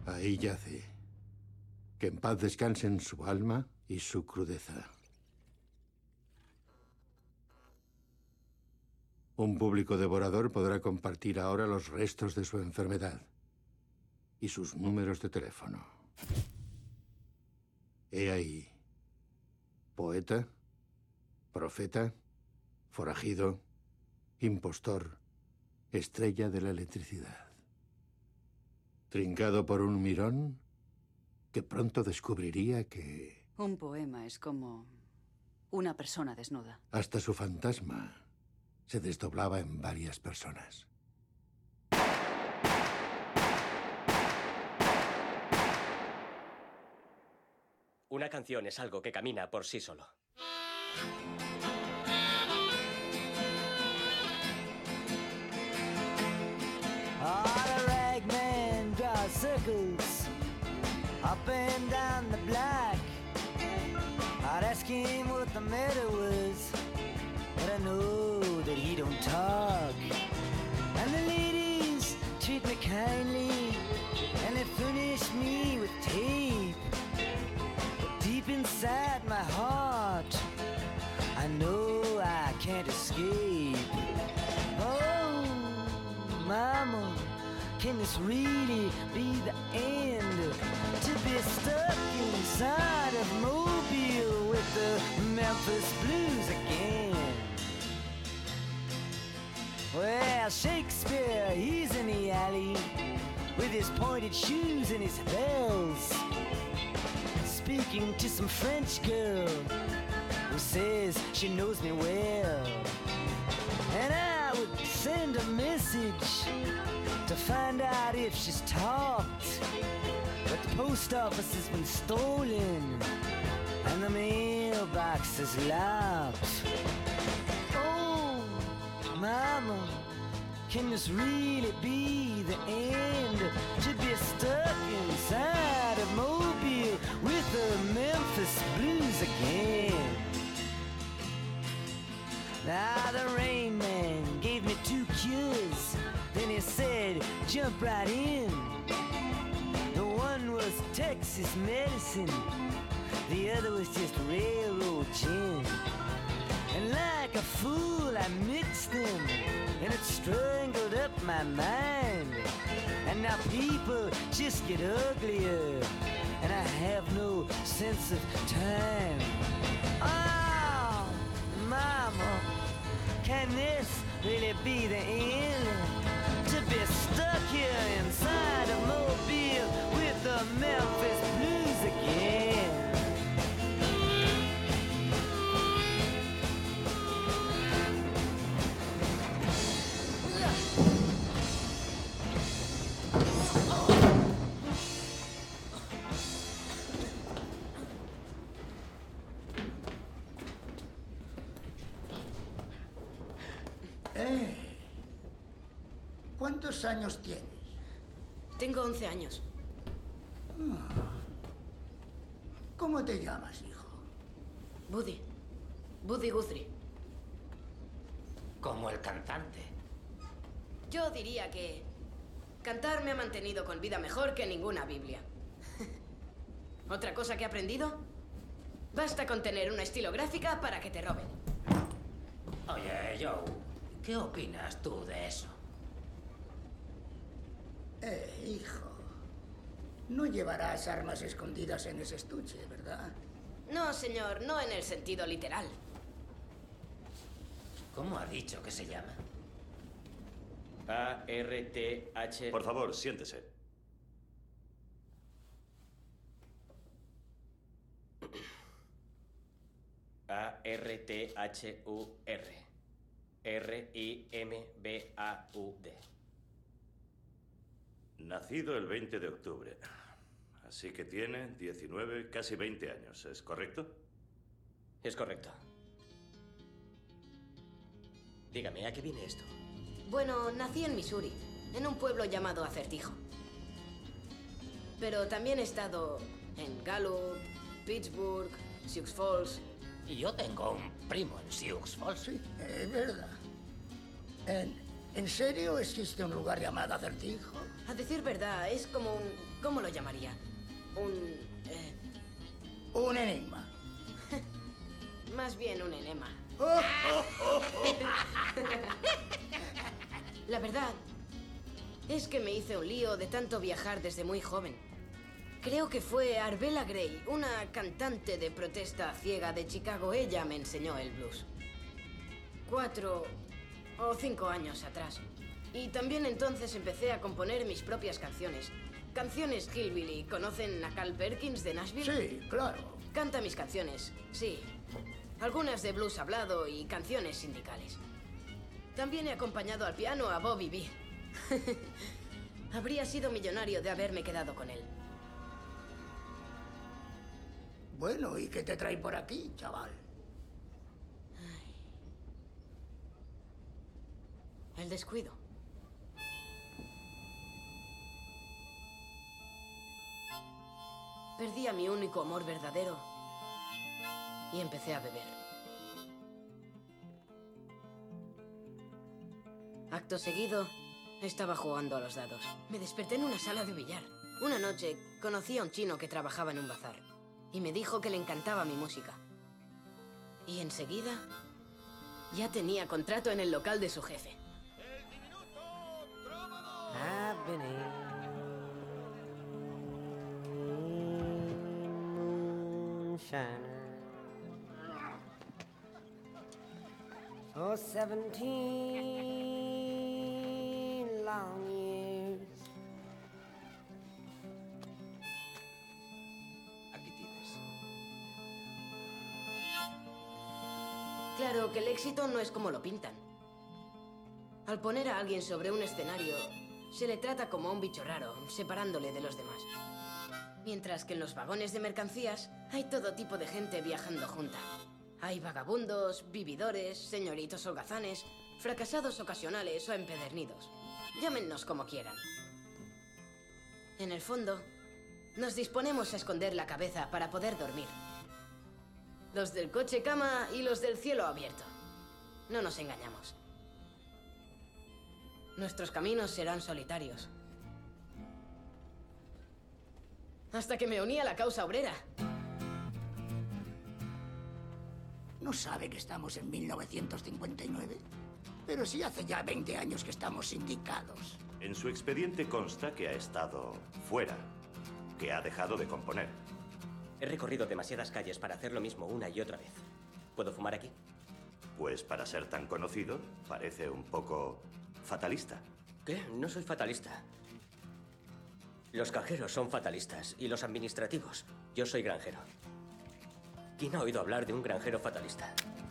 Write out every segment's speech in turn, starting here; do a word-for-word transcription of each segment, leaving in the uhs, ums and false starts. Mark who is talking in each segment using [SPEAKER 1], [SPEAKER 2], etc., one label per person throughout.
[SPEAKER 1] Ahí yace. Que en paz descansen su alma y su crudeza. Un público devorador podrá compartir ahora los restos de su enfermedad y sus números de teléfono. He ahí. Poeta, profeta, forajido, impostor, estrella de la electricidad. Trincado por un mirón que pronto descubriría que...
[SPEAKER 2] Un poema es como una persona desnuda.
[SPEAKER 1] Hasta su fantasma se desdoblaba en varias personas.
[SPEAKER 3] Una canción es algo que camina por sí solo.
[SPEAKER 4] All the ragman draws circles up and down the block. I'd ask him what the matter was, but I know that he don't talk. And the ladies treat me kindly, and they furnish me with tape. But deep inside my heart, I know I can't escape. Oh, Mama, can this really be the end? To be stuck inside of Mobile with the Memphis Blues again. Well, Shakespeare, he's in the alley with his pointed shoes and his bells, speaking to some French girl who says she knows me well. And I would send a message to find out if she's talked, but the post office has been stolen and the mailbox is locked. Oh, Mama, can this really be the end? To be stuck inside of Mobile with the Memphis Blues again. Now the Rain Man gave me two cures, then he said, jump right in. The one was Texas medicine, the other was just railroad gin. And like a fool I mixed them, and it strangled up my mind. And now people just get uglier, and I have no sense of time. Oh, Mama, can this really be the end? To be stuck here inside of Mobile with the Memphis Blues again.
[SPEAKER 5] Eh, ¿cuántos años tienes?
[SPEAKER 6] Tengo once años.
[SPEAKER 5] ¿Cómo te llamas, hijo?
[SPEAKER 6] Buddy. Buddy Guthrie.
[SPEAKER 7] Como el cantante.
[SPEAKER 6] Yo diría que cantar me ha mantenido con vida mejor que ninguna Biblia. ¿Otra cosa que he aprendido? Basta con tener una estilográfica para que te roben.
[SPEAKER 7] Oye, Joe, ¿qué opinas tú de eso?
[SPEAKER 5] Eh, hijo. No llevarás armas escondidas en ese estuche, ¿verdad?
[SPEAKER 6] No, señor, no en el sentido literal.
[SPEAKER 7] ¿Cómo ha dicho que se llama?
[SPEAKER 3] A R T H...
[SPEAKER 8] Por favor, siéntese.
[SPEAKER 3] A R T H U R. R I M B A U D.
[SPEAKER 8] Nacido el veinte de octubre. Así que tiene diecinueve, casi veinte años, ¿es correcto?
[SPEAKER 3] Es correcto. Dígame, ¿a qué viene esto?
[SPEAKER 6] Bueno, nací en Missouri, en un pueblo llamado Acertijo. Pero también he estado en Gallup, Pittsburgh, Sioux Falls.
[SPEAKER 7] Y yo tengo un primo en Sioux Falls.
[SPEAKER 5] Sí, es verdad. ¿En, ¿En serio existe un lugar llamado Acertijo?
[SPEAKER 6] A decir verdad, es como un ¿Cómo lo llamaría? Un... Eh...
[SPEAKER 5] Un enigma.
[SPEAKER 6] Más bien un enema. La verdad es que me hice un lío de tanto viajar desde muy joven. Creo que fue Arbella Gray, una cantante de protesta ciega de Chicago. Ella me enseñó el blues. Cuatro o cinco años atrás. Y también entonces empecé a componer mis propias canciones. Canciones hillbilly. ¿Conocen a Carl Perkins de Nashville?
[SPEAKER 5] Sí, claro.
[SPEAKER 6] Canta mis canciones, sí. Algunas de blues hablado y canciones sindicales. También he acompañado al piano a Bobby B. Habría sido millonario de haberme quedado con él.
[SPEAKER 5] Bueno, ¿y qué te trae por aquí, chaval?
[SPEAKER 6] El descuido. Perdí a mi único amor verdadero y empecé a beber. Acto seguido, estaba jugando a los dados. Me desperté en una sala de billar. Una noche conocí a un chino que trabajaba en un bazar y me dijo que le encantaba mi música. Y enseguida ya tenía contrato en el local de su jefe.
[SPEAKER 4] I've been in moonshiner for seventeen long years.
[SPEAKER 9] Aquí tienes.
[SPEAKER 6] Claro que el éxito no es como lo pintan. Al poner a alguien sobre un escenario, se le trata como a un bicho raro, separándole de los demás. Mientras que en los vagones de mercancías hay todo tipo de gente viajando junta. Hay vagabundos, vividores, señoritos holgazanes, fracasados ocasionales o empedernidos. Llámennos como quieran. En el fondo, nos disponemos a esconder la cabeza para poder dormir. Los del coche cama y los del cielo abierto. No nos engañamos. Nuestros caminos serán solitarios. Hasta que me uní a la causa obrera.
[SPEAKER 5] ¿No sabe que estamos en mil novecientos cincuenta y nueve? Pero sí hace ya veinte años que estamos sindicados.
[SPEAKER 8] En su expediente consta que ha estado fuera, que ha dejado de componer.
[SPEAKER 3] He recorrido demasiadas calles para hacer lo mismo una y otra vez. ¿Puedo fumar aquí?
[SPEAKER 8] Pues para ser tan conocido, parece un poco fatalista.
[SPEAKER 3] ¿Qué? No soy fatalista. Los cajeros son fatalistas y los administrativos. Yo soy granjero. ¿Quién ha oído hablar de un granjero fatalista?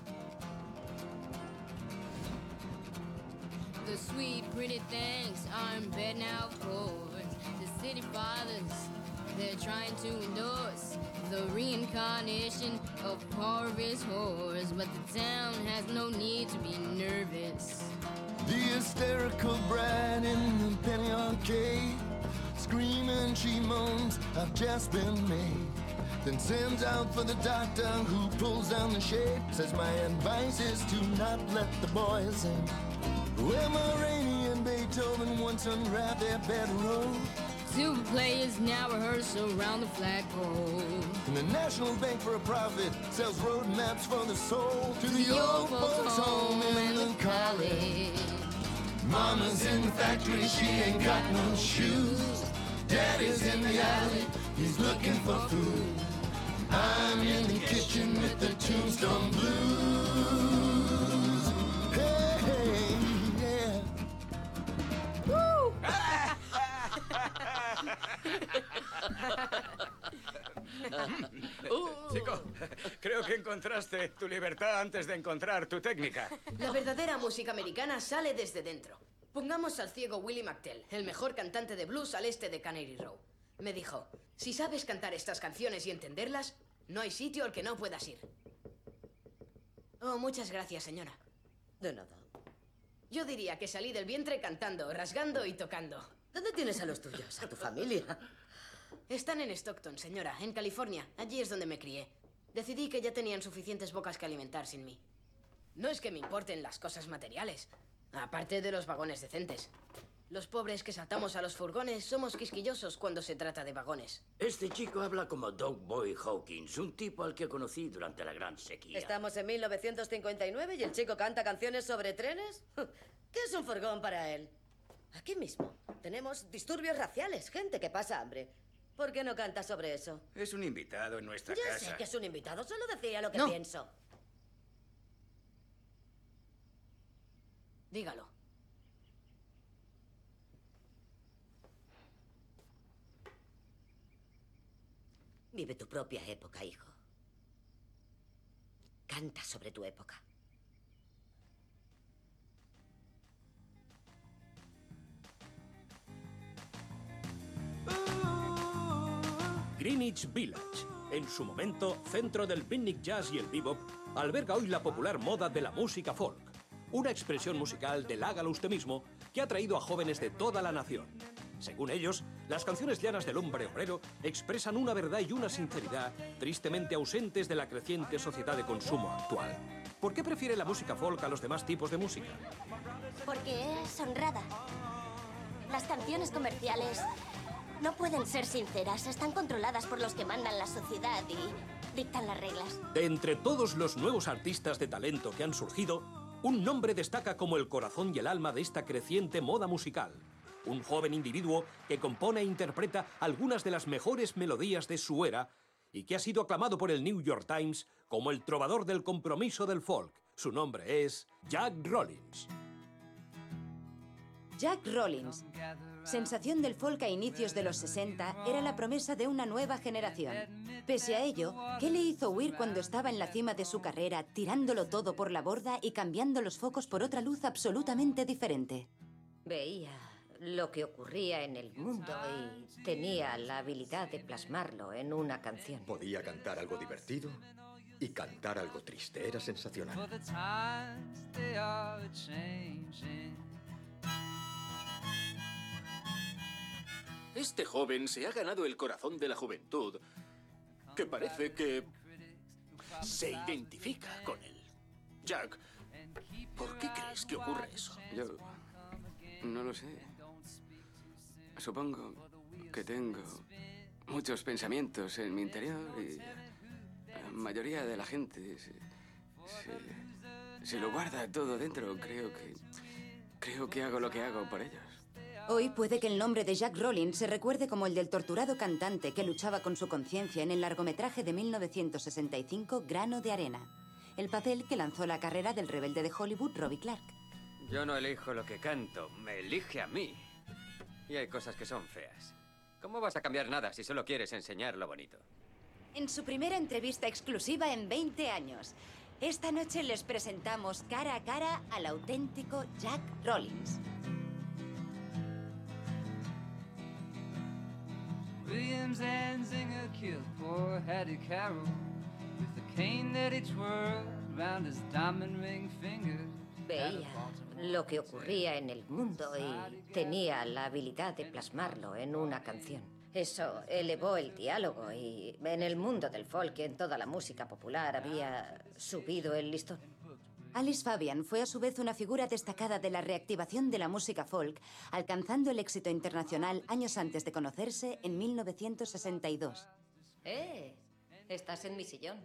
[SPEAKER 10] The sweet, pretty things are in bed now, of course. The city fathers, they're trying to endorse the reincarnation of Harvest Horse, but the town has no need to be nervous.
[SPEAKER 11] The hysterical bride in the penny arcade, screaming she moans, I've just been made. Then sends out for the doctor who pulls down the shade. Says my advice is to not let the boys in. Where Rainey and Beethoven once unwrapped their bedroom.
[SPEAKER 10] Super players now rehearse around the flagpole.
[SPEAKER 11] And the National Bank for a profit sells road maps for the soul. To, to the, the old folks home in the college. Mama's in the factory, she ain't got no shoes. Daddy's in the alley, he's looking for food. I'm in the kitchen with the Tombstone Blues. Hey, hey, yeah. Woo!
[SPEAKER 9] Uh, Chico, creo que encontraste tu libertad antes de encontrar tu técnica.
[SPEAKER 6] La verdadera música americana sale desde dentro. Pongamos al ciego Willie McTell, el mejor cantante de blues al este de Canary Row. Me dijo, si sabes cantar estas canciones y entenderlas, no hay sitio al que no puedas ir. Oh, muchas gracias, señora.
[SPEAKER 12] De nada.
[SPEAKER 6] Yo diría que salí del vientre cantando, rasgando y tocando.
[SPEAKER 12] ¿Dónde tienes a los tuyos? ¿A tu familia?
[SPEAKER 6] Están en Stockton, señora, en California. Allí es donde me crié. Decidí que ya tenían suficientes bocas que alimentar sin mí. No es que me importen las cosas materiales, aparte de los vagones decentes. Los pobres que saltamos a los furgones somos quisquillosos cuando se trata de vagones.
[SPEAKER 13] Este chico habla como Doug Boy Hawkins, un tipo al que conocí durante la Gran Sequía.
[SPEAKER 12] Estamos en mil novecientos cincuenta y nueve y el chico canta canciones sobre trenes. ¿Qué es un furgón para él? Aquí mismo tenemos disturbios raciales, gente que pasa hambre. ¿Por qué no canta sobre eso?
[SPEAKER 9] Es un invitado en nuestra
[SPEAKER 12] Ya
[SPEAKER 9] casa.
[SPEAKER 12] sé que es un invitado, solo decía lo que
[SPEAKER 6] No.
[SPEAKER 12] pienso.
[SPEAKER 6] Dígalo.
[SPEAKER 12] Vive tu propia época, hijo. Canta sobre tu época.
[SPEAKER 14] Greenwich Village, en su momento centro del beatnik jazz y el bebop, alberga hoy la popular moda de la música folk, una expresión musical del hágalo usted mismo que ha traído a jóvenes de toda la nación. Según ellos, las canciones llanas del hombre obrero expresan una verdad y una sinceridad tristemente ausentes de la creciente sociedad de consumo actual. ¿Por qué prefiere la música folk a los demás tipos de música?
[SPEAKER 15] Porque es honrada. Las canciones comerciales no pueden ser sinceras, están controladas por los que mandan la sociedad y dictan las reglas.
[SPEAKER 14] De entre todos los nuevos artistas de talento que han surgido, un nombre destaca como el corazón y el alma de esta creciente moda musical. Un joven individuo que compone e interpreta algunas de las mejores melodías de su era y que ha sido aclamado por el New York Times como el trovador del compromiso del folk. Su nombre es Jack Rollins.
[SPEAKER 16] Jack Rollins, sensación del folk a inicios de los sesenta, era la promesa de una nueva generación. Pese a ello, ¿qué le hizo huir cuando estaba en la cima de su carrera, tirándolo todo por la borda y cambiando los focos por otra luz absolutamente diferente?
[SPEAKER 12] Veía lo que ocurría en el mundo y tenía la habilidad de plasmarlo en una canción.
[SPEAKER 17] Podía cantar algo divertido y cantar algo triste. Era sensacional.
[SPEAKER 18] Este joven se ha ganado el corazón de la juventud, que parece que se identifica con él. Jack, ¿por qué crees que ocurre eso?
[SPEAKER 19] Yo no lo sé. Supongo que tengo muchos pensamientos en mi interior y la mayoría de la gente se, se, se lo guarda todo dentro. Creo que creo que hago lo que hago por ellos.
[SPEAKER 16] Hoy puede que el nombre de Jack Rollins se recuerde como el del torturado cantante que luchaba con su conciencia en el largometraje de mil novecientos sesenta y cinco, Grano de arena, el papel que lanzó la carrera del rebelde de Hollywood, Robbie Clark.
[SPEAKER 20] Yo no elijo lo que canto, me elige a mí. Y hay cosas que son feas. ¿Cómo vas a cambiar nada si solo quieres enseñar lo bonito?
[SPEAKER 16] En su primera entrevista exclusiva en veinte años, esta noche les presentamos cara a cara al auténtico Jack Rollins.
[SPEAKER 4] Williams and Zinger killed poor Hattie Carroll with the cane that he twirled round his diamond ring finger.
[SPEAKER 12] Veía lo que ocurría en el mundo y tenía la habilidad de plasmarlo en una canción. Eso elevó el diálogo y en el mundo del folk y en toda la música popular había subido el listón.
[SPEAKER 16] Alice Fabian fue a su vez una figura destacada de la reactivación de la música folk, alcanzando el éxito internacional años antes de conocerse en mil novecientos sesenta y dos.
[SPEAKER 12] ¡Eh! Estás en mi sillón.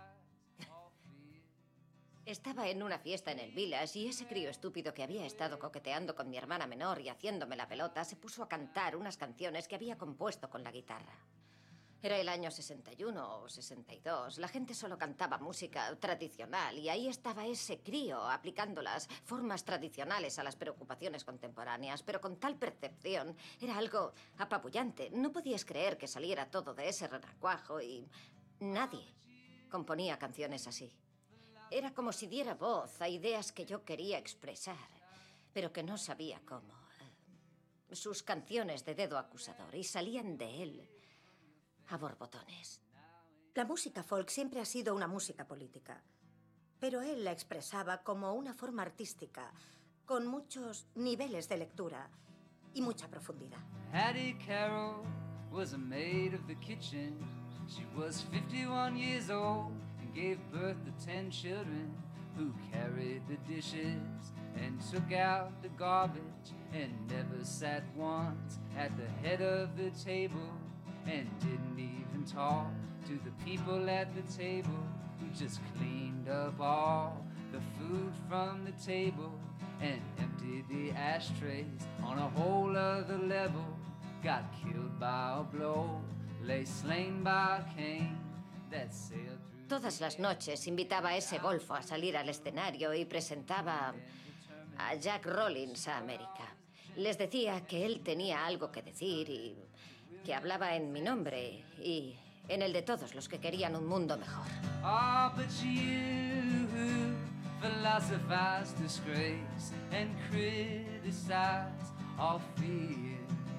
[SPEAKER 12] Estaba en una fiesta en el Village y ese crío estúpido que había estado coqueteando con mi hermana menor y haciéndome la pelota se puso a cantar unas canciones que había compuesto con la guitarra. Era el año sesenta y uno o sesenta y dos. La gente solo cantaba música tradicional y ahí estaba ese crío aplicando las formas tradicionales a las preocupaciones contemporáneas, pero con tal percepción era algo apabullante. No podías creer que saliera todo de ese renacuajo y nadie componía canciones así. Era como si diera voz a ideas que yo quería expresar, pero que no sabía cómo. Sus canciones de dedo acusador y salían de él a borbotones.
[SPEAKER 21] La música folk siempre ha sido una música política, pero él la expresaba como una forma artística, con muchos niveles de lectura y mucha profundidad.
[SPEAKER 4] Hattie Carroll was a maid of the kitchen. She was fifty-one years old and gave birth to ten children who carried the dishes and took out the garbage
[SPEAKER 2] and never sat once at the head of the table, and didn't even talk to the people at the table, who just cleaned up all the food from the table and emptied the ashtrays on a whole other level. Got killed by a blow, lay slain by a cane that sailed through.
[SPEAKER 12] Todas las noches invitaba a ese golfo a salir al escenario y presentaba a Jack Rollins a América. Les decía que él tenía algo que decir y que hablaba en mi nombre y en el de todos los que querían un mundo mejor.
[SPEAKER 2] Ah, but you philosophize, disgrace, and criticize all fears.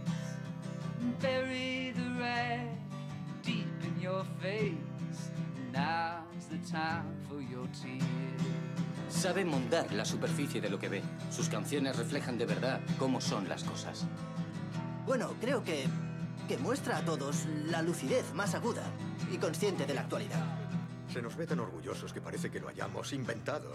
[SPEAKER 2] Bury the rag deep in your face. Now's the time for your tears.
[SPEAKER 22] Sabe mondar la superficie de lo que ve. Sus canciones reflejan de verdad cómo son las cosas.
[SPEAKER 23] Bueno, creo que, que muestra a todos la lucidez más aguda y consciente de la actualidad.
[SPEAKER 17] Se nos ve tan orgullosos que parece que lo hayamos inventado.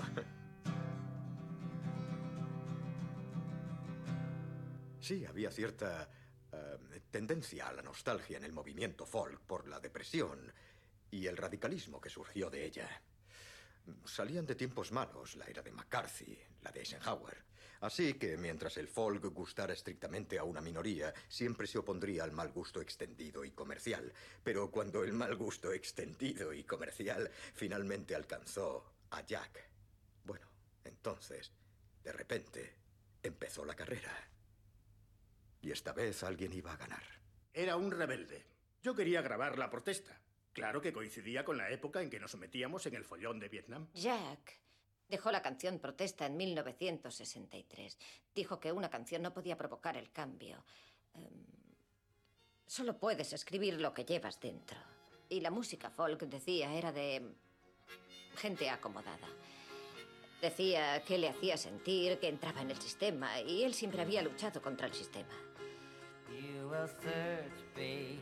[SPEAKER 17] Sí, había cierta uh, tendencia a la nostalgia en el movimiento folk por la depresión y el radicalismo que surgió de ella. Salían de tiempos malos, la era de McCarthy, la de Eisenhower. Así que mientras el folk gustara estrictamente a una minoría, siempre se opondría al mal gusto extendido y comercial. Pero cuando el mal gusto extendido y comercial finalmente alcanzó a Jack, bueno, entonces, de repente, empezó la carrera. Y esta vez alguien iba a ganar.
[SPEAKER 5] Era un rebelde. Yo quería grabar la protesta. Claro que coincidía con la época en que nos sometíamos en el follón de Vietnam.
[SPEAKER 12] Jack dejó la canción Protesta en mil novecientos sesenta y tres. Dijo que una canción no podía provocar el cambio. Um, solo puedes escribir lo que llevas dentro. Y la música folk, decía, era de gente acomodada. Decía que le hacía sentir que entraba en el sistema, y él siempre había luchado contra el sistema.
[SPEAKER 2] You will search, babe,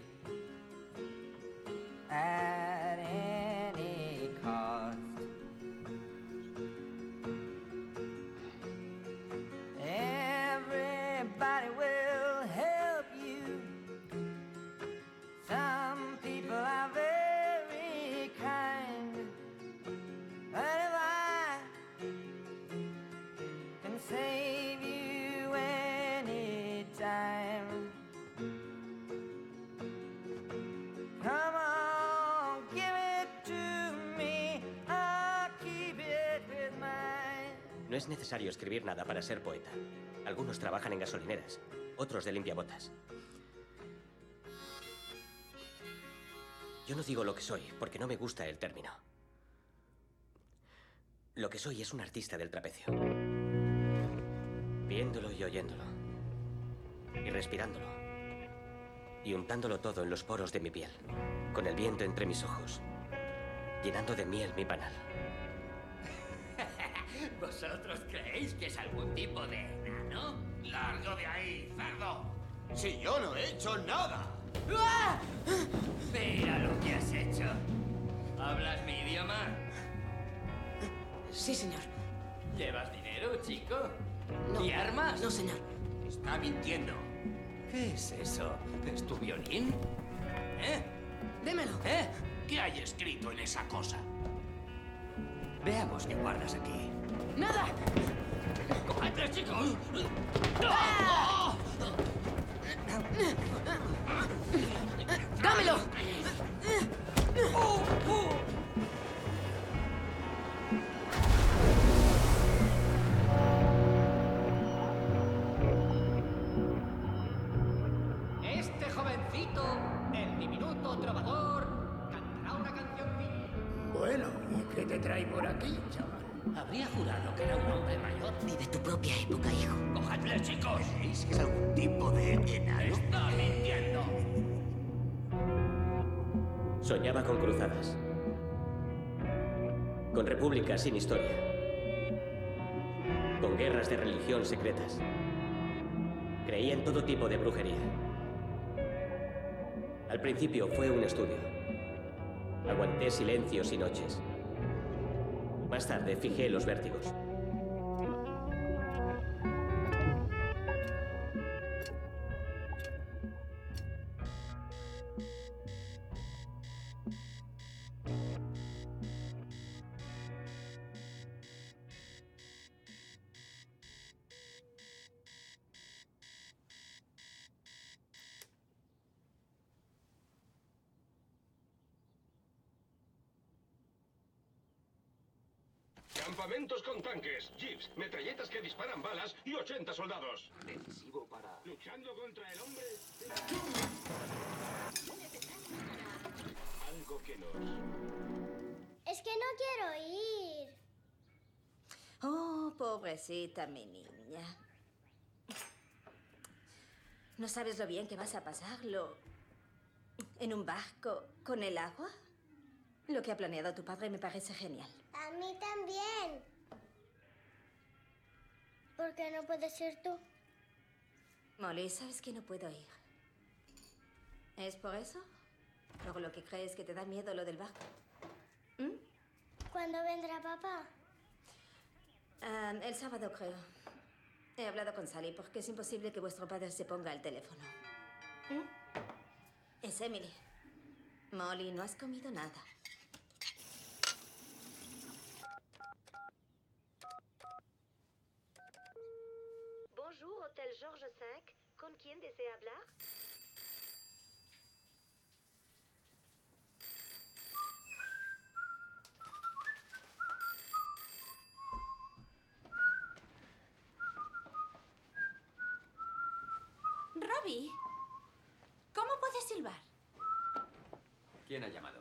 [SPEAKER 2] at any cost. Everybody will help you. Some people are very kind. But if I can save you anytime, come on, give it to me. I'll keep it with mine.
[SPEAKER 3] No es necesario escribir nada para ser poeta. Algunos trabajan en gasolineras, otros de limpiabotas. Yo no digo lo que soy, porque no me gusta el término. Lo que soy es un artista del trapecio. Viéndolo y oyéndolo. Y respirándolo. Y untándolo todo en los poros de mi piel. Con el viento entre mis ojos. Llenando de miel mi panal.
[SPEAKER 13] ¿Vosotros creéis que es algún tipo de enano? ¡Largo de ahí, cerdo!
[SPEAKER 24] ¡Si yo no he hecho nada!
[SPEAKER 13] ¡Ah! Mira lo que has hecho. ¿Hablas mi idioma?
[SPEAKER 6] Sí, señor.
[SPEAKER 13] ¿Llevas dinero, chico?
[SPEAKER 6] No.
[SPEAKER 13] ¿Y armas?
[SPEAKER 6] No, señor.
[SPEAKER 13] Está mintiendo. ¿Qué es eso? ¿Es tu violín? ¿Eh?
[SPEAKER 6] Démelo.
[SPEAKER 13] ¿Eh? ¿Qué hay escrito en esa cosa? Veamos qué guardas aquí.
[SPEAKER 6] ¡Nada!
[SPEAKER 13] ¡Cogedle, chicos!
[SPEAKER 6] ¡Ah! ¡Dámelo!
[SPEAKER 7] Este jovencito, el diminuto trovador, cantará una canción.
[SPEAKER 5] Bueno, ¿y qué te trae por aquí, chaval?
[SPEAKER 13] Habría jurado que era un hombre mayor.
[SPEAKER 12] Ni de tu propia época, hijo.
[SPEAKER 13] ¡Cogedle, chicos!
[SPEAKER 24] ¿Creéis que es algún tipo de enano?
[SPEAKER 13] ¡Está mintiendo!
[SPEAKER 3] Soñaba con cruzadas. Con repúblicas sin historia. Con guerras de religión secretas. Creía en todo tipo de brujería. Al principio fue un estudio. Aguanté silencios y noches. Más tarde fijé los vértigos.
[SPEAKER 1] Campamentos con tanques, jeeps, metralletas que disparan balas y ochenta soldados.
[SPEAKER 13] Decisivo para...
[SPEAKER 1] Luchando contra el hombre... Algo que nos...
[SPEAKER 8] Es que no quiero ir.
[SPEAKER 21] Oh, pobrecita mi niña. ¿No sabes lo bien que vas a pasarlo en un barco con el agua? Lo que ha planeado tu padre me parece genial.
[SPEAKER 8] A mí también. ¿Por qué no puedes ser tú?
[SPEAKER 21] Molly, ¿sabes que no puedo ir? ¿Es por eso? ¿Por lo que crees que te da miedo lo del barco? ¿Mm?
[SPEAKER 8] ¿Cuándo vendrá papá?
[SPEAKER 21] Um, el sábado, creo. He hablado con Sally porque es imposible que vuestro padre se ponga al teléfono. ¿Mm? Es Emily. Molly, no has comido nada.
[SPEAKER 10] Bonjour, Hotel Georges cinco. ¿Con quién desea hablar?
[SPEAKER 16] Robbie, ¿cómo puedes silbar?
[SPEAKER 20] ¿Quién ha llamado?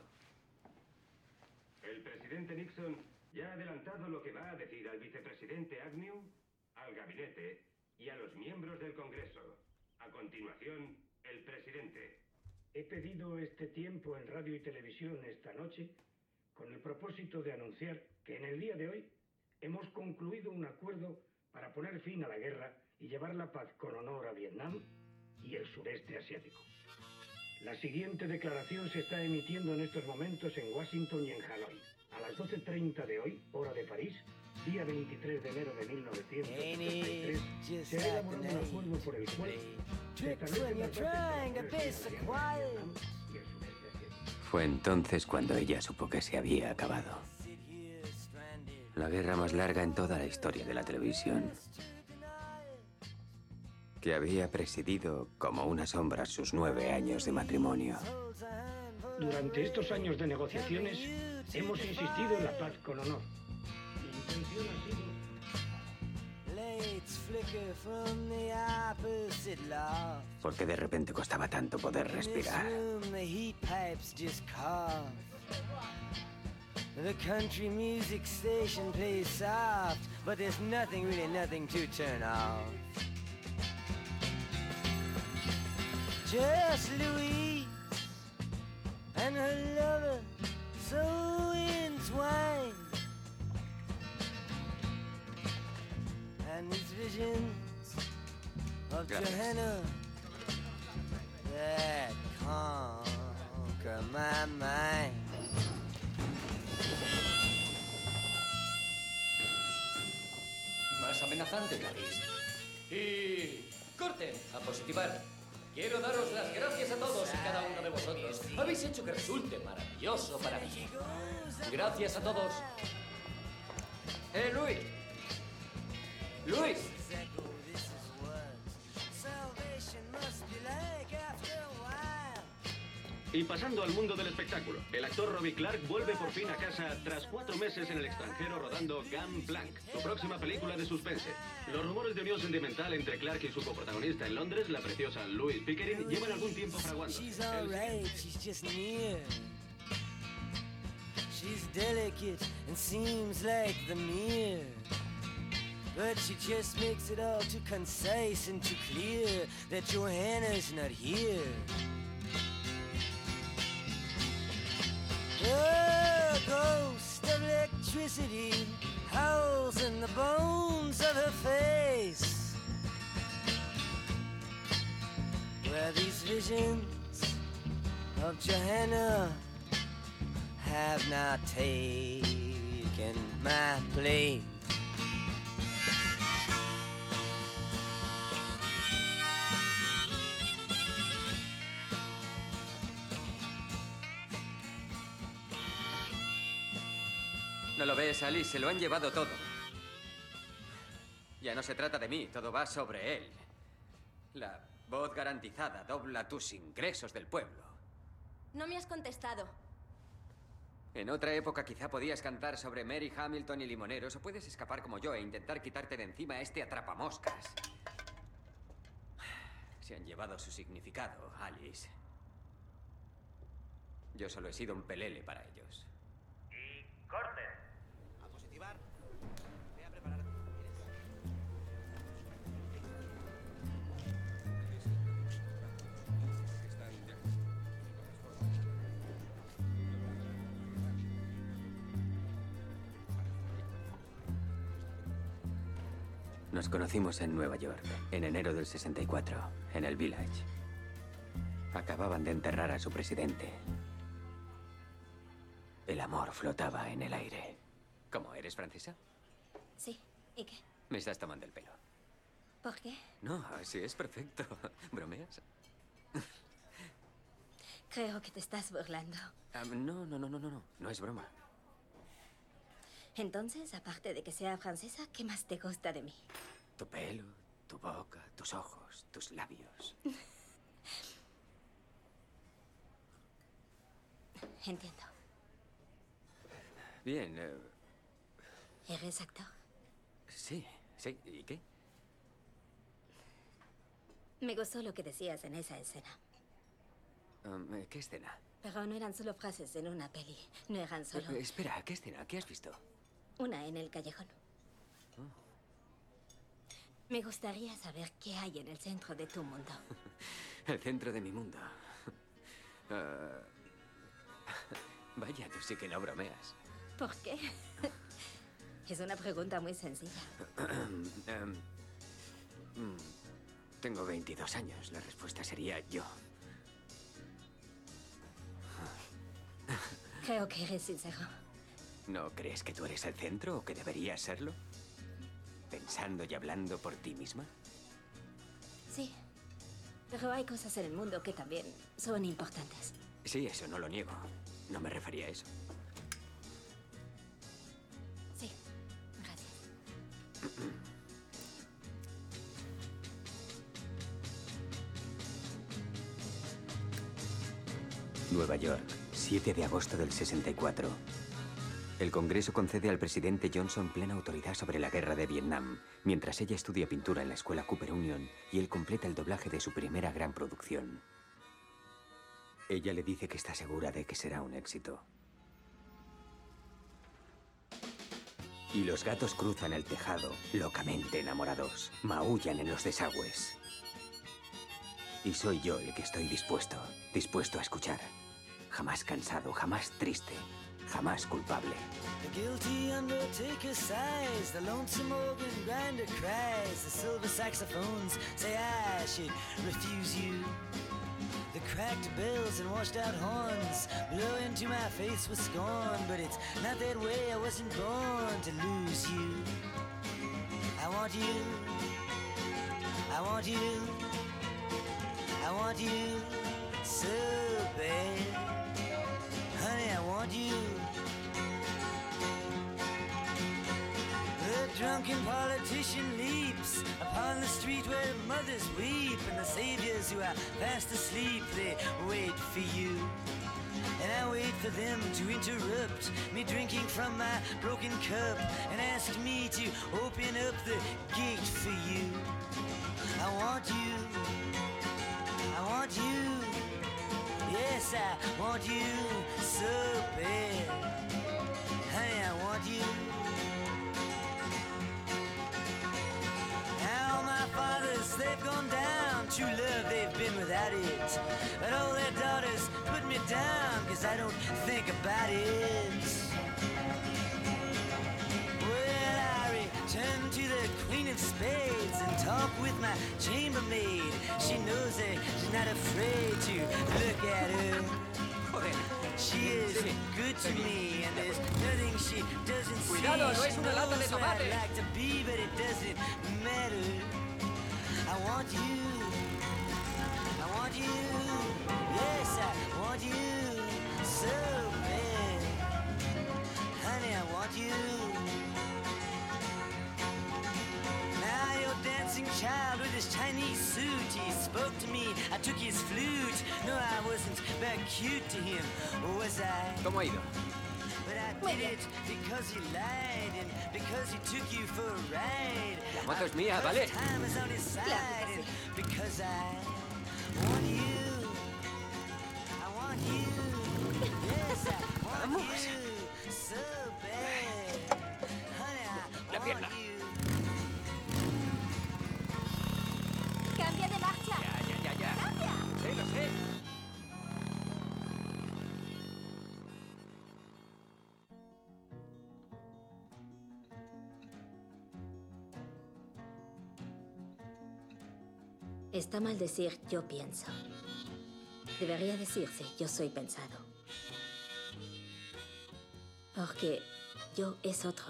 [SPEAKER 1] El presidente Nixon ya ha adelantado lo que va a decir al vicepresidente Agnew, al gabinete y a los miembros del Congreso. A continuación, el presidente.
[SPEAKER 11] He pedido este tiempo en radio y televisión esta noche con el propósito de anunciar que en el día de hoy hemos concluido un acuerdo para poner fin a la guerra y llevar la paz con honor a Vietnam y el sureste asiático. La siguiente declaración se está emitiendo en estos momentos en Washington y en Hanoi. A las doce treinta de hoy, hora de París, día veintitrés de enero de mil novecientos setenta y tres, se ha elaborado un acuerdo por el cual se establece la paz entre el Congreso de Vietnam y el sureste asiático.
[SPEAKER 20] Fue entonces cuando ella supo que se había acabado. La guerra más larga en toda la historia de la televisión. Que había presidido como una sombra sus nueve años de matrimonio.
[SPEAKER 11] Durante estos años de negociaciones hemos insistido en la paz con honor. Mi intención ha sido...
[SPEAKER 20] Porque de repente costaba tanto poder respirar.
[SPEAKER 4] The country music station plays soft, but there's nothing, really nothing to turn off. Just Louise and her lover so entwined, and these visions of Johanna that conquer my mind.
[SPEAKER 22] Más amenazante, Clarice. Y... ¡corten! A positivar. Quiero daros las gracias a todos y cada uno de vosotros. Habéis hecho que resulte maravilloso para mí. Gracias a todos. ¡Eh, Luis! ¡Luis!
[SPEAKER 25] Y pasando al mundo del espectáculo, el actor Robbie Clark vuelve por fin a casa tras cuatro meses en el extranjero rodando Gangplank, su próxima película de suspense. Los rumores de unión sentimental entre Clark y su coprotagonista en Londres, la preciosa Louise Pickering, llevan algún tiempo fraguando.
[SPEAKER 4] She's alright, she's just near. She's delicate and seems like the mirror. But she just makes it all too concise and too clear that Johanna's not here. The ghost of electricity howls in the bones of her face, where these visions of Johanna have now taken my place.
[SPEAKER 20] ¿No lo ves, Alice? Se lo han llevado todo. Ya no se trata de mí, todo va sobre él. La voz garantizada dobla tus ingresos del pueblo.
[SPEAKER 15] No me has contestado.
[SPEAKER 20] En otra época quizá podías cantar sobre Mary Hamilton y limoneros, o puedes escapar como yo e intentar quitarte de encima a este atrapamoscas. Se han llevado su significado, Alice. Yo solo he sido un pelele para ellos.
[SPEAKER 9] Y corte. A positivar. Ve a preparar.
[SPEAKER 20] Nos conocimos en Nueva York, en enero del sesenta y cuatro, en el Village. Acababan de enterrar a su presidente. El amor flotaba en el aire. ¿Cómo, eres francesa?
[SPEAKER 15] Sí. ¿Y qué?
[SPEAKER 20] Me estás tomando el pelo.
[SPEAKER 15] ¿Por qué?
[SPEAKER 20] No, sí, es perfecto. ¿Bromeas?
[SPEAKER 15] Creo que te estás burlando.
[SPEAKER 20] Um, no, no, no, no, no, no. No es broma.
[SPEAKER 15] Entonces, aparte de que sea francesa, ¿qué más te gusta de mí?
[SPEAKER 20] Tu pelo, tu boca, tus ojos, tus labios.
[SPEAKER 15] Entiendo.
[SPEAKER 20] Bien. Eh...
[SPEAKER 15] ¿Eres actor?
[SPEAKER 20] Sí, sí. ¿Y qué?
[SPEAKER 15] Me gustó lo que decías en esa escena.
[SPEAKER 20] Um, ¿Qué escena?
[SPEAKER 15] Pero no eran solo frases en una peli. No eran solo...
[SPEAKER 20] Eh, espera, ¿qué escena? ¿Qué has visto?
[SPEAKER 15] Una en el callejón.
[SPEAKER 20] Oh.
[SPEAKER 15] Me gustaría saber qué hay en el centro de tu mundo.
[SPEAKER 20] El centro de mi mundo. Uh... Vaya, tú sí que no bromeas.
[SPEAKER 15] ¿Por qué? Es una pregunta muy sencilla.
[SPEAKER 20] um, um, tengo veintidós años. La respuesta sería yo.
[SPEAKER 15] Creo que eres sincero.
[SPEAKER 20] ¿No crees que tú eres el centro o que deberías serlo? ¿Pensando y hablando por ti misma?
[SPEAKER 15] Sí. Pero hay cosas en el mundo que también son importantes.
[SPEAKER 20] Sí, eso no lo niego. No me refería a eso.
[SPEAKER 15] Sí. Gracias.
[SPEAKER 20] Nueva York, siete de agosto del sesenta y cuatro. El Congreso concede al presidente Johnson plena autoridad sobre la guerra de Vietnam, mientras ella estudia pintura en la escuela Cooper Union y él completa el doblaje de su primera gran producción. Ella le dice que está segura de que será un éxito. Y los gatos cruzan el tejado, locamente enamorados. Maullan en los desagües. Y soy yo el que estoy dispuesto, dispuesto a escuchar. Jamás cansado, jamás triste, jamás culpable.
[SPEAKER 4] The guilty undertaker sighs, the lonesome organ grinder cries, the silver saxophones say I should refuse you. The cracked bells and washed out horns blow into my face with scorn, but it's not that way, I wasn't born to lose you. I want you, I want you, I want you so bad. Honey, I want you. The drunken politician leaps upon the street where mothers weep, and the saviors who are fast asleep, they wait for you. And I wait for them to interrupt me drinking from my broken cup and ask me to open up the gate for you. I want you. I want you. Yes, I want you so bad. Honey, I want you. Now my fathers, they've gone down. True love, they've been without it. But all their daughters put me down, cause I don't think about it. Well, I return to the Queen of Spades and talk with my chambermaid. She knows that she's not afraid to look at her. She is good to me, and there's nothing she doesn't see.
[SPEAKER 20] Cuidado, no es una lata de
[SPEAKER 4] She knows where I'd
[SPEAKER 20] tomate.
[SPEAKER 4] like to be, but it doesn't matter. I want you. I want you. Yes, I want you so bad. Honey, I want you. Now your dancing child with his Chinese suit, he spoke to me, I took his flute. No, I wasn't that cute to him, was I?
[SPEAKER 20] ¿Cómo ha ido? La moto es mía, ¿vale?
[SPEAKER 16] Vamos.
[SPEAKER 20] La pierna.
[SPEAKER 15] ¡Cambia de marcha!
[SPEAKER 20] Ya, ya, ya, ya.
[SPEAKER 15] ¡Cambia!
[SPEAKER 20] Sí, lo sé.
[SPEAKER 14] Está mal decir yo pienso. Debería decirse yo soy pensado. Porque yo es otro.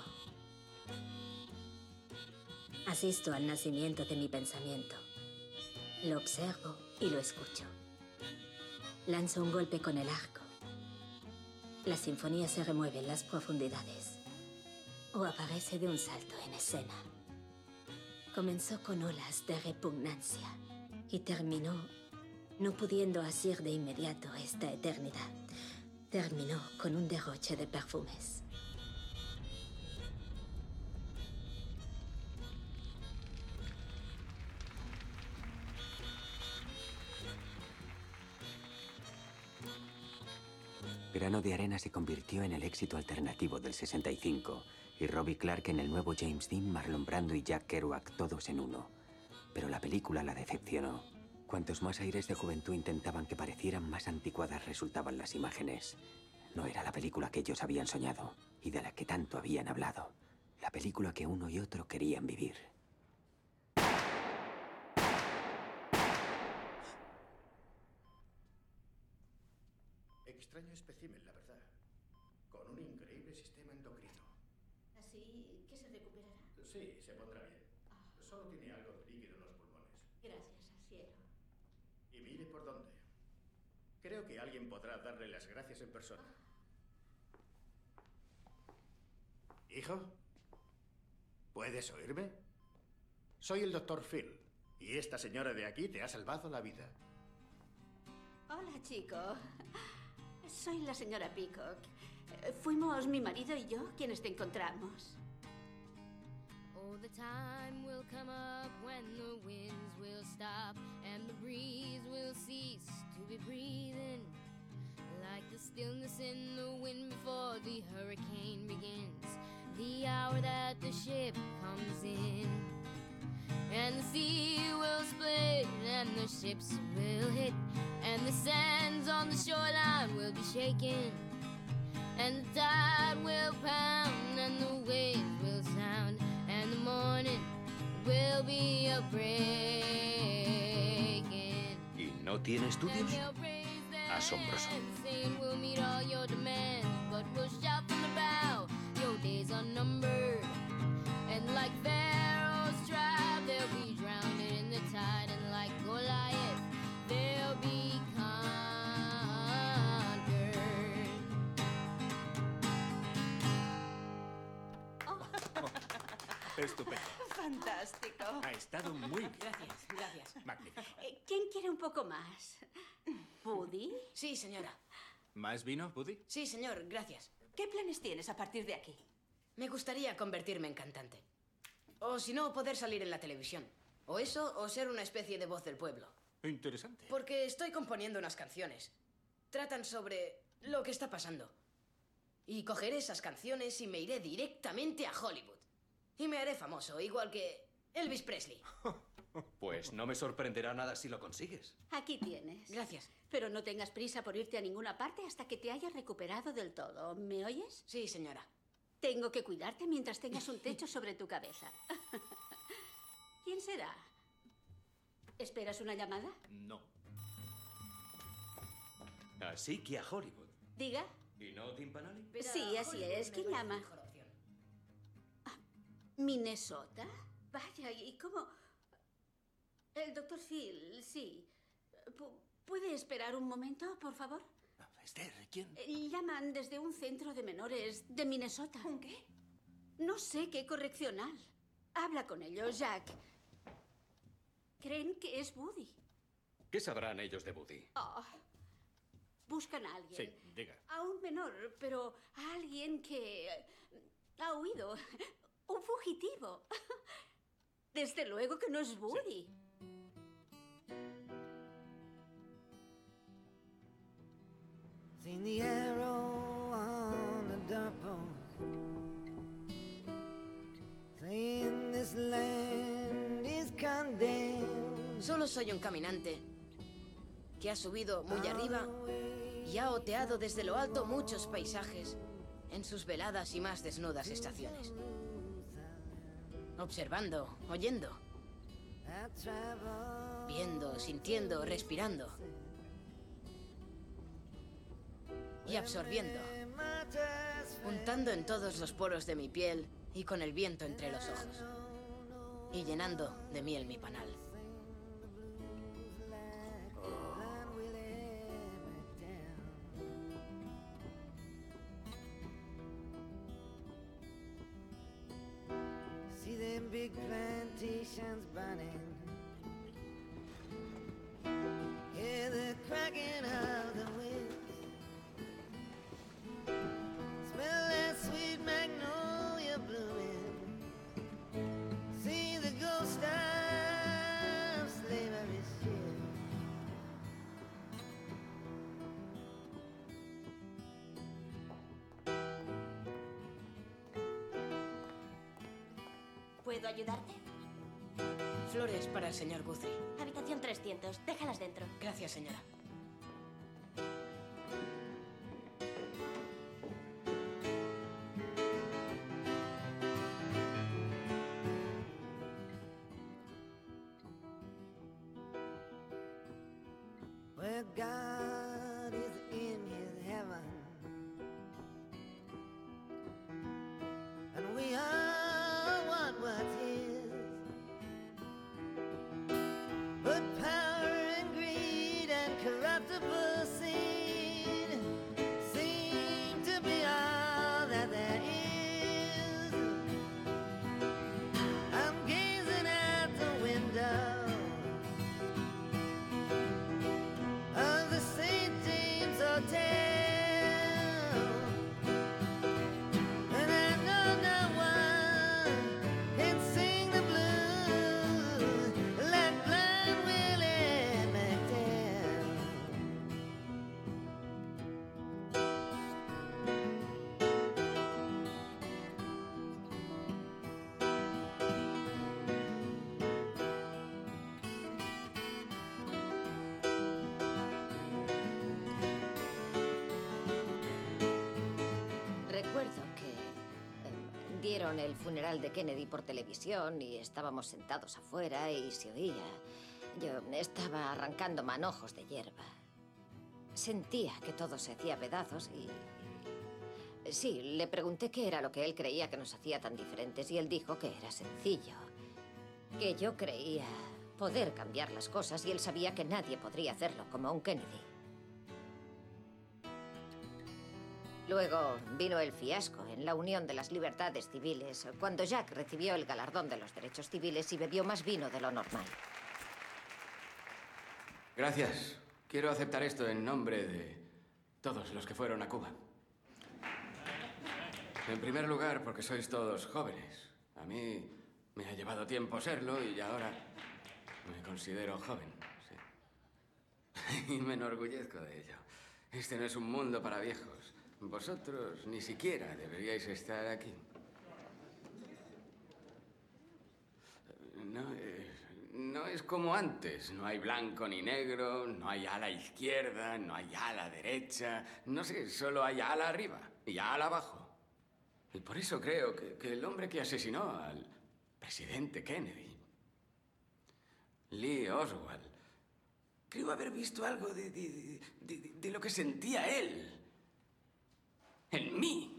[SPEAKER 14] Asisto al nacimiento de mi pensamiento. Lo observo y lo escucho. Lanzo un golpe con el arco. La sinfonía se remueve en las profundidades. O aparece de un salto en escena. Comenzó con olas de repugnancia y terminó no pudiendo asir de inmediato esta eternidad. Terminó con un derroche de perfumes.
[SPEAKER 20] Grano de Arena se convirtió en el éxito alternativo del sesenta y cinco y Robbie Clark en el nuevo James Dean, Marlon Brando y Jack Kerouac, todos en uno. Pero la película la decepcionó. Cuantos más aires de juventud intentaban que parecieran, más anticuadas resultaban las imágenes. No era la película que ellos habían soñado y de la que tanto habían hablado. La película que uno y otro querían vivir.
[SPEAKER 17] Extraño espécimen, la verdad. Con un increíble sistema endocrino.
[SPEAKER 15] ¿Así que se recuperará?
[SPEAKER 17] Sí, se pondrá bien. Solo tiene algo de líquido en los pulmones.
[SPEAKER 15] Gracias al cielo.
[SPEAKER 17] Y mire por dónde. Creo que alguien podrá darle las gracias en persona. ¿Hijo? ¿Puedes oírme? Soy el doctor Phil. Y esta señora de aquí te ha salvado la vida.
[SPEAKER 18] Hola, chico. Soy la señora Peacock. Fuimos mi marido y yo quienes te encontramos.
[SPEAKER 19] Oh, the time will come up when the winds will stop and the breeze will cease to be breathing. Like the stillness in the wind before the hurricane begins. The hour that the ship comes in. And the sea will split and the ships will hit. And the sands on the shoreline will be shaken. And the tide will pound and the waves will sound. And the morning will be a breaking.
[SPEAKER 23] ¿Y no tiene estudios? Asombroso.
[SPEAKER 19] Saying we'll meet all your demands, but we'll shout from the bow. Your days are numbered. And like Pharaoh's tribe, they'll be drowned in the tide. And like Goliath, they'll be conquered.
[SPEAKER 17] Estupendo.
[SPEAKER 18] Fantástico.
[SPEAKER 17] Ha estado muy bien.
[SPEAKER 6] Gracias, gracias.
[SPEAKER 17] Magnífico.
[SPEAKER 18] Eh, ¿Quién quiere un poco más? ¿Buddy?
[SPEAKER 6] Sí, señora.
[SPEAKER 23] ¿Más vino, Buddy?
[SPEAKER 6] Sí, señor, gracias.
[SPEAKER 18] ¿Qué planes tienes a partir de aquí?
[SPEAKER 6] Me gustaría convertirme en cantante. O si no, poder salir en la televisión. O eso, o ser una especie de voz del pueblo.
[SPEAKER 23] Interesante.
[SPEAKER 6] Porque estoy componiendo unas canciones. Tratan sobre lo que está pasando. Y cogeré esas canciones y me iré directamente a Hollywood. Y me haré famoso, igual que Elvis Presley.
[SPEAKER 23] Pues no me sorprenderá nada si lo consigues.
[SPEAKER 18] Aquí tienes.
[SPEAKER 6] Gracias.
[SPEAKER 18] Pero no tengas prisa por irte a ninguna parte hasta que te hayas recuperado del todo. ¿Me oyes?
[SPEAKER 6] Sí, señora.
[SPEAKER 18] Tengo que cuidarte mientras tengas un techo sobre tu cabeza. ¿Quién será? ¿Esperas una llamada?
[SPEAKER 23] No. Así que a Hollywood.
[SPEAKER 18] Diga.
[SPEAKER 23] ¿Y no Timpanali?
[SPEAKER 18] Sí, así es. ¿Quién llama? Ah, ¿Minnesota? Vaya, ¿y cómo? El doctor Phil, sí. Pu- ¿Puede esperar un momento, por favor?
[SPEAKER 23] Esther, ¿quién?
[SPEAKER 18] Eh, Llaman desde un centro de menores de Minnesota. ¿Un qué? No sé qué correccional. Habla con ellos, Jack. Creen que es Buddy.
[SPEAKER 23] ¿Qué sabrán ellos de Buddy?
[SPEAKER 18] Oh. buscan a alguien.
[SPEAKER 17] Sí, diga.
[SPEAKER 18] A un menor, pero a alguien que ha huido. Un fugitivo. Desde luego que no es Woody.
[SPEAKER 4] Seen the arrow on the doorpost, saying this land is condemned.
[SPEAKER 6] Solo soy un caminante que ha subido muy arriba y ha oteado desde lo alto muchos paisajes en sus veladas y más desnudas estaciones. Observando, oyendo, viendo, sintiendo, respirando y absorbiendo, untando en todos los poros de mi piel y con el viento entre los ojos y llenando de miel mi panal.
[SPEAKER 4] See them big plantations burning. Hear the cracking of the whips. Smell that sweet magnolia blooming. See the ghost of slavery's ship.
[SPEAKER 15] ¿Puedo ayudarte?
[SPEAKER 6] Flores para el señor Guthrie.
[SPEAKER 15] Habitación trescientos. Déjalas dentro.
[SPEAKER 6] Gracias, señora.
[SPEAKER 4] Where God is in his heaven, and we are what was his. But power and greed and corruptible seed seem to be all that there is. I'm gazing out the window of the Saint James Hotel, and I know no one can sing the blues like blind Willie McDowell.
[SPEAKER 2] Recuerdo que eh, dieron el funeral de Kennedy por televisión y estábamos sentados afuera y se oía. Yo estaba arrancando manojos de hierba. Sentía que todo se hacía pedazos y... Sí, le pregunté qué era lo que él creía que nos hacía tan diferentes y él dijo que era sencillo. Que yo creía poder cambiar las cosas y él sabía que nadie podría hacerlo como un Kennedy. Luego vino el fiasco en la Unión de las Libertades Civiles, cuando Jack recibió el galardón de los derechos civiles y bebió más vino de lo normal.
[SPEAKER 5] Gracias. Quiero aceptar esto en nombre de todos los que fueron a Cuba. En primer lugar, porque sois todos jóvenes. A mí me ha llevado tiempo serlo y ahora me considero joven. Sí. Y me enorgullezco de ello. Este no es un mundo para viejos. Vosotros ni siquiera deberíais estar aquí. No, eh, no es como antes. No hay blanco ni negro, no hay ala izquierda, no hay ala derecha. No sé, solo hay ala arriba y ala abajo. Y por eso creo que, que el hombre que asesinó al presidente Kennedy, Lee Oswald, creo haber visto algo de, de, de, de, de lo que sentía él. En mí.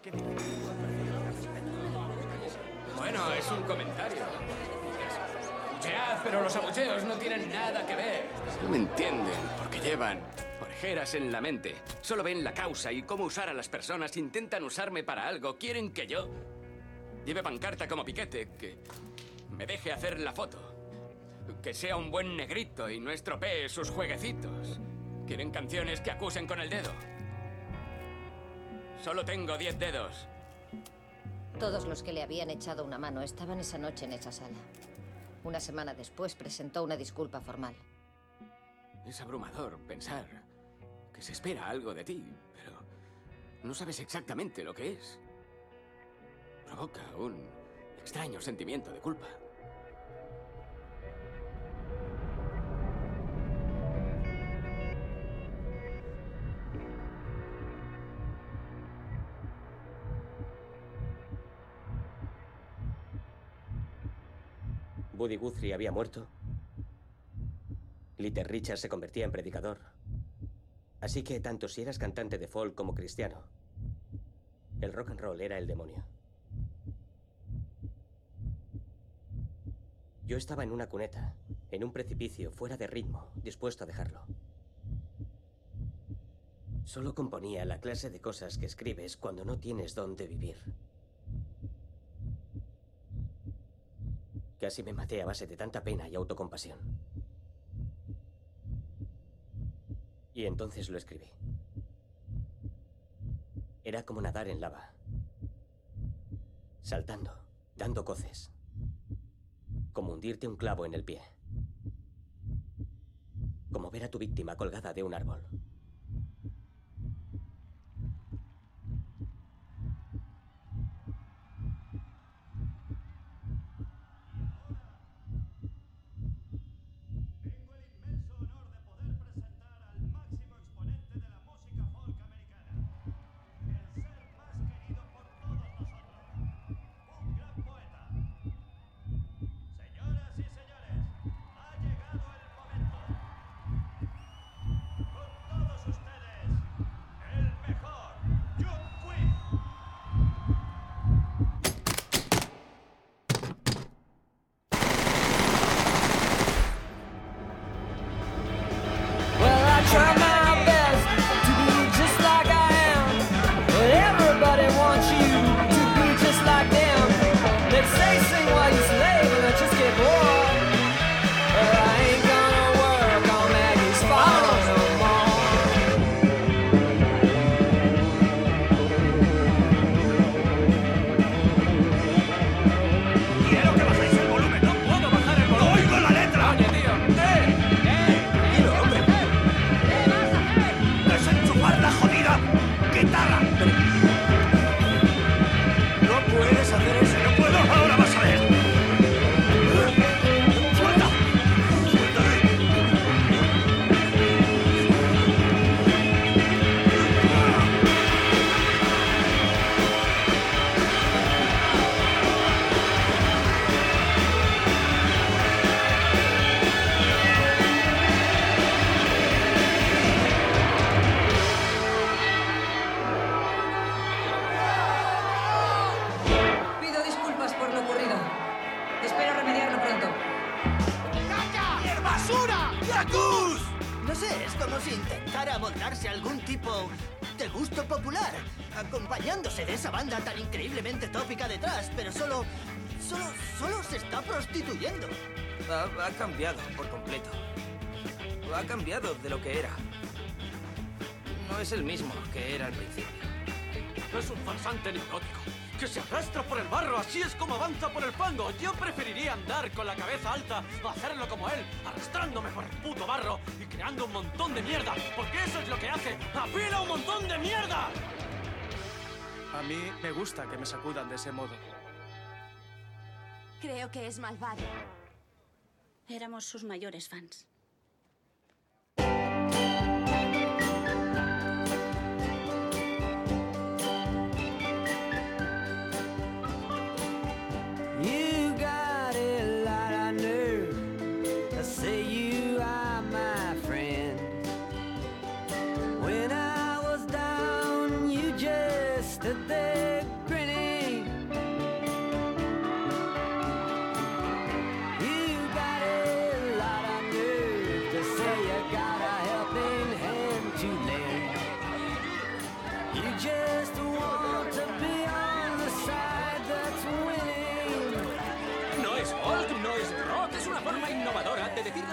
[SPEAKER 5] Bueno, es un comentario. Abuchead, pero los abucheos no tienen nada que ver. No me entienden, porque llevan orejeras en la mente. Solo ven la causa y cómo usar a las personas. Intentan usarme para algo. Quieren que yo lleve pancarta como Piquete, que me deje hacer la foto, que sea un buen negrito y no estropee sus jueguecitos, Quieren canciones que acusen con el dedo. Solo tengo diez dedos.
[SPEAKER 2] Todos los que le habían echado una mano estaban esa noche en esa sala. Una semana después presentó una disculpa formal.
[SPEAKER 5] Es abrumador pensar que se espera algo de ti, pero no sabes exactamente lo que es. Provoca un extraño sentimiento de culpa.
[SPEAKER 3] Buddy Guthrie había muerto. Little Richard se convertía en predicador. Así que tanto si eras cantante de folk como cristiano, el rock and roll era el demonio. Yo estaba en una cuneta, en un precipicio, fuera de ritmo, dispuesto a dejarlo. Solo componía la clase de cosas que escribes cuando no tienes dónde vivir. Casi me maté a base de tanta pena y autocompasión. Y entonces lo escribí. Era como nadar en lava. Saltando, dando coces. Como hundirte un clavo en el pie. Como ver a tu víctima colgada de un árbol.
[SPEAKER 7] Acompañándose de esa banda tan increíblemente tópica detrás, pero solo... solo... solo se está prostituyendo.
[SPEAKER 12] Ha, ha cambiado por completo. Ha cambiado de lo que era. No es el mismo que era al principio.
[SPEAKER 13] Es un farsante neurótico que se arrastra por el barro. Así es como avanza por el fango. Yo preferiría andar con la cabeza alta a hacerlo como él, arrastrándome por el puto barro y creando un montón de mierda, porque eso es lo que hace. ¡Apila un montón de mierda!
[SPEAKER 24] A mí me gusta que me sacudan de ese modo.
[SPEAKER 26] Creo que es malvado.
[SPEAKER 18] Éramos sus mayores fans.
[SPEAKER 4] You got a lot of nerve. I say you are my friend. When I was down, you just stood there grinning. You got a lot of nerve.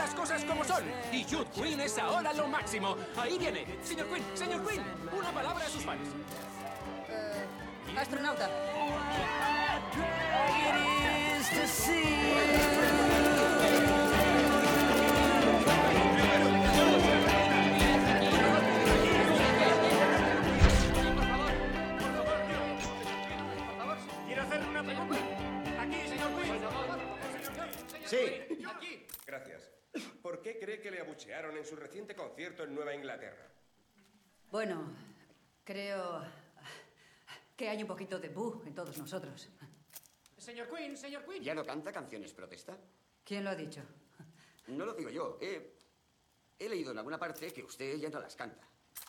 [SPEAKER 5] las cosas como son. Y Jude Quinn es ahora lo máximo. Ahí viene. Señor Quinn, señor Quinn, una palabra a sus fans.
[SPEAKER 1] Eh, astronauta.
[SPEAKER 17] Quiero hacerle una pregunta. Aquí, señor Quinn.
[SPEAKER 8] Sí. Aquí. Gracias. ¿Por qué cree que le abuchearon en su reciente concierto en Nueva Inglaterra?
[SPEAKER 1] Bueno, creo que hay un poquito de boo en todos nosotros.
[SPEAKER 17] Señor Quinn, señor Quinn.
[SPEAKER 10] ¿Ya no canta canciones protesta?
[SPEAKER 1] ¿Quién lo ha dicho?
[SPEAKER 10] No lo digo yo. He, he leído en alguna parte que usted ya no las canta.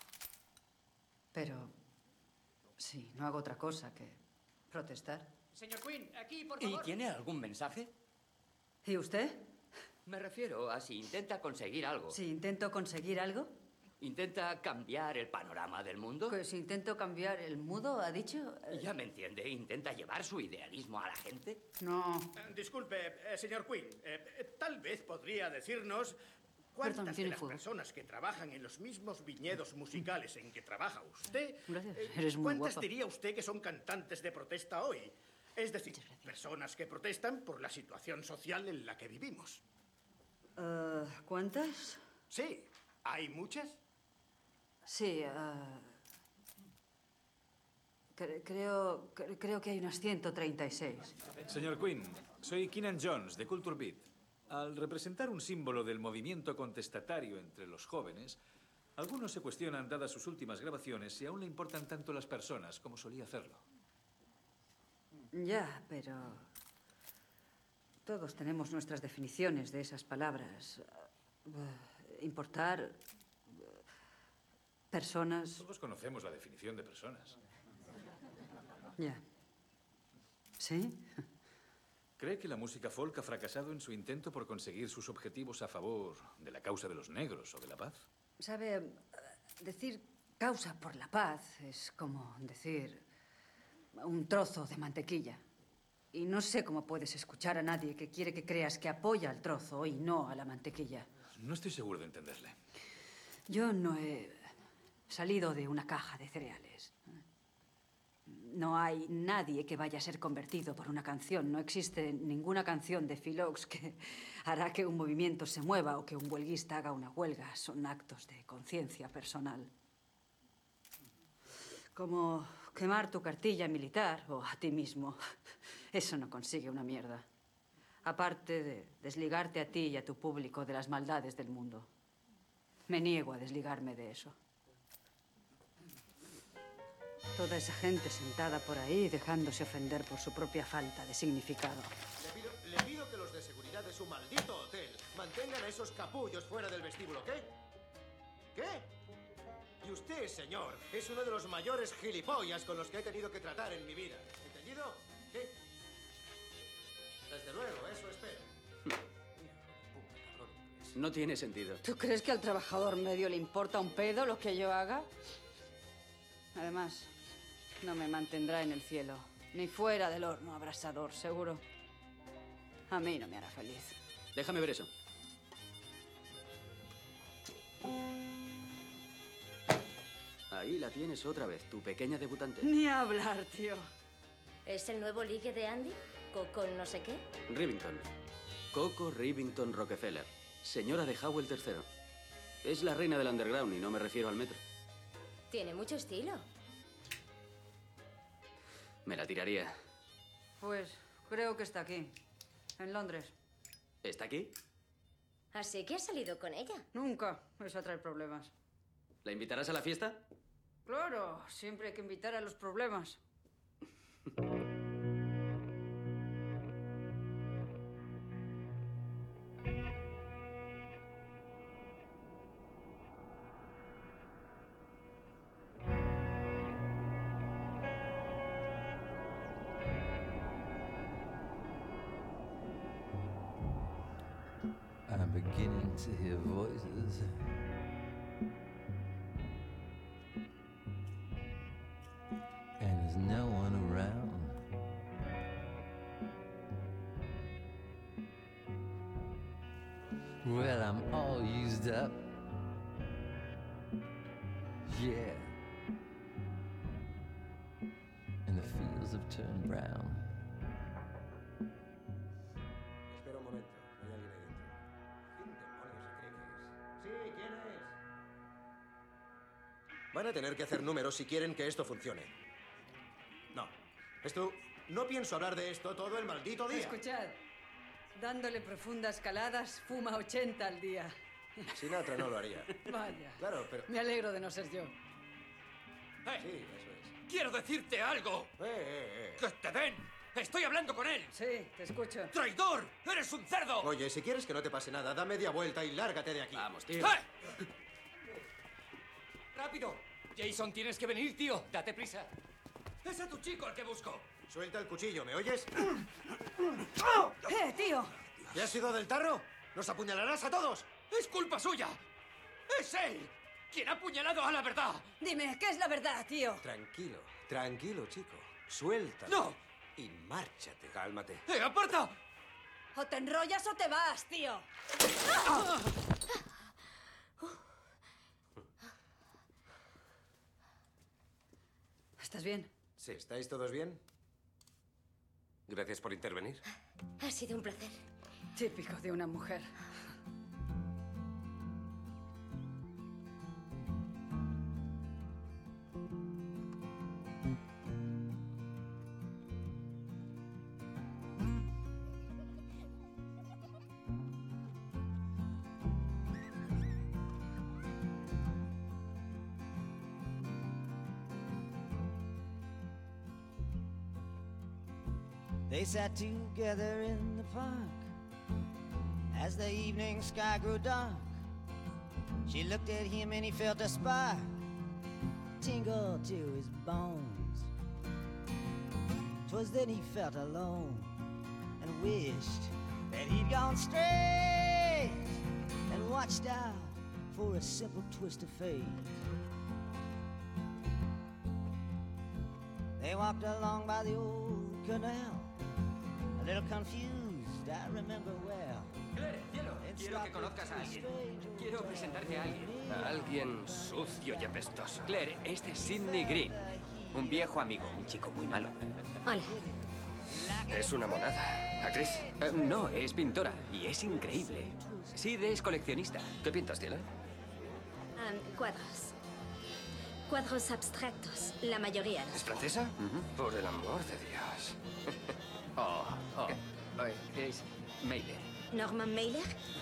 [SPEAKER 1] Pero sí, no hago otra cosa que protestar.
[SPEAKER 17] Señor Quinn, aquí, por
[SPEAKER 11] ¿Y
[SPEAKER 17] favor.
[SPEAKER 11] tiene algún mensaje?
[SPEAKER 1] ¿Y usted?
[SPEAKER 11] Me refiero a si intenta conseguir algo.
[SPEAKER 1] Si intento conseguir algo.
[SPEAKER 11] ¿Intenta cambiar el panorama del mundo?
[SPEAKER 1] Que si intento cambiar el mundo, ¿ha dicho?
[SPEAKER 11] Ya me entiende. ¿Intenta llevar su idealismo a la gente?
[SPEAKER 1] No.
[SPEAKER 17] Eh, Disculpe, eh, señor Quinn. eh, eh, tal vez podría decirnos cuántas
[SPEAKER 1] Perdón,
[SPEAKER 17] de
[SPEAKER 1] tiene
[SPEAKER 17] las
[SPEAKER 1] fuego.
[SPEAKER 17] personas que trabajan en los mismos viñedos musicales en que trabaja usted...
[SPEAKER 1] Gracias.
[SPEAKER 17] eh,
[SPEAKER 1] Eres muy
[SPEAKER 17] ¿Cuántas
[SPEAKER 1] guapa.
[SPEAKER 17] diría usted que son cantantes de protesta hoy? Es decir, personas que protestan por la situación social en la que vivimos.
[SPEAKER 1] Eh, ¿Cuántas?
[SPEAKER 17] Sí. ¿Hay muchas?
[SPEAKER 1] Sí, ah, cre- creo, cre- creo que hay unas ciento treinta y seis.
[SPEAKER 21] Señor Quinn, soy Keenan Jones, de Culture Beat. Al representar un símbolo del movimiento contestatario entre los jóvenes, algunos se cuestionan, dadas sus últimas grabaciones, si aún le importan tanto las personas como solía hacerlo.
[SPEAKER 1] Ya, pero todos tenemos nuestras definiciones de esas palabras. Eh, importar, eh, personas.
[SPEAKER 21] Todos conocemos la definición de personas.
[SPEAKER 1] Ya. ¿Sí?
[SPEAKER 21] ¿Cree que la música folk ha fracasado en su intento por conseguir sus objetivos a favor de la causa de los negros o de la paz?
[SPEAKER 1] Sabe, eh, decir causa por la paz es como decir un trozo de mantequilla. Y no sé cómo puedes escuchar a nadie que quiere que creas que apoya al trozo y no a la mantequilla.
[SPEAKER 21] No estoy seguro de entenderle.
[SPEAKER 1] Yo no he salido de una caja de cereales. No hay nadie que vaya a ser convertido por una canción. No existe ninguna canción de Phil Ochs que hará que un movimiento se mueva o que un huelguista haga una huelga. Son actos de conciencia personal. Como quemar tu cartilla militar o a ti mismo. Eso no consigue una mierda. Aparte de desligarte a ti y a tu público de las maldades del mundo. Me niego a desligarme de eso. Toda esa gente sentada por ahí dejándose ofender por su propia falta de significado.
[SPEAKER 8] Le pido, le pido que los de seguridad de su maldito hotel mantengan a esos capullos fuera del vestíbulo, ¿qué? ¿Qué? Y usted, señor, es uno de los mayores gilipollas con los que he tenido que tratar en mi vida. ¿Entendido? ¿Qué? Desde luego, eso espero.
[SPEAKER 10] No tiene sentido.
[SPEAKER 1] ¿Tú crees que al trabajador medio le importa un pedo lo que yo haga? Además, no me mantendrá en el cielo, ni fuera del horno abrasador, seguro. A mí no me hará feliz.
[SPEAKER 10] Déjame ver eso. Ahí la tienes otra vez, tu pequeña debutante.
[SPEAKER 1] Ni hablar, tío.
[SPEAKER 15] ¿Es el nuevo ligue de Andy? ¿Coco no sé qué?
[SPEAKER 10] Rivington. Coco Rivington Rockefeller. Señora de Howell tercero. Es la reina del underground y no me refiero al metro.
[SPEAKER 15] Tiene mucho estilo.
[SPEAKER 10] Me la tiraría.
[SPEAKER 1] Pues creo que está aquí, en Londres.
[SPEAKER 10] ¿Está aquí?
[SPEAKER 15] Así que has salido con ella.
[SPEAKER 1] Nunca. Eso trae problemas.
[SPEAKER 10] ¿La invitarás a la fiesta?
[SPEAKER 1] Claro, siempre hay que invitar a los problemas.
[SPEAKER 4] I'm beginning to hear voices. And there's no one around. Well, I
[SPEAKER 9] I'm all used up. Yeah. And the fields have turned brown.
[SPEAKER 8] Espera un momento. Hay alguien ahí dentro. ¿Quién demonios se cree que es? Sí, ¿quién es? Van a tener que hacer números si quieren que esto funcione. No. Esto... No pienso hablar de esto todo el maldito día.
[SPEAKER 1] Escuchad. Dándole profundas caladas, fuma ochenta al día.
[SPEAKER 8] Sinatra no lo haría.
[SPEAKER 1] Vaya.
[SPEAKER 8] Claro, pero...
[SPEAKER 1] Me alegro de no ser yo.
[SPEAKER 5] ¡Eh!
[SPEAKER 8] Sí, eso es.
[SPEAKER 5] ¡Quiero decirte algo!
[SPEAKER 8] ¡Eh, eh, eh!
[SPEAKER 5] ¡Que te den! ¡Estoy hablando con él!
[SPEAKER 1] Sí, te escucho.
[SPEAKER 5] ¡Traidor! ¡Eres un cerdo!
[SPEAKER 8] Oye, si quieres que no te pase nada, da media vuelta y lárgate de aquí.
[SPEAKER 5] Vamos, tío. ¡Eh! ¡Rápido! Jason, tienes que venir, tío. Date prisa. Es a tu chico al que busco.
[SPEAKER 8] Suelta el cuchillo, ¿me oyes?
[SPEAKER 1] ¡Eh, tío!
[SPEAKER 8] ¿Te has ido del tarro? ¡Nos apuñalarás a todos!
[SPEAKER 5] ¡Es culpa suya! ¡Es él! ¿Quién ha apuñalado a la verdad?
[SPEAKER 1] Dime, ¿qué es la verdad, tío?
[SPEAKER 8] Tranquilo, tranquilo, chico. Suelta.
[SPEAKER 5] ¡No!
[SPEAKER 8] Y márchate. Cálmate.
[SPEAKER 5] ¡Eh, aparta!
[SPEAKER 1] O te enrollas o te vas, tío. ¿Estás bien?
[SPEAKER 8] Sí, ¿estáis todos bien?
[SPEAKER 14] Gracias por intervenir.
[SPEAKER 15] Ha sido un placer.
[SPEAKER 1] Típico de una mujer.
[SPEAKER 4] They sat together in the park as the evening sky grew dark. She looked at him and he felt a spark tingle to his bones. 'Twas then he felt alone and wished that he'd gone straight and watched out for a simple twist of fate. They walked along by the old canal, a little confused, I remember well.
[SPEAKER 5] Claire, cielo, quiero que conozcas a alguien. Quiero presentarte a alguien. A alguien sucio y apestoso.
[SPEAKER 10] Claire, este es Sidney Green. Un viejo amigo, un chico muy malo.
[SPEAKER 2] Hola.
[SPEAKER 14] Es una monada. ¿A Chris?
[SPEAKER 10] Eh, no, es pintora y es increíble. Sid es coleccionista.
[SPEAKER 14] ¿Qué pintas tiene?
[SPEAKER 15] Um, cuadros. Cuadros abstractos, la mayoría.
[SPEAKER 14] ¿Es francesa? Por el amor de Dios.
[SPEAKER 10] Oh, oh. Eh, es Mailer.
[SPEAKER 15] Norman Mailer.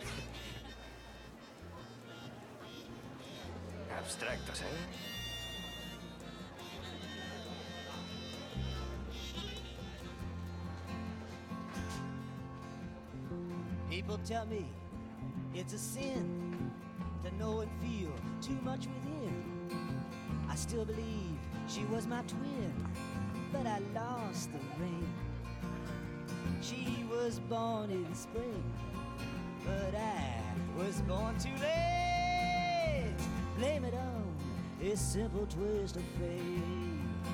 [SPEAKER 14] Abstractos, ¿eh?
[SPEAKER 4] People tell me it's a sin to know and feel too much within. I still believe she was my twin, but I lost the ring. She was born in spring, but I was born too late. Blame it on this simple twist of fate.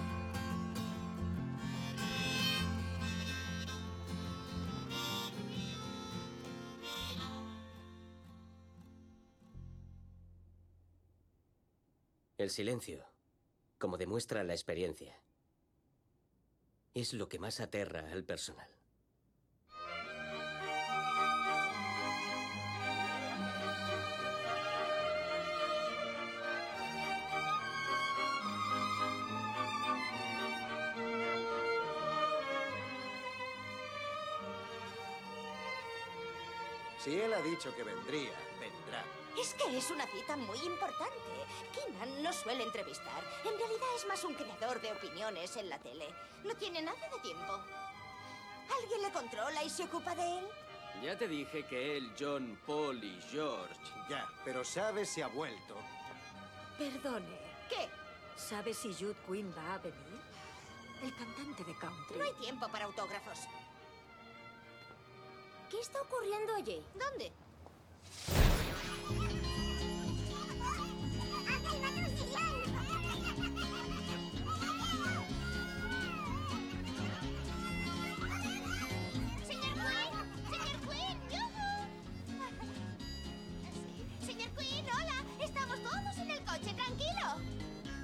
[SPEAKER 3] El silencio, como demuestra la experiencia, es lo que más aterra al personal.
[SPEAKER 8] Si él ha dicho que vendría, vendrá.
[SPEAKER 15] Es que es una cita muy importante. Keenan no suele entrevistar. En realidad es más un creador de opiniones en la tele. No tiene nada de tiempo. ¿Alguien le controla y se ocupa de él?
[SPEAKER 10] Ya te dije que él, John, Paul y George...
[SPEAKER 8] Ya, pero ¿sabes si ha vuelto?
[SPEAKER 1] Perdone.
[SPEAKER 15] ¿Qué?
[SPEAKER 1] ¿Sabe si Jude Quinn va a venir? El cantante de country.
[SPEAKER 15] No hay tiempo para autógrafos. ¿Qué está ocurriendo allí? ¿Dónde? Todos en el coche, tranquilo.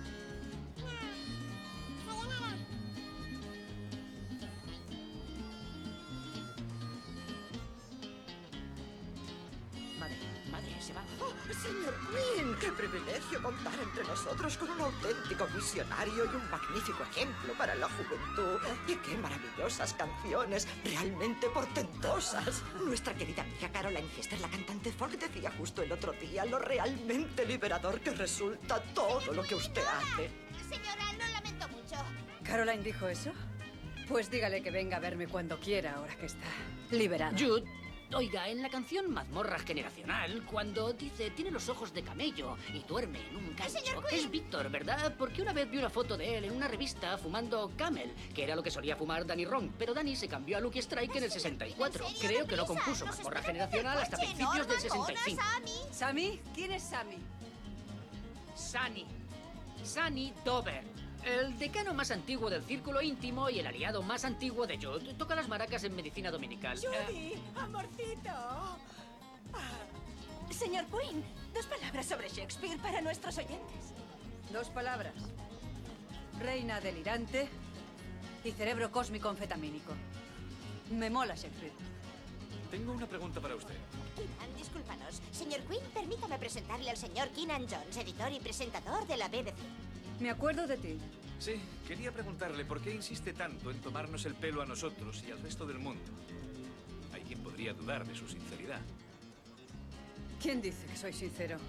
[SPEAKER 16] Madre, madre, se va.
[SPEAKER 19] Oh, señor Quinn, qué privilegio contar entre nosotros con un auténtico visionario y un magnífico ejemplo para la juventud. Y qué maravillosas canciones, realmente portentosas. Nuestra querida amiga Caroline Hester, la cantante folk, decía justo el otro día lo realmente liberador que resulta todo lo que usted hace.
[SPEAKER 15] Señora, lo lamento mucho.
[SPEAKER 1] ¿Caroline dijo eso? Pues dígale que venga a verme cuando quiera, ahora que está liberada.
[SPEAKER 16] Jude, oiga, en la canción Mazmorra Generacional, cuando dice tiene los ojos de camello y duerme en un gancho, es Víctor, ¿verdad? Porque una vez vi una foto de él en una revista fumando Camel, que era lo que solía fumar Danny Ron, pero Danny se cambió a Lucky Strike en el sesenta y cuatro. Creo que no compuso Mazmorra Generacional hasta principios del sesenta y cinco.
[SPEAKER 1] ¿Sammy? ¿Quién es Sammy?
[SPEAKER 16] Sunny. Sunny Dover. El decano más antiguo del círculo íntimo y el aliado más antiguo de Jude. Toca las maracas en medicina dominical.
[SPEAKER 19] Judy, amorcito. Ah. Señor Quinn, dos palabras sobre Shakespeare para nuestros oyentes.
[SPEAKER 1] Dos palabras. Reina delirante y cerebro cósmico anfetamínico. Me mola Shakespeare.
[SPEAKER 21] Tengo una pregunta para usted.
[SPEAKER 15] Keenan, discúlpanos. Señor Quinn, permítame presentarle al señor Keenan Jones, editor y presentador de la B B C.
[SPEAKER 1] Me acuerdo de ti.
[SPEAKER 21] Sí, quería preguntarle por qué insiste tanto en tomarnos el pelo a nosotros y al resto del mundo. Hay quien podría dudar de su sinceridad.
[SPEAKER 1] ¿Quién dice que soy sincero?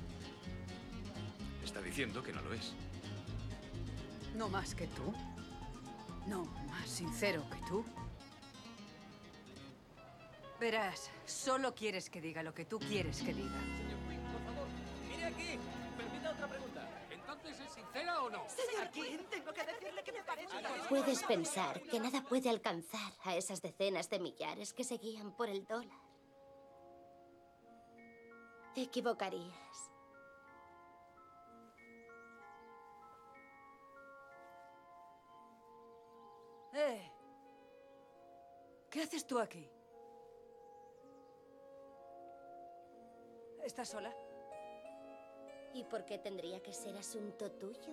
[SPEAKER 21] Está diciendo que no lo es.
[SPEAKER 1] No más que tú. No más sincero que tú. Verás, solo quieres que diga lo que tú quieres que diga.
[SPEAKER 13] Señor Quinn, por favor, mire aquí. Permita otra pregunta. ¿Entonces es sincera o no?
[SPEAKER 19] Señor Quinn, tengo que decirle que me parece...
[SPEAKER 2] Puedes pensar que nada puede alcanzar a esas decenas de millares que se guían por el dólar. Te equivocarías.
[SPEAKER 1] ¡Eh! ¿Qué haces tú aquí? ¿Estás sola?
[SPEAKER 2] ¿Y por qué tendría que ser asunto tuyo?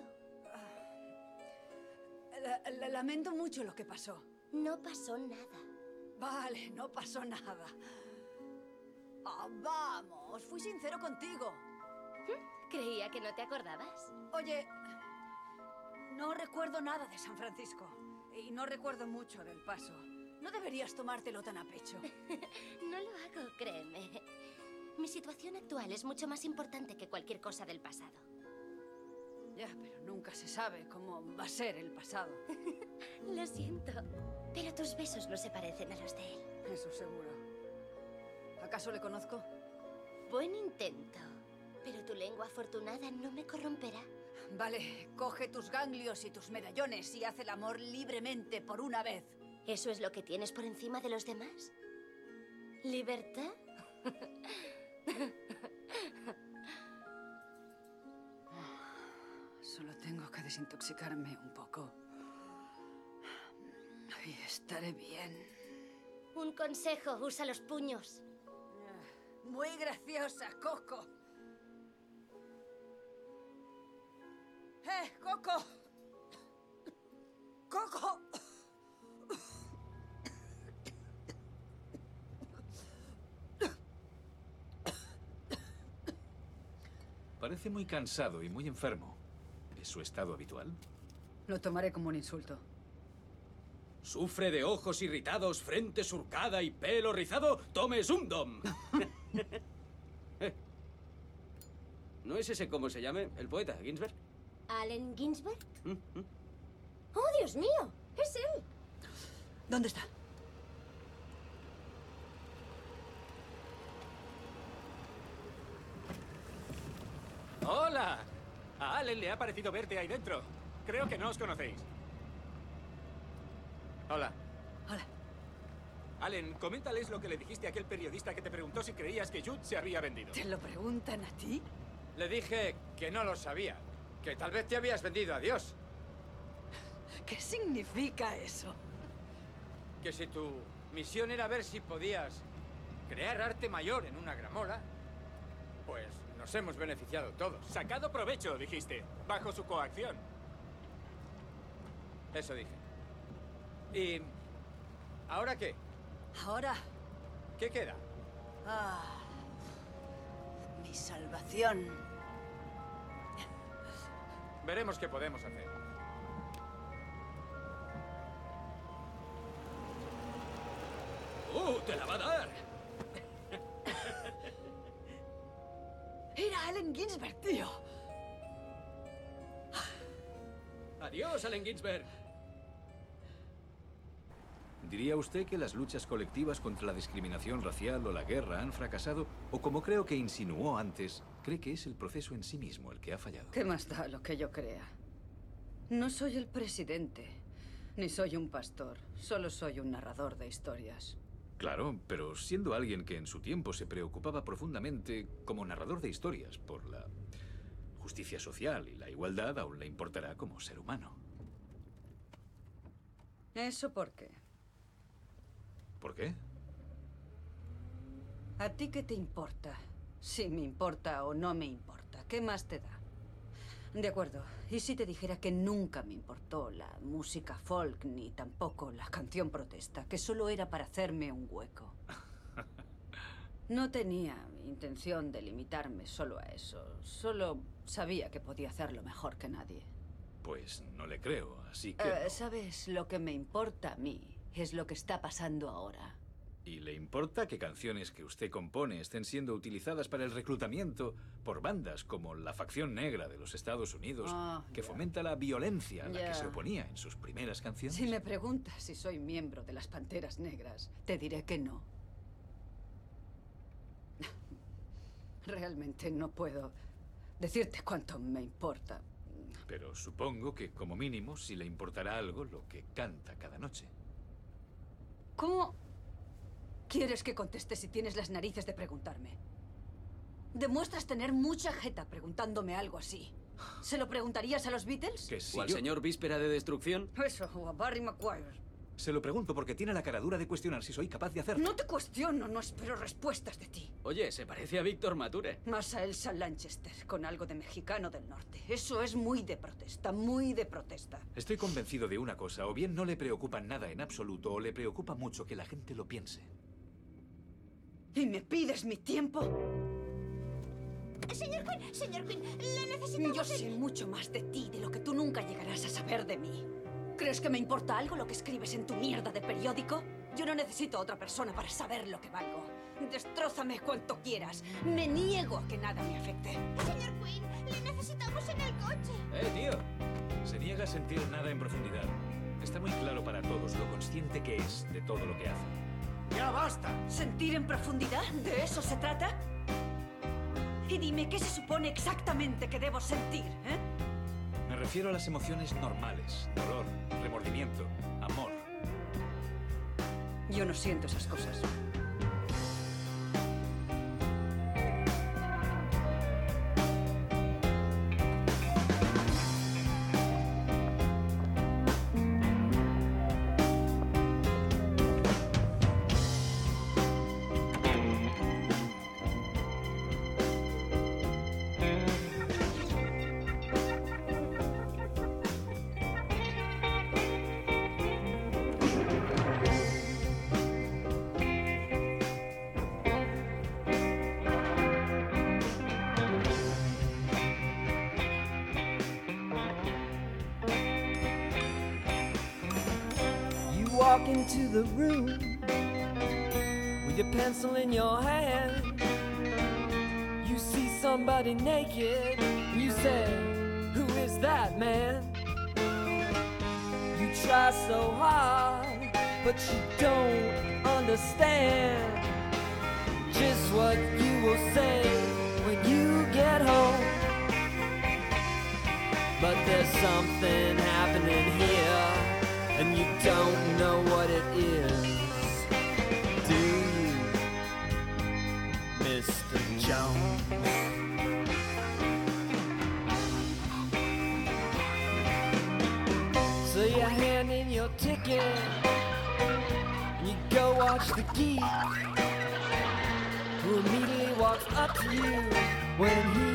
[SPEAKER 1] La- la- lamento mucho lo que pasó.
[SPEAKER 2] No pasó nada.
[SPEAKER 1] Vale, no pasó nada. Ah, vamos, fui sincero contigo.
[SPEAKER 2] Creía que no te acordabas.
[SPEAKER 1] Oye, no recuerdo nada de San Francisco. Y no recuerdo mucho del paso. No deberías tomártelo tan a pecho.
[SPEAKER 2] No lo hago, créeme. Mi situación actual es mucho más importante que cualquier cosa del pasado.
[SPEAKER 1] Ya, pero nunca se sabe cómo va a ser el pasado.
[SPEAKER 2] Lo siento, pero tus besos no se parecen a los de él.
[SPEAKER 1] Eso seguro. ¿Acaso le conozco?
[SPEAKER 2] Buen intento, pero tu lengua afortunada no me corromperá.
[SPEAKER 1] Vale, coge tus ganglios y tus medallones y haz el amor libremente por una vez.
[SPEAKER 2] ¿Eso es lo que tienes por encima de los demás? ¿Libertad?
[SPEAKER 1] Solo tengo que desintoxicarme un poco. Y estaré bien.
[SPEAKER 2] Un consejo, usa los puños.
[SPEAKER 1] Muy graciosa, Coco. ¡Eh, Coco! ¡Coco!
[SPEAKER 21] Parece muy cansado y muy enfermo. ¿Es su estado habitual?
[SPEAKER 1] Lo tomaré como un insulto.
[SPEAKER 10] ¿Sufre de ojos irritados, frente surcada y pelo rizado? ¡Tome Zumdom! Eh, ¿no es ese cómo se llame? ¿El poeta, Ginsberg?
[SPEAKER 2] ¿Allen Ginsberg?
[SPEAKER 10] ¿Mm? ¿Mm?
[SPEAKER 2] ¡Oh, Dios mío! ¡Es él!
[SPEAKER 1] ¿Dónde está?
[SPEAKER 13] ¡Hola! A Allen le ha parecido verte ahí dentro. Creo que no os conocéis. Hola.
[SPEAKER 1] Hola.
[SPEAKER 13] Allen, coméntales lo que le dijiste a aquel periodista que te preguntó si creías que Jude se había vendido.
[SPEAKER 1] ¿Te lo preguntan a ti?
[SPEAKER 5] Le dije que no lo sabía. Que tal vez te habías vendido a Dios.
[SPEAKER 1] ¿Qué significa eso?
[SPEAKER 5] Que si tu misión era ver si podías crear arte mayor en una gramola, pues nos Nos hemos beneficiado todos.
[SPEAKER 13] Sacado provecho, dijiste. Bajo su coacción.
[SPEAKER 5] Eso dije. ¿Y ahora qué?
[SPEAKER 1] ¿Ahora?
[SPEAKER 5] ¿Qué queda?
[SPEAKER 1] Ah, mi salvación.
[SPEAKER 5] Veremos qué podemos hacer.
[SPEAKER 10] ¡Uh, te la va a dar!
[SPEAKER 1] Era Allen Ginsberg, tío.
[SPEAKER 10] Adiós, Allen Ginsberg.
[SPEAKER 21] ¿Diría usted que las luchas colectivas contra la discriminación racial o la guerra han fracasado? O como creo que insinuó antes, cree que es el proceso en sí mismo el que ha fallado.
[SPEAKER 1] ¿Qué más da lo que yo crea? No soy el presidente, ni soy un pastor. Solo soy un narrador de historias.
[SPEAKER 21] Claro, pero siendo alguien que en su tiempo se preocupaba profundamente como narrador de historias por la justicia social y la igualdad, aún le importará como ser humano.
[SPEAKER 1] ¿Eso por qué?
[SPEAKER 21] ¿Por qué?
[SPEAKER 1] ¿A ti qué te importa? Si me importa o no me importa. ¿Qué más te da? De acuerdo. ¿Y si te dijera que nunca me importó la música folk ni tampoco la canción protesta? Que solo era para hacerme un hueco. No tenía intención de limitarme solo a eso. Solo sabía que podía hacerlo mejor que nadie.
[SPEAKER 21] Pues no le creo, así que...
[SPEAKER 1] Eh,
[SPEAKER 21] no.
[SPEAKER 1] ¿Sabes? Lo que me importa a mí es lo que está pasando ahora.
[SPEAKER 21] ¿Y le importa que canciones que usted compone estén siendo utilizadas para el reclutamiento por bandas como la facción negra de los Estados Unidos,
[SPEAKER 1] Ah,
[SPEAKER 21] que
[SPEAKER 1] ya.
[SPEAKER 21] fomenta la violencia a la
[SPEAKER 1] Ya.
[SPEAKER 21] que se oponía en sus primeras canciones?
[SPEAKER 1] Si me preguntas si soy miembro de las Panteras Negras, te diré que no. Realmente no puedo decirte cuánto me importa.
[SPEAKER 21] Pero supongo que, como mínimo, sí le importará algo lo que canta cada noche.
[SPEAKER 1] ¿Cómo quieres que conteste si tienes las narices de preguntarme? Demuestras tener mucha jeta preguntándome algo así. ¿Se lo preguntarías a los Beatles?
[SPEAKER 21] Que sí,
[SPEAKER 10] ¿O al
[SPEAKER 21] yo-
[SPEAKER 10] señor Víspera de Destrucción?
[SPEAKER 1] Eso, o a Barry Maguire.
[SPEAKER 21] Se lo pregunto porque tiene la caradura de cuestionar si soy capaz de hacerlo.
[SPEAKER 1] No te cuestiono, no espero respuestas de ti.
[SPEAKER 10] Oye, se parece a Víctor Mature.
[SPEAKER 1] Más a Elsa Lanchester, con algo de mexicano del norte. Eso es muy de protesta, muy de protesta.
[SPEAKER 21] Estoy convencido de una cosa, o bien no le preocupa nada en absoluto, o le preocupa mucho que la gente lo piense.
[SPEAKER 1] ¿Y me pides mi tiempo?
[SPEAKER 15] Señor Quinn, señor Quinn, le necesitamos...
[SPEAKER 1] Yo sé mucho más de ti de lo que tú nunca llegarás a saber de mí. ¿Crees que me importa algo lo que escribes en tu mierda de periódico? Yo no necesito a otra persona para saber lo que valgo. Destrózame cuanto quieras. Me niego a que nada me afecte.
[SPEAKER 15] Señor Quinn, le necesitamos en el coche.
[SPEAKER 21] ¡Eh, tío! Se niega a sentir nada en profundidad. Está muy claro para todos lo consciente que es de todo lo que hace.
[SPEAKER 8] ¡Ya basta!
[SPEAKER 1] ¿Sentir en profundidad? ¿De eso se trata? Y dime, ¿qué se supone exactamente que debo sentir, eh?
[SPEAKER 21] Me refiero a las emociones normales. Dolor, remordimiento, amor.
[SPEAKER 1] Yo no siento esas cosas.
[SPEAKER 4] You walk into the room with your pencil in your hand. You see somebody naked. You say, "Who is that man?" You try so hard, but you don't understand just what you will say when you get home. But there's something happening here, and you don't know what it is. Do you, Mister Jones? So you hand in your ticket, and you go watch the geek, who immediately walks up to you when he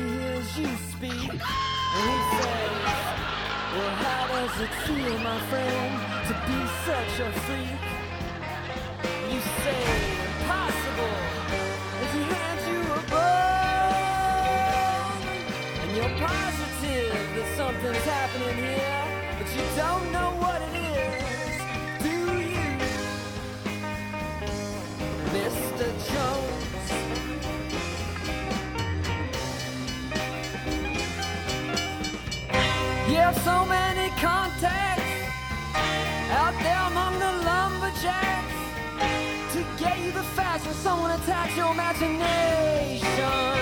[SPEAKER 4] And he says, well, how does it feel, my friend, to be such a freak? You say, impossible, as he hands you a bone. And you're positive that something's happening here, but you don't know what it is, do you, Mister Jones? You have so many contacts out there among the lumberjacks to get you the facts when someone attacks your imagination.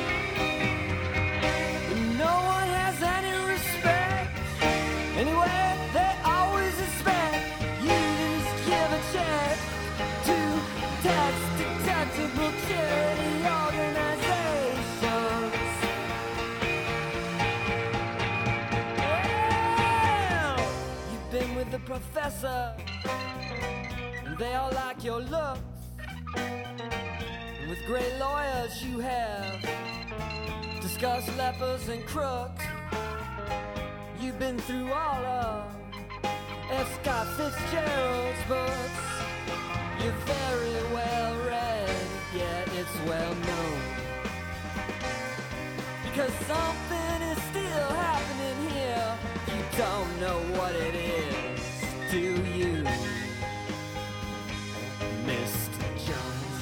[SPEAKER 4] But no one has any respect. Anyway, they always expect you to just give a check to tax-deductible charity organizations. Well, you've been with the professor, and they all like your looks. And with great lawyers you have discussed lepers and crooks. You've been through all of F. Scott Fitzgerald's books. You're very well read, yet it's well known. Because something is still happening here. You don't know what it is, do you, Mister Jones?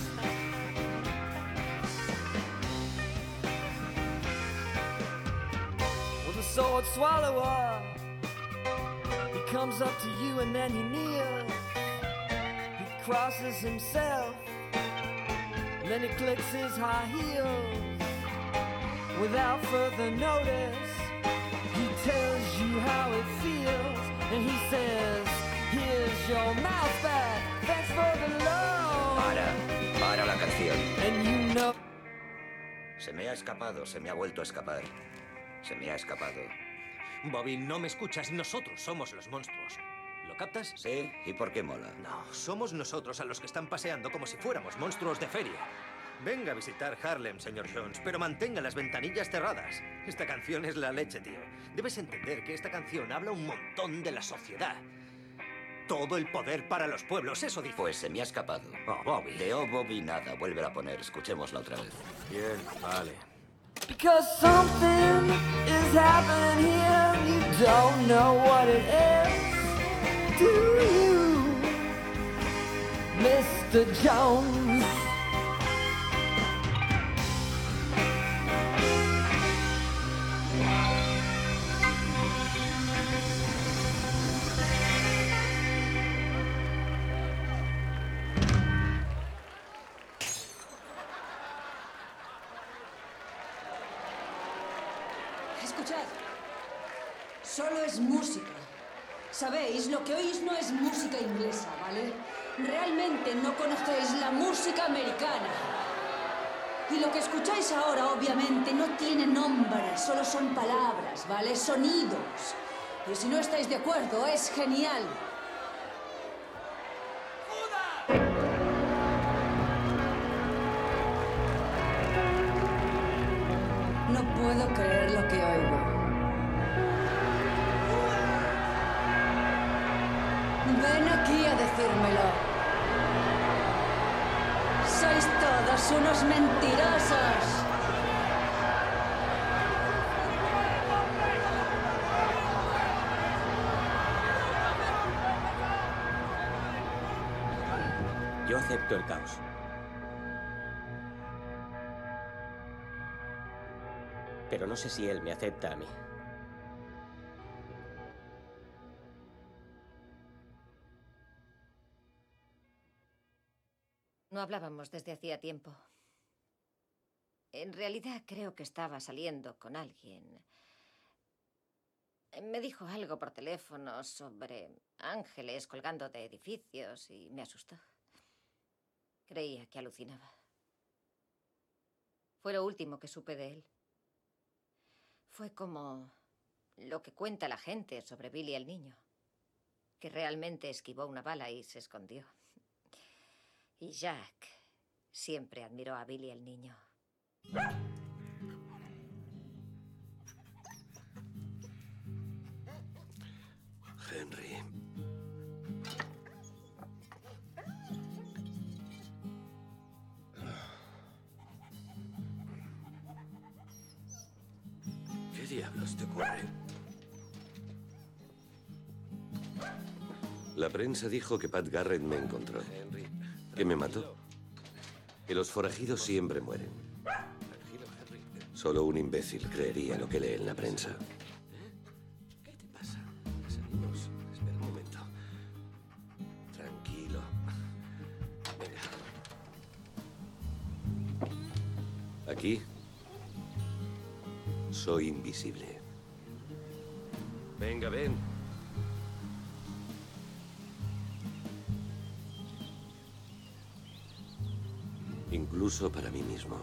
[SPEAKER 4] Well, the sword swallower, he comes up to you and then he kneels. He crosses himself, and then he clicks his high heels. Without further notice, he tells you how it feels, and he says, here's your mouse back, thanks for the loan.
[SPEAKER 14] Para, para la canción.
[SPEAKER 4] And you know...
[SPEAKER 14] Se me ha escapado, se me ha vuelto a escapar. Se me ha escapado.
[SPEAKER 8] Bobby, no me escuchas. Nosotros somos los monstruos. ¿Lo captas?
[SPEAKER 14] Sí, ¿y por qué mola?
[SPEAKER 8] No, somos nosotros a los que están paseando como si fuéramos monstruos de feria. Venga a visitar Harlem, señor Jones, pero mantenga las ventanillas cerradas. Esta canción es la leche, tío. Debes entender que esta canción habla un montón de la sociedad. Todo el poder para los pueblos, eso dice.
[SPEAKER 14] Pues se me ha escapado.
[SPEAKER 8] Oh, Bobby.
[SPEAKER 14] De oh, Bobby, nada. Vuelve a poner. Escuchémosla otra vez.
[SPEAKER 8] Bien, vale.
[SPEAKER 4] Because something is happening here, you don't know what it is, do you, Mister Jones?
[SPEAKER 1] Escuchad, solo es música. Sabéis, lo que oís no es música inglesa, ¿vale? Realmente no conocéis la música americana. Y lo que escucháis ahora, obviamente, no tiene nombre, solo son palabras, ¿vale? Sonidos. Y si no estáis de acuerdo, es genial. No puedo creer lo que oigo. Ven aquí a decírmelo. Sois todos unos mentirosos.
[SPEAKER 3] Yo acepto el caos. Pero no sé si él me acepta a mí.
[SPEAKER 2] No hablábamos desde hacía tiempo. En realidad creo que estaba saliendo con alguien. Me dijo algo por teléfono sobre ángeles colgando de edificios y me asustó. Creía que alucinaba. Fue lo último que supe de él. Fue como lo que cuenta la gente sobre Billy el niño, que realmente esquivó una bala y se escondió. Y Jack siempre admiró a Billy el niño.
[SPEAKER 6] Henry. ¿Qué diablos te ocurre? La prensa dijo que Pat Garrett me encontró. Que me mató. Que los forajidos siempre mueren. Solo un imbécil creería lo que lee en la prensa. ¿Qué te pasa? Salimos. Espera un momento. Tranquilo. Venga. Aquí soy invisible. Venga, ven. Incluso para mí mismo.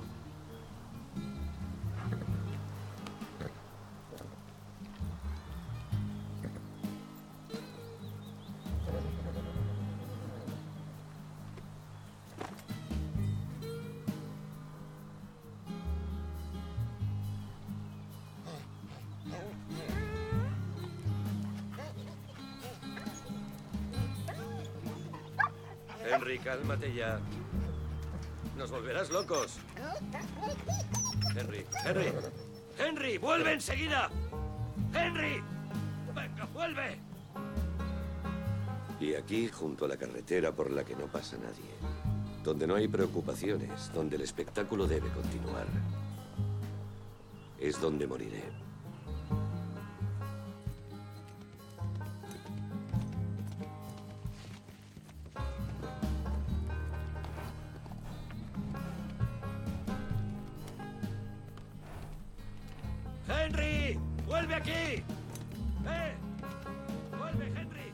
[SPEAKER 6] Henry, cálmate ya. Nos volverás locos. Henry, Henry, Henry, vuelve enseguida. Henry, venga, vuelve. Y aquí, junto a la carretera por la que no pasa nadie, donde no hay preocupaciones, donde el espectáculo debe continuar, es donde moriré. ¡Henry! ¡Vuelve aquí! ¡Eh! ¡Vuelve, Henry!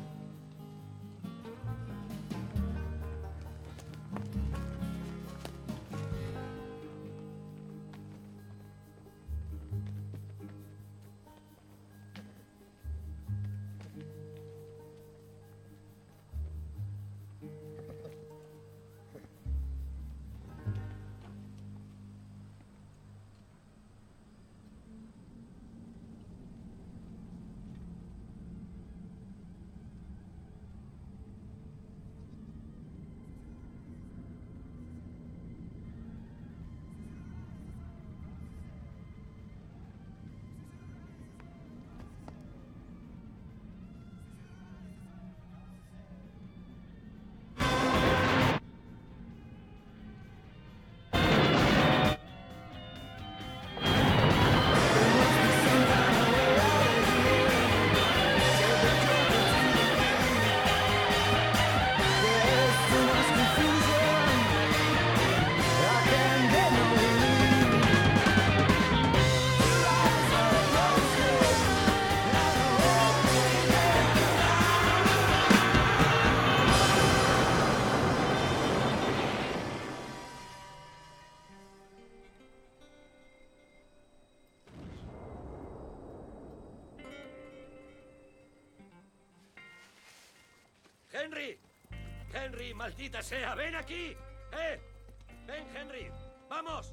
[SPEAKER 6] ¡Henry! ¡Henry, maldita sea! ¡Ven aquí! ¡Eh! ¡Ven, Henry! ¡Vamos!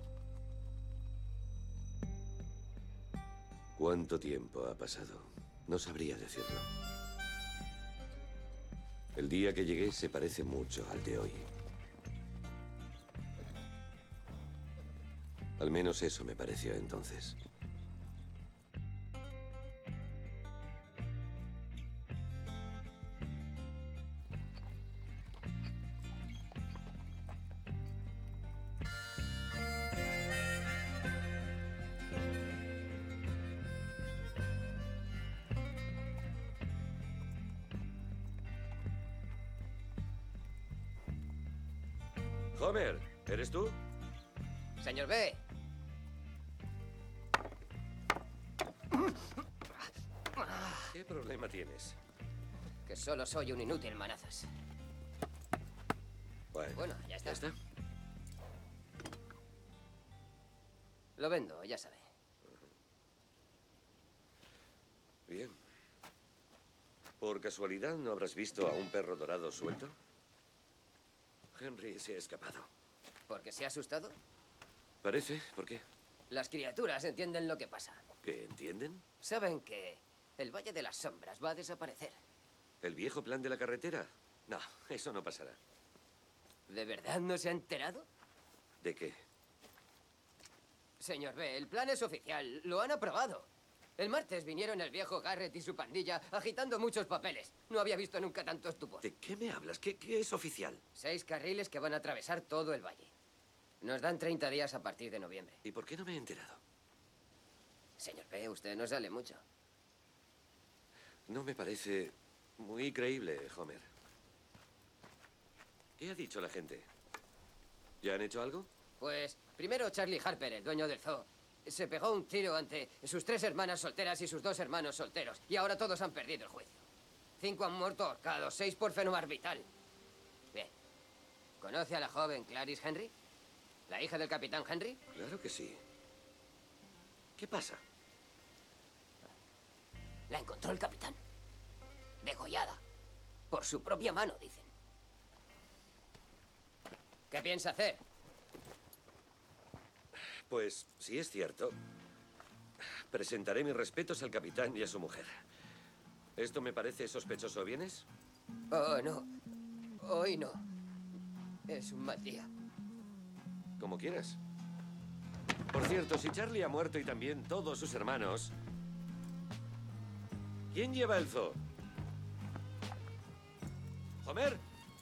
[SPEAKER 6] ¿Cuánto tiempo ha pasado? No sabría decirlo. El día que llegué se parece mucho al de hoy. Al menos eso me pareció entonces. Homer, ¿eres tú?
[SPEAKER 20] Señor B.
[SPEAKER 6] ¿Qué problema tienes?
[SPEAKER 20] Que solo soy un inútil manazas.
[SPEAKER 6] Bueno,
[SPEAKER 20] Bueno, ya está.
[SPEAKER 6] ¿Ya está?
[SPEAKER 20] Lo vendo, ya sabe.
[SPEAKER 6] Bien. ¿Por casualidad no habrás visto a un perro dorado suelto? Henry se ha escapado.
[SPEAKER 20] ¿Por qué se ha asustado?
[SPEAKER 6] Parece. ¿Por qué?
[SPEAKER 20] Las criaturas entienden lo que pasa.
[SPEAKER 6] ¿Qué entienden?
[SPEAKER 20] Saben que El Valle de las Sombras va a desaparecer.
[SPEAKER 6] ¿El viejo plan de la carretera? No, eso no pasará.
[SPEAKER 20] ¿De verdad no se ha enterado?
[SPEAKER 6] ¿De qué?
[SPEAKER 20] Señor B, el plan es oficial. Lo han aprobado. El martes vinieron el viejo Garrett y su pandilla agitando muchos papeles. No había visto nunca tantos tubos.
[SPEAKER 6] ¿De qué me hablas? ¿Qué, qué es oficial?
[SPEAKER 20] Seis carriles que van a atravesar todo el valle. Nos dan treinta días a partir de noviembre.
[SPEAKER 6] ¿Y por qué no me he enterado?
[SPEAKER 20] Señor B, usted no sale mucho.
[SPEAKER 6] No me parece muy creíble, Homer. ¿Qué ha dicho la gente? ¿Ya han hecho algo?
[SPEAKER 20] Pues primero Charlie Harper, el dueño del zoo, se pegó un tiro ante sus tres hermanas solteras y sus dos hermanos solteros. Y ahora todos han perdido el juicio. Cinco han muerto ahorcados, seis por fenobarbital. Bien. ¿Conoce a la joven Clarice Henry? ¿La hija del capitán Henry?
[SPEAKER 6] Claro que sí. ¿Qué pasa?
[SPEAKER 20] La encontró el capitán. Degollada. Por su propia mano, dicen. ¿Qué piensa hacer?
[SPEAKER 6] Pues, si es cierto, presentaré mis respetos al capitán y a su mujer. ¿Esto me parece sospechoso, vienes?
[SPEAKER 20] Oh, no. Hoy no. Es un mal día.
[SPEAKER 6] Como quieras. Por cierto, si Charlie ha muerto y también todos sus hermanos, ¿quién lleva el zoo? ¿Homer?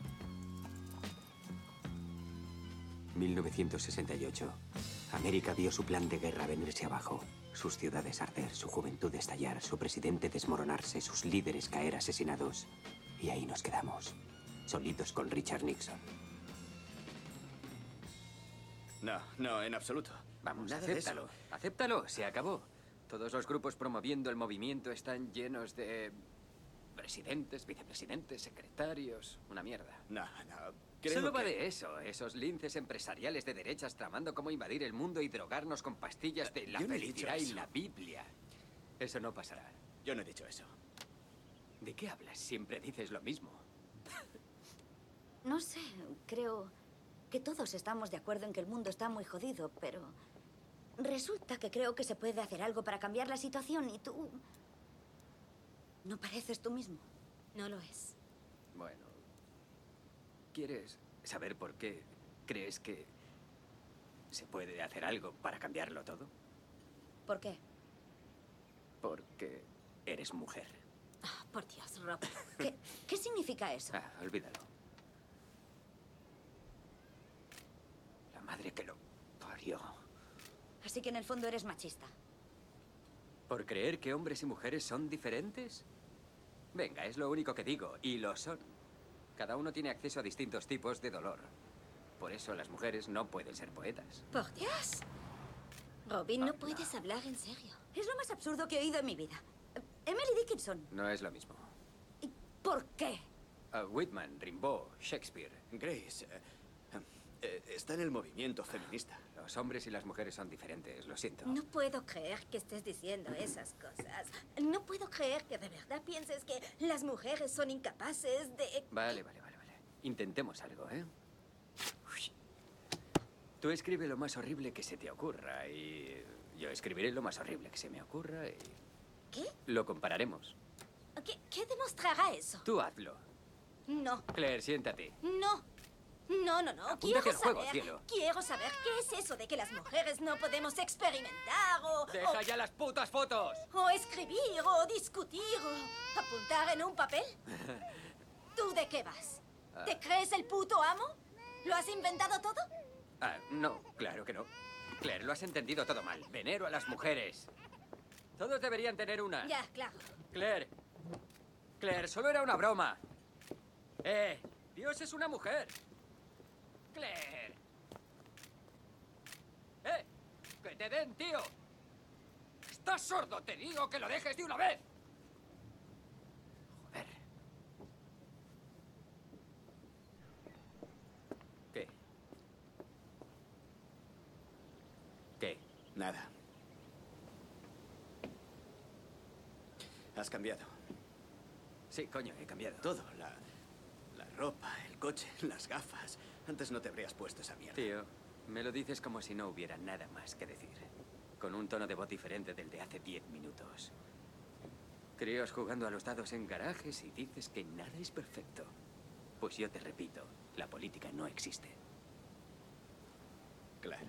[SPEAKER 7] mil novecientos sesenta y ocho. América vio su plan de guerra venirse abajo. Sus ciudades arder, su juventud estallar, su presidente desmoronarse, sus líderes caer asesinados. Y ahí nos quedamos, solitos con Richard Nixon.
[SPEAKER 5] No, no, en absoluto.
[SPEAKER 20] Vamos,
[SPEAKER 5] Nada de
[SPEAKER 20] acéptalo. Acéptalo, se acabó. Todos los grupos promoviendo el movimiento están llenos de presidentes, vicepresidentes, secretarios. Una mierda.
[SPEAKER 5] No, no. Creo
[SPEAKER 20] Solo va
[SPEAKER 5] que-
[SPEAKER 20] de eso, esos linces empresariales de derechas tramando cómo invadir el mundo y drogarnos con pastillas de la
[SPEAKER 5] Yo no he dicho
[SPEAKER 20] felicidad y
[SPEAKER 5] eso.
[SPEAKER 20] la Biblia. Eso no pasará.
[SPEAKER 5] Yo no he dicho eso.
[SPEAKER 20] ¿De qué hablas? Siempre dices lo mismo.
[SPEAKER 12] No sé, creo que todos estamos de acuerdo en que el mundo está muy jodido, pero resulta que creo que se puede hacer algo para cambiar la situación y tú no pareces tú mismo.
[SPEAKER 18] No lo es.
[SPEAKER 20] Bueno, ¿quieres saber por qué crees que se puede hacer algo para cambiarlo todo?
[SPEAKER 12] ¿Por qué?
[SPEAKER 20] Porque eres mujer.
[SPEAKER 12] Ah, por Dios, Rob. ¿Qué, qué significa eso?
[SPEAKER 20] Ah, olvídalo. La madre que lo parió.
[SPEAKER 12] Así que en el fondo eres machista.
[SPEAKER 20] ¿Por creer que hombres y mujeres son diferentes? Venga, es lo único que digo, y lo son. Cada uno tiene acceso a distintos tipos de dolor. Por eso las mujeres no pueden ser poetas.
[SPEAKER 12] Por Dios. Robin, no puedes hablar en serio. Es lo más absurdo que he oído en mi vida. Emily Dickinson.
[SPEAKER 20] No es lo mismo.
[SPEAKER 12] ¿Por qué?
[SPEAKER 20] Uh, Whitman, Rimbaud, Shakespeare.
[SPEAKER 5] Grace, eh, eh, está en el movimiento feminista.
[SPEAKER 20] Los hombres y las mujeres son diferentes, lo siento.
[SPEAKER 12] No puedo creer que estés diciendo esas cosas. No puedo creer que de verdad pienses que las mujeres son incapaces de...
[SPEAKER 20] Vale, vale, vale, vale. Intentemos algo, ¿eh? Uy. Tú escribe lo más horrible que se te ocurra y yo escribiré lo más horrible que se me ocurra y...
[SPEAKER 12] ¿Qué?
[SPEAKER 20] Lo compararemos.
[SPEAKER 12] ¿Qué, qué demostrará eso?
[SPEAKER 20] Tú hazlo.
[SPEAKER 12] No,
[SPEAKER 20] Claire, siéntate.
[SPEAKER 12] no. No, no, no.
[SPEAKER 20] Apúntate
[SPEAKER 12] Quiero
[SPEAKER 20] al juego,
[SPEAKER 12] saber,
[SPEAKER 20] cielo.
[SPEAKER 12] quiero saber qué es eso de que las mujeres no podemos experimentar o...
[SPEAKER 20] ¡Deja
[SPEAKER 12] o-
[SPEAKER 20] ya las putas fotos!
[SPEAKER 12] O escribir, o discutir, o apuntar en un papel. ¿Tú de qué vas?
[SPEAKER 20] Ah.
[SPEAKER 12] ¿Te crees el puto amo? ¿Lo has inventado todo?
[SPEAKER 20] Ah, no, claro que no. Claire, lo has entendido todo mal. Venero a las mujeres. Todos deberían tener una.
[SPEAKER 12] Ya, claro.
[SPEAKER 20] Claire. Claire, solo era una broma. Eh, Dios es una mujer. Claire. ¡Eh! ¡Que te den, tío! ¡Estás sordo! Te digo que lo dejes de una vez. Joder. ¿Qué? ¿Qué?
[SPEAKER 5] Nada. Has cambiado.
[SPEAKER 20] Sí, coño, he cambiado.
[SPEAKER 5] Todo, la, la ropa, el coche, las gafas. Antes no te habrías puesto esa mierda.
[SPEAKER 20] Tío, me lo dices como si no hubiera nada más que decir. Con un tono de voz diferente del de hace diez minutos.
[SPEAKER 7] Críos jugando a los dados en garajes y dices que nada es perfecto. Pues yo te repito, la política no existe.
[SPEAKER 11] Claro.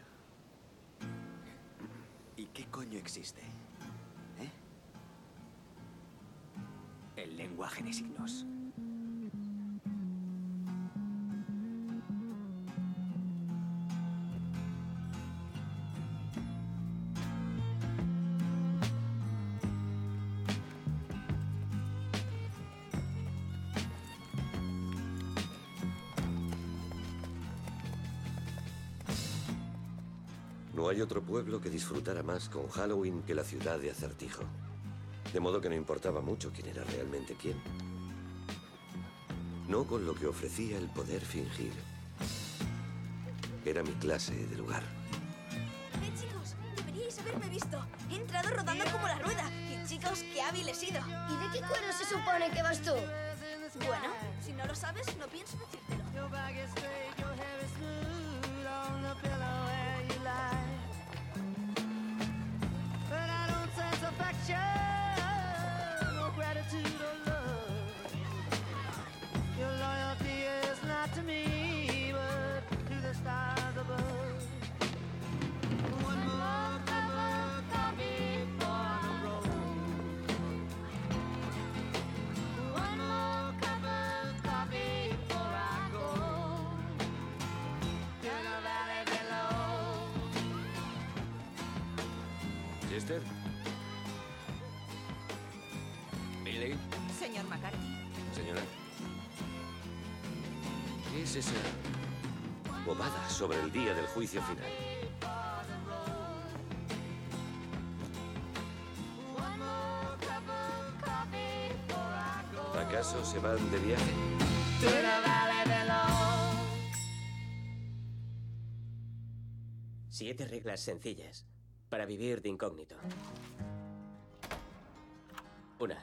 [SPEAKER 11] ¿Y qué coño existe? ¿Eh?
[SPEAKER 7] El lenguaje de signos.
[SPEAKER 6] No hay otro pueblo que disfrutara más con Halloween que la ciudad de Acertijo. De modo que no importaba mucho quién era realmente quién. No con lo que ofrecía el poder fingir. Era mi clase de lugar.
[SPEAKER 12] Eh, chicos, deberíais haberme visto. He entrado rodando como la rueda. Y chicos, qué hábil he sido.
[SPEAKER 22] ¿Y de qué cuero se supone que vas tú?
[SPEAKER 12] Bueno, si no lo sabes, no pienso decírtelo.
[SPEAKER 6] ¿Chester?
[SPEAKER 5] ¿Billy?
[SPEAKER 15] Señor McCarthy.
[SPEAKER 6] Señora. ¿Qué es esa bobada sobre el día del juicio final? ¿Acaso se van de viaje?
[SPEAKER 3] Siete reglas sencillas para vivir de incógnito. Una.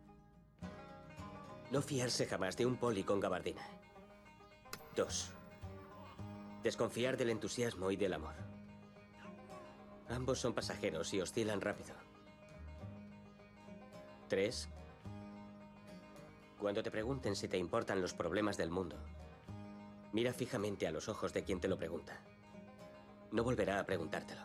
[SPEAKER 3] No fiarse jamás de un poli con gabardina. Dos. Desconfiar del entusiasmo y del amor. Ambos son pasajeros y oscilan rápido. Tres. Cuando te pregunten si te importan los problemas del mundo, mira fijamente a los ojos de quien te lo pregunta. No volverá a preguntártelo.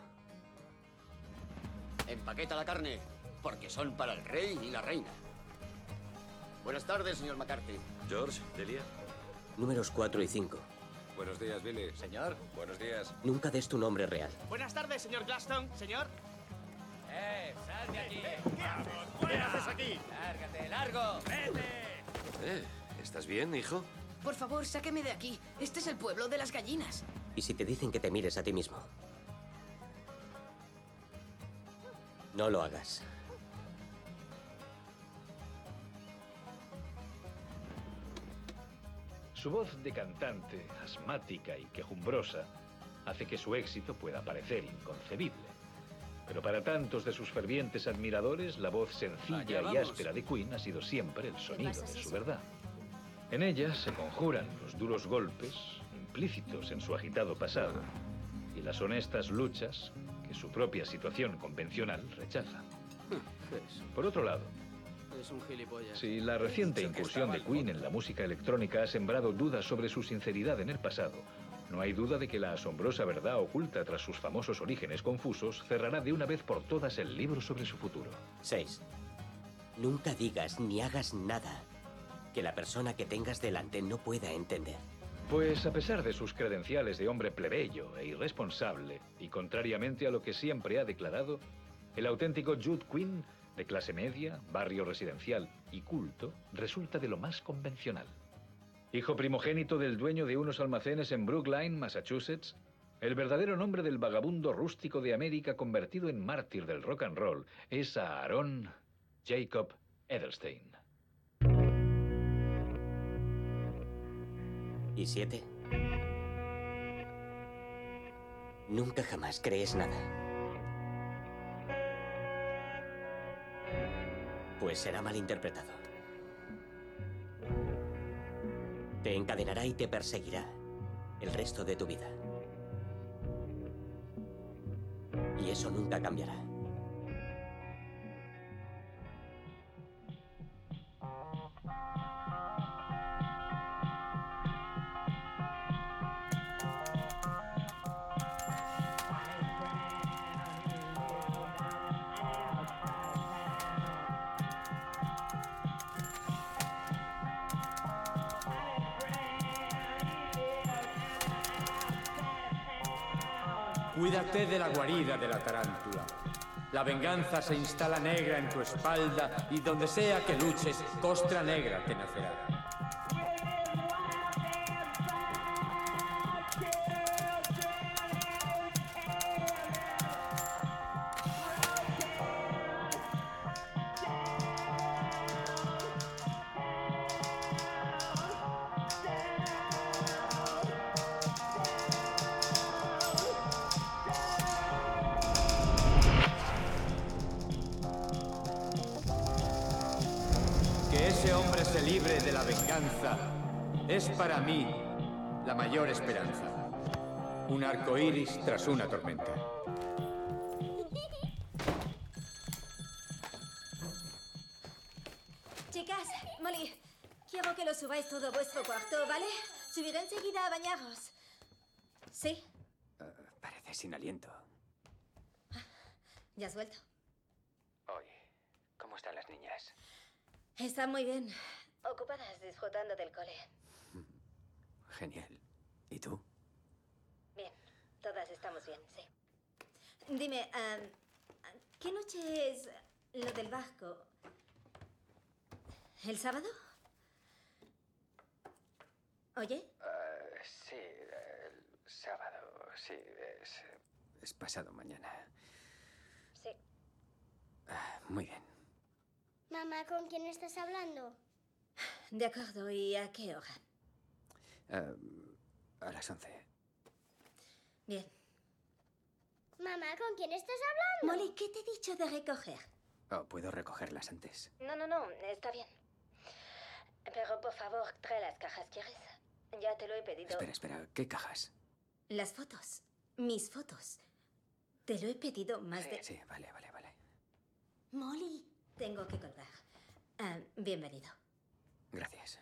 [SPEAKER 23] Empaqueta la carne, porque son para el rey y la reina. Buenas tardes, señor McCarthy.
[SPEAKER 6] George, Delia.
[SPEAKER 3] Números cuatro y cinco.
[SPEAKER 11] Buenos días, Billy.
[SPEAKER 23] Señor.
[SPEAKER 11] Buenos días.
[SPEAKER 3] Nunca des tu nombre real.
[SPEAKER 13] Buenas tardes, señor Glaston. Señor.
[SPEAKER 20] ¡Eh! ¡Sal de aquí!
[SPEAKER 17] ¿Qué haces aquí?
[SPEAKER 20] ¡Lárgate, largo!
[SPEAKER 6] Eh, ¿estás bien, hijo?
[SPEAKER 24] Por favor, sáqueme de aquí. Este es el pueblo de las gallinas.
[SPEAKER 3] ¿Y si te dicen que te mires a ti mismo? No lo hagas.
[SPEAKER 21] Su voz de cantante, asmática y quejumbrosa, hace que su éxito pueda parecer inconcebible. Pero para tantos de sus fervientes admiradores, la voz sencilla y áspera de Queen ha sido siempre el sonido de su verdad. En ella se conjuran los duros golpes implícitos en su agitado pasado y las honestas luchas que su propia situación convencional rechaza. Por otro lado,
[SPEAKER 10] Es un gilipollas.
[SPEAKER 21] si la reciente incursión de Queen en la música electrónica ha sembrado dudas sobre su sinceridad en el pasado, no hay duda de que la asombrosa verdad oculta tras sus famosos orígenes confusos cerrará de una vez por todas el libro sobre su futuro.
[SPEAKER 3] Seis. Nunca digas ni hagas nada que la persona que tengas delante no pueda entender.
[SPEAKER 21] Pues a pesar de sus credenciales de hombre plebeyo e irresponsable, y contrariamente a lo que siempre ha declarado, el auténtico Jude Queen, de clase media, barrio residencial y culto, resulta de lo más convencional. Hijo primogénito del dueño de unos almacenes en Brookline, Massachusetts, el verdadero nombre del vagabundo rústico de América convertido en mártir del rock and roll es Aaron Jacob Edelstein.
[SPEAKER 3] ¿Y siete? Nunca jamás crees nada. Pues será malinterpretado. Te encadenará y te perseguirá el resto de tu vida. Y eso nunca cambiará.
[SPEAKER 9] Cuídate de la guarida de la tarántula. La venganza se instala negra en tu espalda y donde sea que luches, costra negra te nacerá. Libre de la venganza es para mí la mayor esperanza. Un arco iris tras una tormenta.
[SPEAKER 14] Chicas, Molly, quiero que lo subáis todo a vuestro cuarto, ¿vale? Subiré enseguida a bañaros. ¿Sí?
[SPEAKER 7] Uh, parece sin aliento.
[SPEAKER 14] ¿Ya has vuelto?
[SPEAKER 7] Oye, ¿cómo están las niñas?
[SPEAKER 14] Están muy bien. Ocupadas disfrutando del cole.
[SPEAKER 7] Genial. ¿Y tú?
[SPEAKER 14] Bien, todas estamos bien, sí. Dime, um, ¿qué noche es lo del barco? ¿El sábado? ¿Oye?
[SPEAKER 7] Uh, sí, el sábado, sí, es, es pasado mañana.
[SPEAKER 14] Sí.
[SPEAKER 7] Uh, muy bien.
[SPEAKER 22] Mamá, ¿con quién estás hablando?
[SPEAKER 14] De acuerdo, ¿y a qué hora?
[SPEAKER 7] Uh, a las once.
[SPEAKER 14] Bien.
[SPEAKER 22] Mamá, ¿con quién estás hablando?
[SPEAKER 14] Molly, ¿qué te he dicho de recoger?
[SPEAKER 7] Oh, ¿puedo recogerlas antes?
[SPEAKER 14] No, no, no, está bien. Pero por favor, trae las cajas, ¿quieres? Ya te lo he pedido.
[SPEAKER 7] Espera, espera, ¿qué cajas?
[SPEAKER 14] Las fotos. Mis fotos. Te lo he pedido más
[SPEAKER 7] sí,
[SPEAKER 14] de...
[SPEAKER 7] Sí, vale, vale, vale.
[SPEAKER 14] Molly, tengo que colgar. Ah, bienvenido.
[SPEAKER 7] Gracias.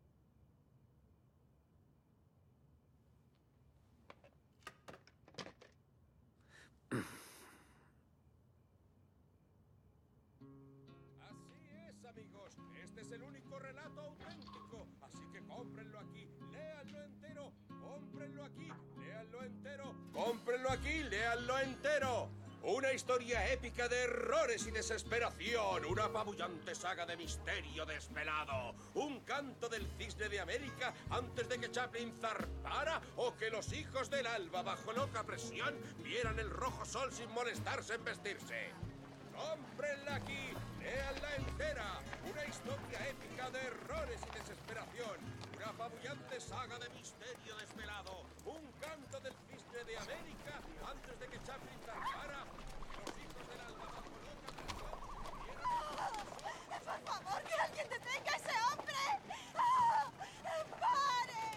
[SPEAKER 16] Así es, amigos. Este es el único relato auténtico. Así que cómprenlo aquí, léanlo entero. Cómprenlo aquí, léanlo entero. Cómprenlo aquí, léanlo entero. Una historia épica de errores y desesperación. Una apabullante saga de misterio desvelado. Un canto del cisne de América antes de que Chaplin zarpara o que los hijos del alba bajo loca presión vieran el rojo sol sin molestarse en vestirse. ¡Cómprenla aquí! ¡Léanla entera! Una historia épica de errores y desesperación. Una apabullante saga de misterio desvelado. Un canto del cisne de América antes de que Chaplin zarpara. Los hijos del alba bajo loca presión vieran...
[SPEAKER 15] ¡Por favor, que alguien detenga a ese hombre! ¡Oh! ¡Pare!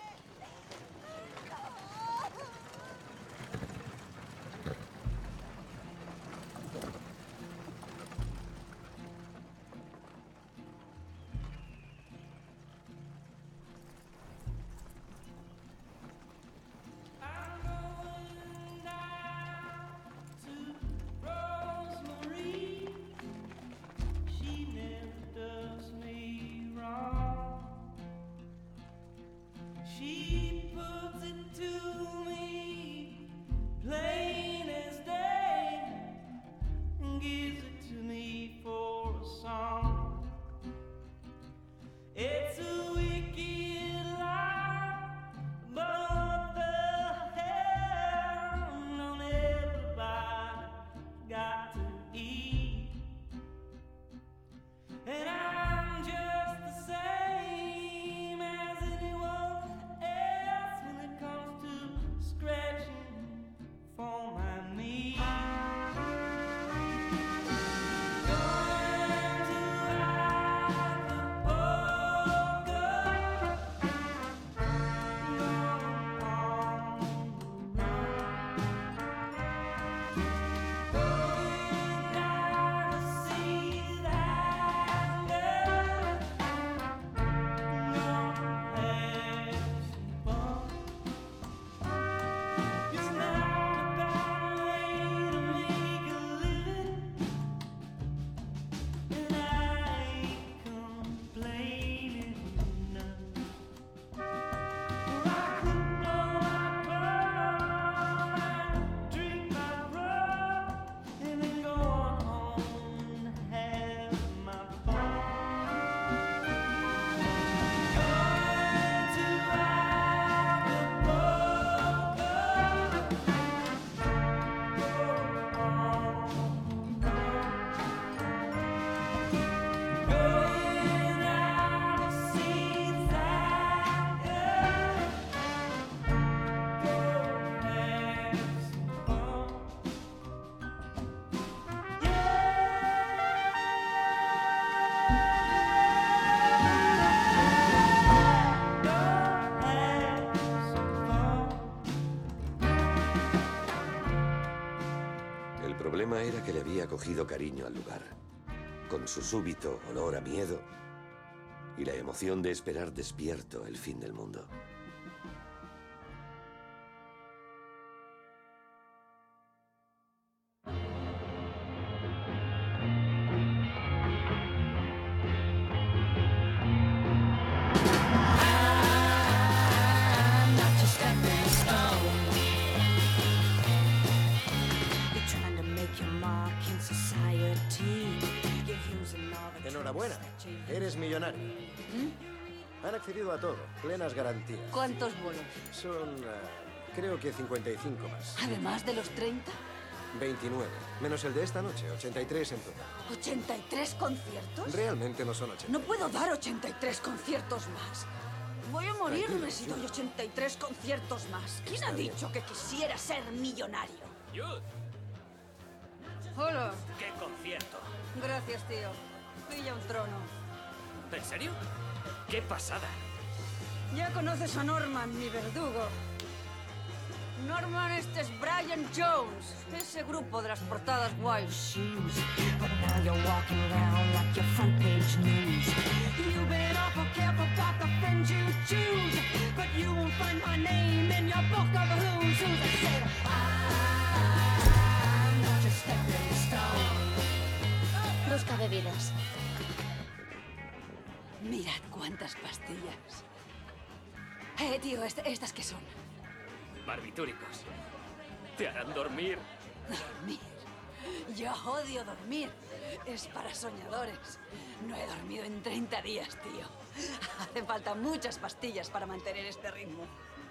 [SPEAKER 6] cogido cariño al lugar, con su súbito olor a miedo y la emoción de esperar despierto el fin del mundo.
[SPEAKER 1] Enhorabuena, eres millonario. Han accedido a todo, plenas garantías.
[SPEAKER 18] ¿Cuántos bolos?
[SPEAKER 1] Son, uh, creo que cincuenta y cinco más.
[SPEAKER 18] ¿Además de los treinta?
[SPEAKER 1] veintinueve, menos el de esta noche, ochenta y tres en total.
[SPEAKER 18] ¿ochenta y tres conciertos?
[SPEAKER 1] Realmente no son ochenta.
[SPEAKER 18] No puedo dar ochenta y tres conciertos más. Voy a morirme
[SPEAKER 1] Tranquilo,
[SPEAKER 18] si
[SPEAKER 1] Jude.
[SPEAKER 18] doy ochenta y tres conciertos más. ¿Quién
[SPEAKER 1] Está
[SPEAKER 18] ha
[SPEAKER 1] bien.
[SPEAKER 18] dicho que quisiera ser millonario?
[SPEAKER 10] Jude,
[SPEAKER 18] Hola.
[SPEAKER 10] ¿qué concierto?
[SPEAKER 18] Gracias, tío. Pilla un trono.
[SPEAKER 10] ¿En serio? ¡Qué pasada!
[SPEAKER 18] Ya conoces a Norman, mi verdugo. Norman, este es Brian Jones. Ese grupo de las portadas guays.
[SPEAKER 22] Busca bebidas.
[SPEAKER 18] Mirad cuántas pastillas. Eh, tío, est- ¿estas qué son?
[SPEAKER 10] Barbitúricos. Te harán dormir.
[SPEAKER 18] Dormir. Yo odio dormir. Es para soñadores. No he dormido en treinta días, tío. Hacen falta muchas pastillas para mantener este ritmo.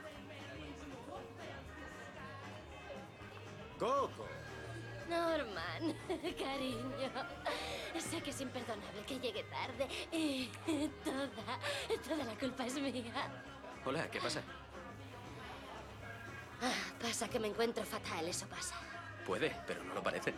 [SPEAKER 1] Coco.
[SPEAKER 22] Norman, cariño. Sé que es imperdonable que llegue tarde. Y toda, toda la culpa es mía.
[SPEAKER 5] Hola, ¿qué pasa?
[SPEAKER 22] Ah, pasa que me encuentro fatal, eso pasa.
[SPEAKER 5] Puede, pero no lo parece.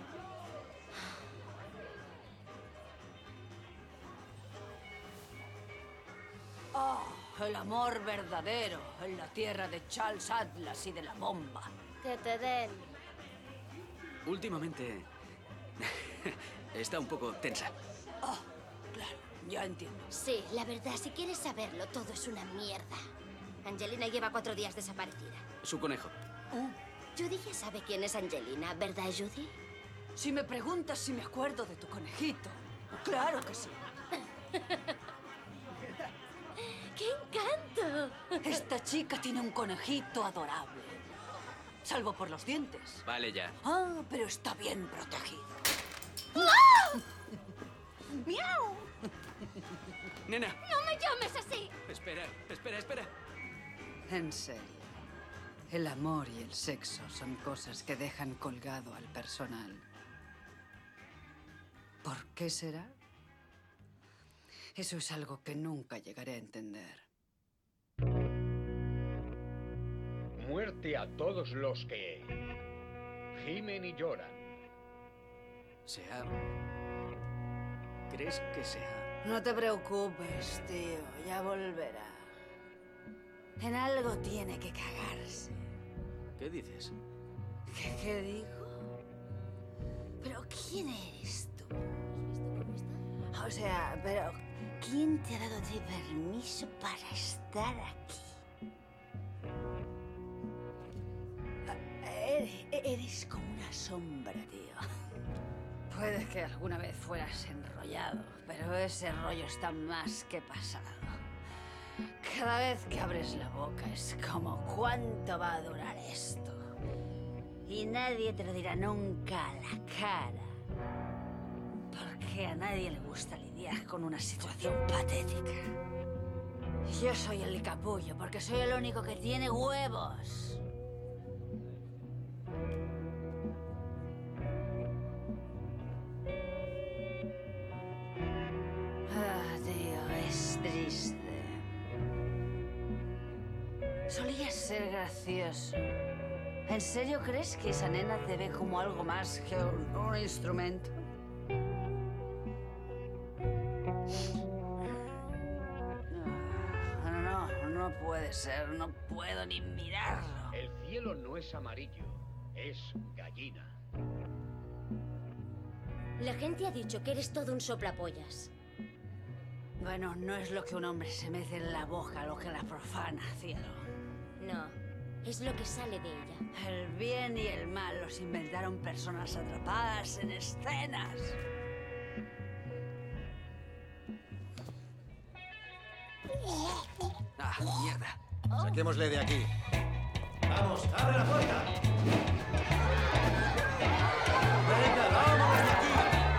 [SPEAKER 18] Oh, el amor verdadero en la tierra de Charles Atlas y de la bomba.
[SPEAKER 22] Que te den.
[SPEAKER 5] Últimamente está un poco tensa.
[SPEAKER 18] Oh, claro, ya entiendo.
[SPEAKER 22] Sí, la verdad, si quieres saberlo, todo es una mierda. Angelina lleva cuatro días desaparecida.
[SPEAKER 5] Su conejo.
[SPEAKER 22] Judy ya sabe quién es Angelina, ¿verdad, Judy?
[SPEAKER 18] Si me preguntas si me acuerdo de tu conejito, claro que sí.
[SPEAKER 22] ¡Qué encanto!
[SPEAKER 18] Esta chica tiene un conejito adorable. Salvo por los dientes.
[SPEAKER 5] Vale ya.
[SPEAKER 18] Ah, pero está bien protegido.
[SPEAKER 22] ¡No!
[SPEAKER 18] ¡Miau!
[SPEAKER 5] Nena,
[SPEAKER 22] ¡No me llames así!
[SPEAKER 5] espera, espera, espera.
[SPEAKER 18] En serio. El amor y el sexo son cosas que dejan colgado al personal. ¿Por qué será? Eso es algo que nunca llegaré a entender.
[SPEAKER 4] Muerte a todos los que gimen y lloran.
[SPEAKER 5] Se ha... ¿Crees que se ha...?
[SPEAKER 18] No te preocupes, tío. Ya volverá. En algo tiene que cagarse.
[SPEAKER 5] ¿Qué dices?
[SPEAKER 18] ¿Qué, qué digo? ¿Pero quién eres tú? O sea, pero ¿quién te ha dado de permiso para estar aquí? Eres, eres como una sombra, tío. Puede que alguna vez fueras enrollado, pero ese rollo está más que pasado. Cada vez que abres la boca es como ¿cuánto va a durar esto? Y nadie te lo dirá nunca a la cara. Porque a nadie le gusta lidiar con una situación patética. Yo soy el capullo porque soy el único que tiene huevos. Ah, tío, es triste. Solías ser gracioso. ¿En serio crees que esa nena te ve como algo más que un, un instrumento? No, no, no puede ser. No puedo ni mirarlo.
[SPEAKER 4] El cielo no es amarillo, es gallina.
[SPEAKER 22] La gente ha dicho que eres todo un soplapollas.
[SPEAKER 18] Bueno, no es lo que un hombre se mete en la boca lo que la profana, cielo.
[SPEAKER 22] No, es lo que sale de ella.
[SPEAKER 18] El bien y el mal los inventaron personas atrapadas en escenas.
[SPEAKER 1] ¡Ah, mierda! Saquémosle de aquí.
[SPEAKER 17] ¡Vamos, abre la puerta! ¡Venga, vámonos de aquí!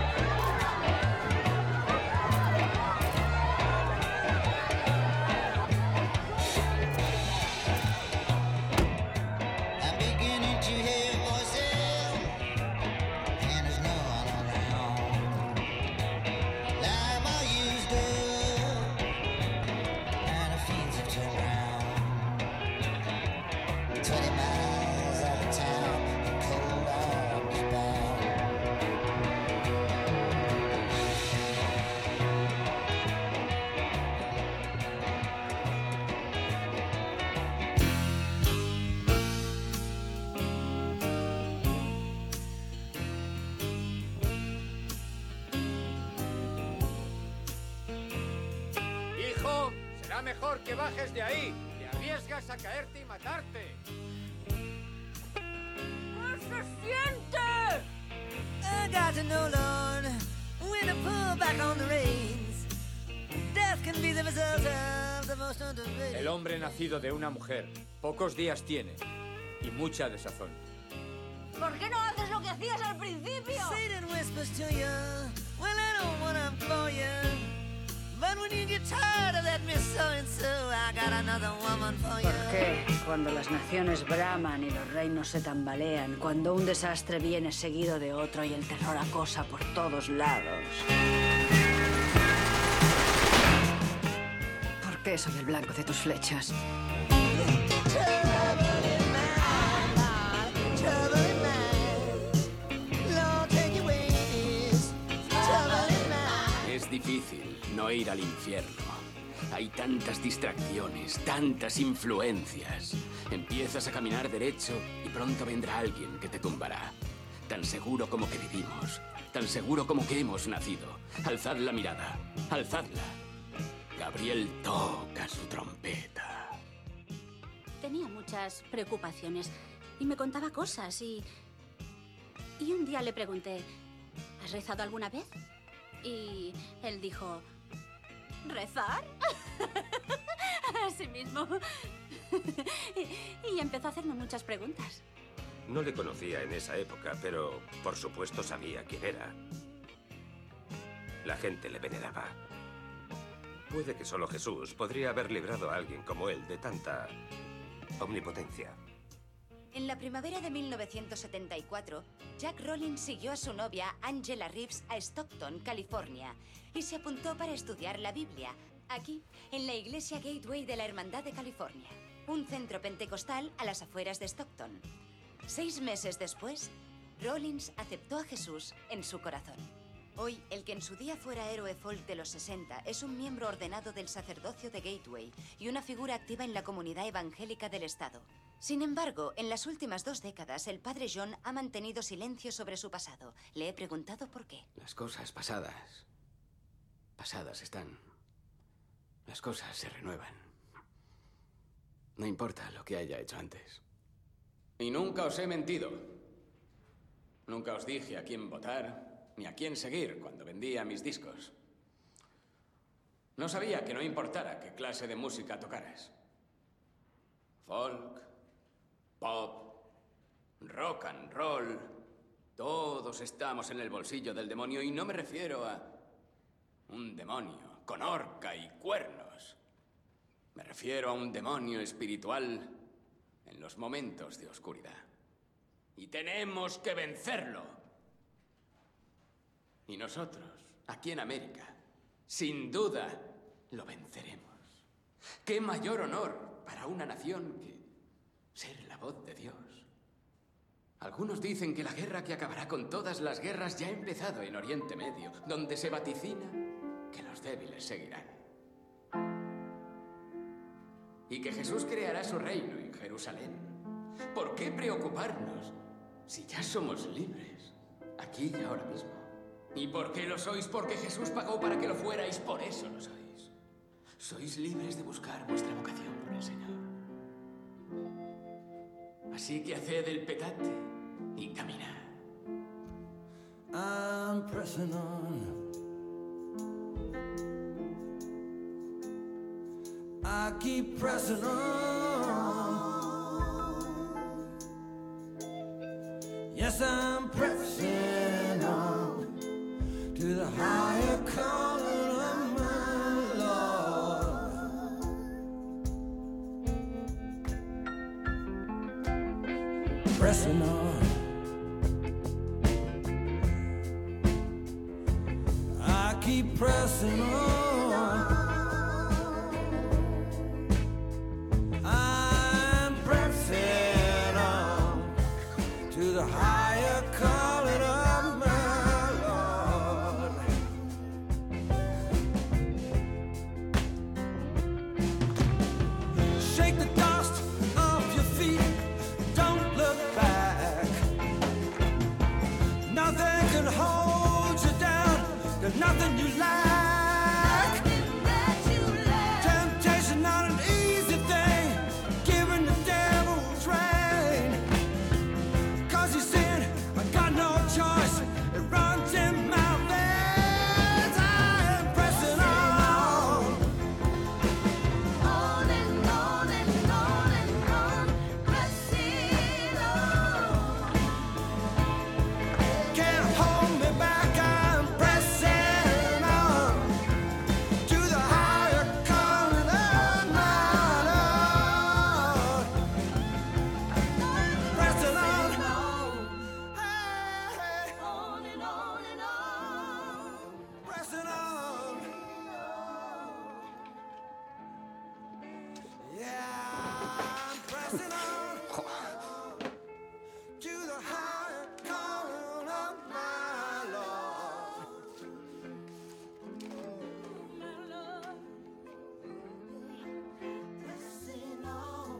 [SPEAKER 2] I'm beginning to hear voices, and there's no one around. I'm all used up, and the fiends have turned round. Twenty miles out of town, the cold arms bound.
[SPEAKER 9] Hijo, será mejor que bajes de ahí. Te arriesgas a caerte y matarte.
[SPEAKER 18] ¡No se siente!
[SPEAKER 2] I got to know, Lord, when to pull back on the reins. Death can be the result of the most underrated.
[SPEAKER 9] El hombre nacido de una mujer pocos días tiene y mucha desazón.
[SPEAKER 18] ¿Por qué no haces lo que hacías al principio?
[SPEAKER 2] Satan whispers to you, well, I don't want to bore you. But when you get tired of that Miss So-and-so, I got another woman for you.
[SPEAKER 18] ¿Por qué? Cuando las naciones braman y los reinos se tambalean, cuando un desastre viene seguido de otro y el terror acosa por todos lados. ¿Por qué soy el blanco de tus flechas?
[SPEAKER 5] Es difícil no ir al infierno. Hay tantas distracciones, tantas influencias. Empiezas a caminar derecho y pronto vendrá alguien que te tumbará. Tan seguro como que vivimos, tan seguro como que hemos nacido. Alzad la mirada, alzadla. Gabriel toca su trompeta.
[SPEAKER 18] Tenía muchas preocupaciones y me contaba cosas y... Y un día le pregunté, ¿has rezado alguna vez? Y él dijo, ¿rezar? Así mismo. y, y empezó a hacerme muchas preguntas.
[SPEAKER 7] No le conocía en esa época, pero por supuesto sabía quién era. La gente le veneraba. Puede que solo Jesús podría haber librado a alguien como él de tanta omnipotencia.
[SPEAKER 15] En la primavera de mil novecientos setenta y cuatro, Jack Rollins siguió a su novia Angela Reeves a Stockton, California, y se apuntó para estudiar la Biblia, aquí, en la iglesia Gateway de la Hermandad de California, un centro pentecostal a las afueras de Stockton. Seis meses después, Rollins aceptó a Jesús en su corazón. Hoy, el que en su día fuera héroe folk de los sesenta es un miembro ordenado del sacerdocio de Gateway y una figura activa en la comunidad evangélica del estado. Sin embargo, en las últimas dos décadas, el padre John ha mantenido silencio sobre su pasado. Le he preguntado por qué.
[SPEAKER 5] Las cosas pasadas, pasadas están. Las cosas se renuevan. No importa lo que haya hecho antes. Y nunca os he mentido. Nunca os dije a quién votar, ni a quién seguir cuando vendía mis discos. No sabía que no importara qué clase de música tocaras. Folk, pop, rock and roll. Todos estamos en el bolsillo del demonio y no me refiero a un demonio con horca y cuernos. Me refiero a un demonio espiritual en los momentos de oscuridad. Y tenemos que vencerlo. Y nosotros, aquí en América, sin duda, lo venceremos. ¿Qué mayor honor para una nación que ser la voz de Dios? Algunos dicen que la guerra que acabará con todas las guerras ya ha empezado en Oriente Medio, donde se vaticina que los débiles seguirán. Y que Jesús creará su reino en Jerusalén. ¿Por qué preocuparnos si ya somos libres, aquí y ahora mismo? ¿Y por qué lo sois? Porque Jesús pagó para que lo fuerais, por eso lo sois. Sois libres de buscar vuestra vocación por el Señor. Así que haced el petate y caminad.
[SPEAKER 2] I'm pressing on. I keep pressing on. Yes, I'm pressing on to the higher calling of my Lord. Pressing on. I keep pressing on. I'm pressing on to the higher calling of my Lord. Shake the dust off your feet. Don't look back. Nothing can hold you down. There's nothing you lack. Temptation not an easy thing. Giving the devil train. Cause he said, I got no choice. It runs in my veins. I am pressing on. On and on and on and on. Pressing on. Can't hold me back. I'm pressing on to the higher calling of my Lord. Pressing on. Hey, on and on and on. Pressing on. Yeah, I'm pressing on to the higher calling of my Lord. Pressing on,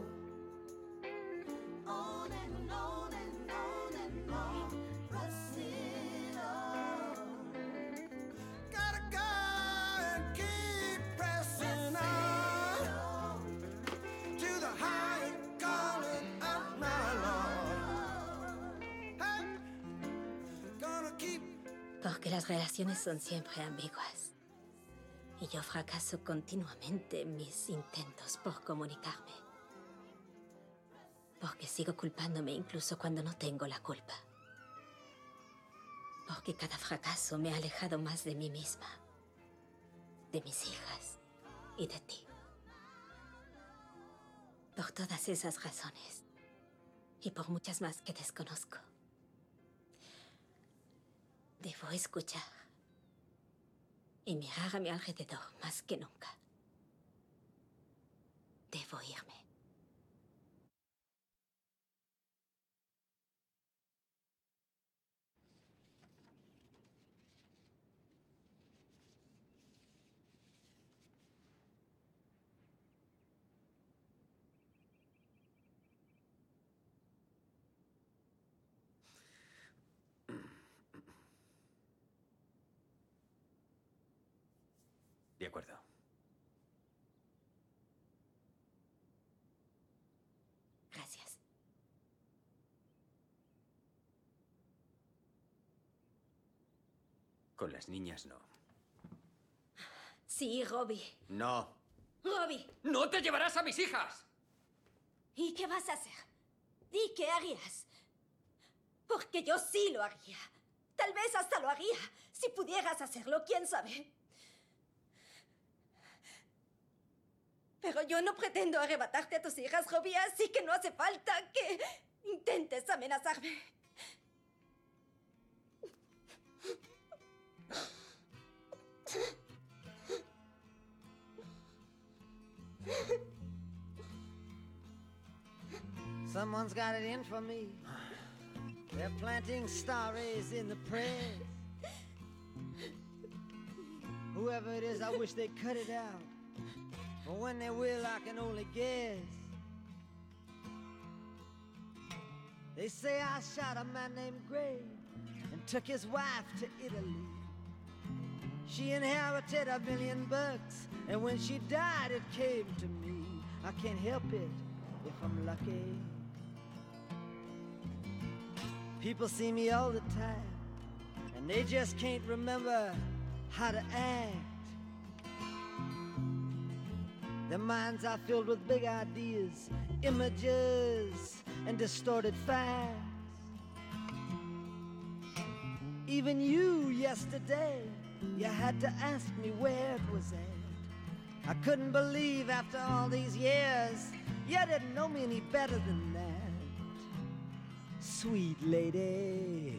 [SPEAKER 2] on and on and on and on. Pressing on. Gotta go and keep pressing on to the higher calling of my Lord. Hey, gonna keep.
[SPEAKER 14] Porque las relaciones son siempre ambiguas. Y yo fracaso continuamente en mis intentos por comunicarme. Porque sigo culpándome incluso cuando no tengo la culpa. Porque cada fracaso me ha alejado más de mí misma, de mis hijas y de ti. Por todas esas razones y por muchas más que desconozco, debo escuchar y mirar a mi alrededor más que nunca. Debo irme.
[SPEAKER 7] De acuerdo.
[SPEAKER 14] Gracias.
[SPEAKER 7] Con las niñas no.
[SPEAKER 14] Sí, Robbie.
[SPEAKER 7] No.
[SPEAKER 14] Robbie.
[SPEAKER 20] ¡No te llevarás a mis hijas!
[SPEAKER 14] ¿Y qué vas a hacer? Di qué harías. Porque yo sí lo haría. Tal vez hasta lo haría. Si pudieras hacerlo, quién sabe. Pero yo no pretendo arrebatarte a tus hijas, Robbie, así que no hace falta que intentes amenazarme.
[SPEAKER 2] Someone's got it in for me. They're planting star rays in the press. Whoever it is, I wish they'd cut it out. But when they will, I can only guess. They say I shot a man named Gray and took his wife to Italy.
[SPEAKER 8] She inherited a million bucks, and when she died, it came to me. I can't help it if I'm lucky. People see me all the time, and they just can't remember how to act. Their minds are filled with big ideas, images, and distorted facts. Even you yesterday, you had to ask me where it was at. I couldn't believe after all these years, you didn't know me any better than that. Sweet lady,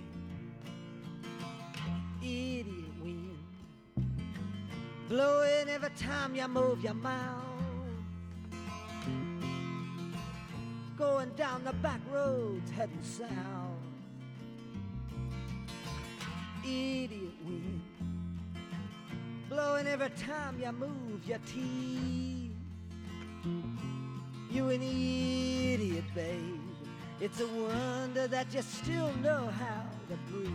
[SPEAKER 8] idiot wind, blowing every time you move your mouth. Going down the back roads heading south. Idiot wind, blowing every time you move your teeth. You an idiot, babe. It's a wonder that you still know how to breathe.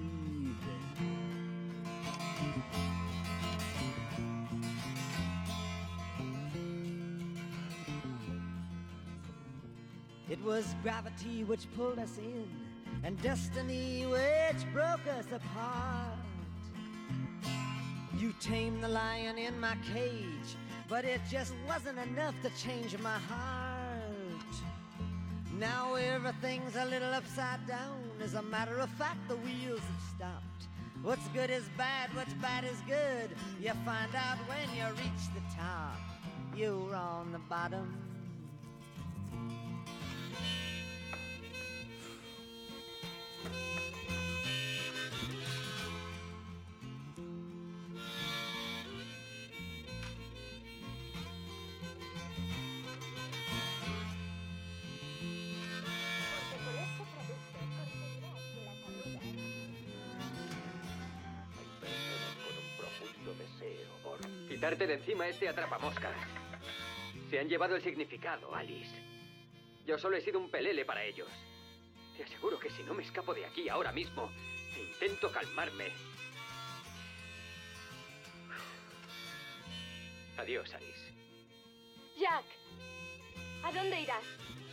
[SPEAKER 8] It was gravity which pulled us in, and destiny which broke us apart. You tamed the lion in my cage, but it just wasn't enough to change my heart. Now everything's a little upside down. As a matter of fact, the wheels have stopped. What's good is bad, what's bad is good. You find out when you reach the top. You're on the bottom.
[SPEAKER 20] Quitarte de encima este atrapamoscas. Se han llevado el significado, Alice. Yo solo he sido un pelele para ellos. Te aseguro que si no me escapo de aquí ahora mismo, e intento calmarme. Adiós, Alice.
[SPEAKER 22] Jack, ¿a dónde irás?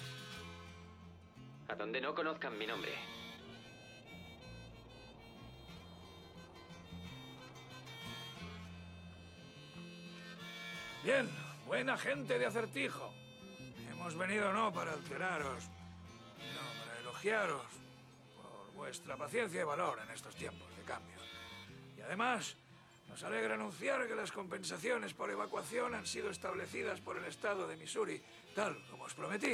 [SPEAKER 20] A donde no conozcan mi nombre.
[SPEAKER 21] Bien, buena gente de Acertijo. Hemos venido no para alteraros, sino para elogiaros por vuestra paciencia y valor en estos tiempos de cambio. Y además, nos alegra anunciar que las compensaciones por evacuación han sido establecidas por el estado de Missouri, tal como os prometí.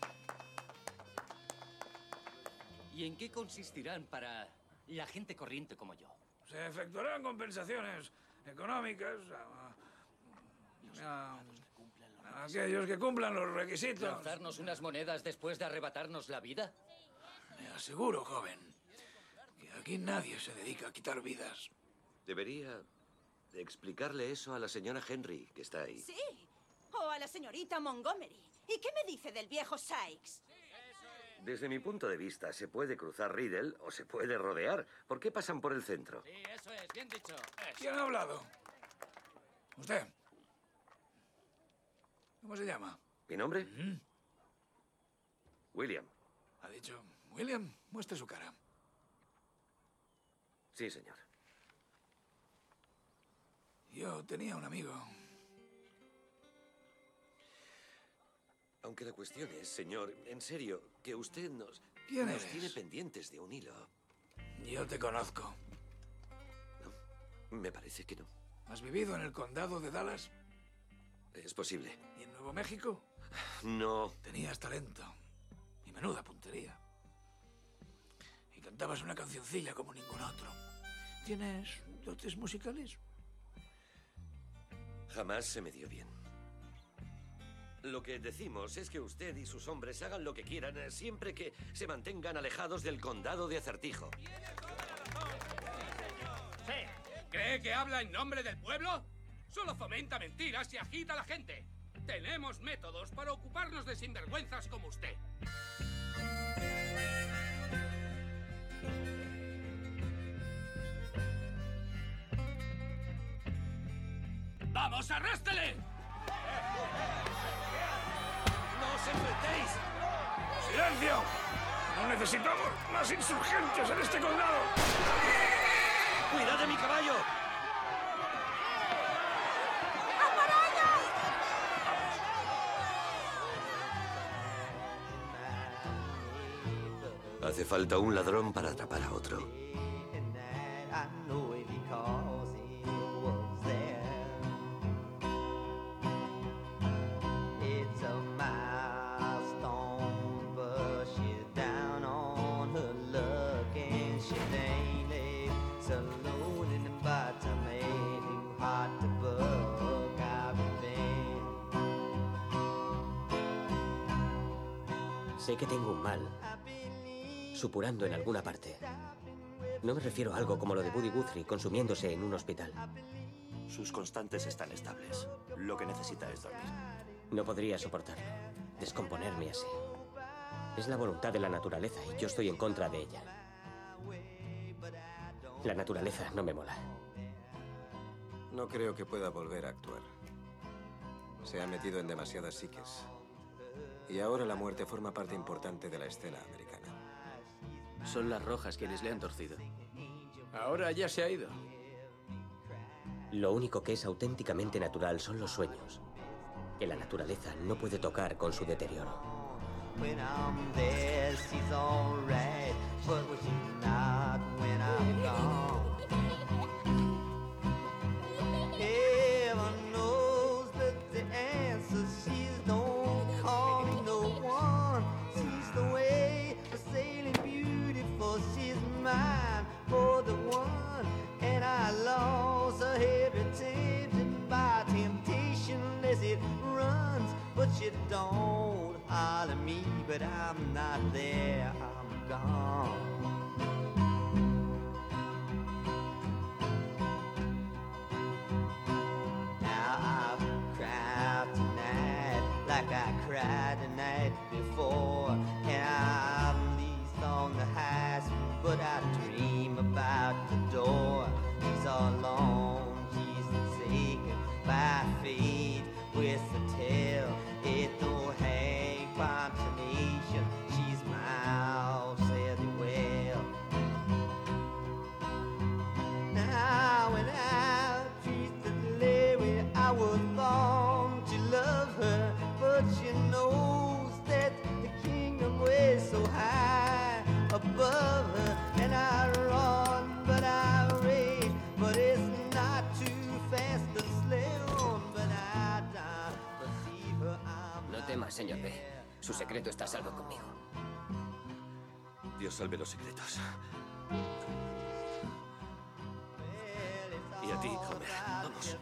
[SPEAKER 12] ¿Y en qué consistirán para la gente corriente como yo?
[SPEAKER 21] Se efectuarán compensaciones económicas a, a, a aquellos que cumplan los requisitos.
[SPEAKER 12] ¿Lanzarnos unas monedas después de arrebatarnos la vida?
[SPEAKER 21] Me aseguro, joven, que aquí nadie se dedica a quitar vidas.
[SPEAKER 6] Debería explicarle eso a la señora Henry, que está ahí.
[SPEAKER 15] Sí, o a la señorita Montgomery. ¿Y qué me dice del viejo Sykes?
[SPEAKER 6] Desde mi punto de vista, se puede cruzar Riddle o se puede rodear. ¿Por qué pasan por el centro?
[SPEAKER 12] Sí, eso es, bien dicho.
[SPEAKER 21] ¿Quién ha hablado? ¿Usted? ¿Cómo se llama?
[SPEAKER 6] ¿Mi nombre?
[SPEAKER 21] ¿Mm?
[SPEAKER 6] William.
[SPEAKER 21] Ha dicho, William, muestre su cara.
[SPEAKER 6] Sí, señor.
[SPEAKER 21] Yo tenía un amigo.
[SPEAKER 6] Aunque la cuestión es, señor, en serio, que usted nos,
[SPEAKER 21] ¿Quién
[SPEAKER 6] nos
[SPEAKER 21] eres?
[SPEAKER 6] tiene pendientes de un hilo.
[SPEAKER 21] Yo te conozco.
[SPEAKER 6] No, me parece que no.
[SPEAKER 21] ¿Has vivido en el condado de Dallas?
[SPEAKER 6] Es posible.
[SPEAKER 21] ¿Y en Nuevo México?
[SPEAKER 6] No.
[SPEAKER 21] Tenías talento. Y menuda puntería. Y cantabas una cancioncilla como ningún otro. ¿Tienes dotes musicales?
[SPEAKER 6] Jamás se me dio bien. Lo que decimos es que usted y sus hombres hagan lo que quieran, eh, siempre que se mantengan alejados del condado de Acertijo.
[SPEAKER 19] Sí. ¿Cree que habla en nombre del pueblo? Solo fomenta mentiras y agita a la gente. Tenemos métodos para ocuparnos de sinvergüenzas como usted. ¡Vamos, arrástrale!
[SPEAKER 6] ¡No os enfrentéis!
[SPEAKER 19] ¡Silencio! No necesitamos más insurgentes en este condado.
[SPEAKER 6] ¡Cuidad de mi caballo! Hace falta un ladrón para atrapar a otro.
[SPEAKER 8] I know it because it was there. It's a milestone, but she's down on her luck, and she ain't a saloon in the bottom, ain't too hot to buck. I've been.
[SPEAKER 3] Sé que tengo un mal supurando en alguna parte. No me refiero a algo como lo de Buddy Guthrie consumiéndose en un hospital.
[SPEAKER 11] Sus constantes están estables. Lo que necesita es dormir.
[SPEAKER 3] No podría soportarlo, descomponerme así. Es la voluntad de la naturaleza y yo estoy en contra de ella. La naturaleza no me mola.
[SPEAKER 1] No creo que pueda volver a actuar. Se ha metido en demasiadas psiques. Y ahora la muerte forma parte importante de la escena americana.
[SPEAKER 10] Son las rojas quienes le han torcido. Ahora ya se ha ido.
[SPEAKER 3] Lo único que es auténticamente natural son los sueños, que la naturaleza no puede tocar con su deterioro.
[SPEAKER 8] When I'm there, she's alright, but she's not when I'm gone. Heaven knows that the answer she's don't call no one. She's the way, the sailing beautiful, she's mine for the one. And I lost her every tempted by temptation as it runs, but she don't holler me, but I'm not there, I'm gone. Now I've cried tonight like I cried the night before, and I'm least on the highest, but I dream about the door. He's all alone, she's forsaken by fate with the tail. It don't hang nation, she's miles said the well. Now when I treated the lady I was born to love her, but she knows that the kingdom was so high above her, and I run, but I rage, but it's not too fast to slow, but I don't perceive her. I'm
[SPEAKER 20] No temas, señor B. Su secreto está a salvo conmigo.
[SPEAKER 6] Dios salve los secretos. Y a ti, Homer. Vamos.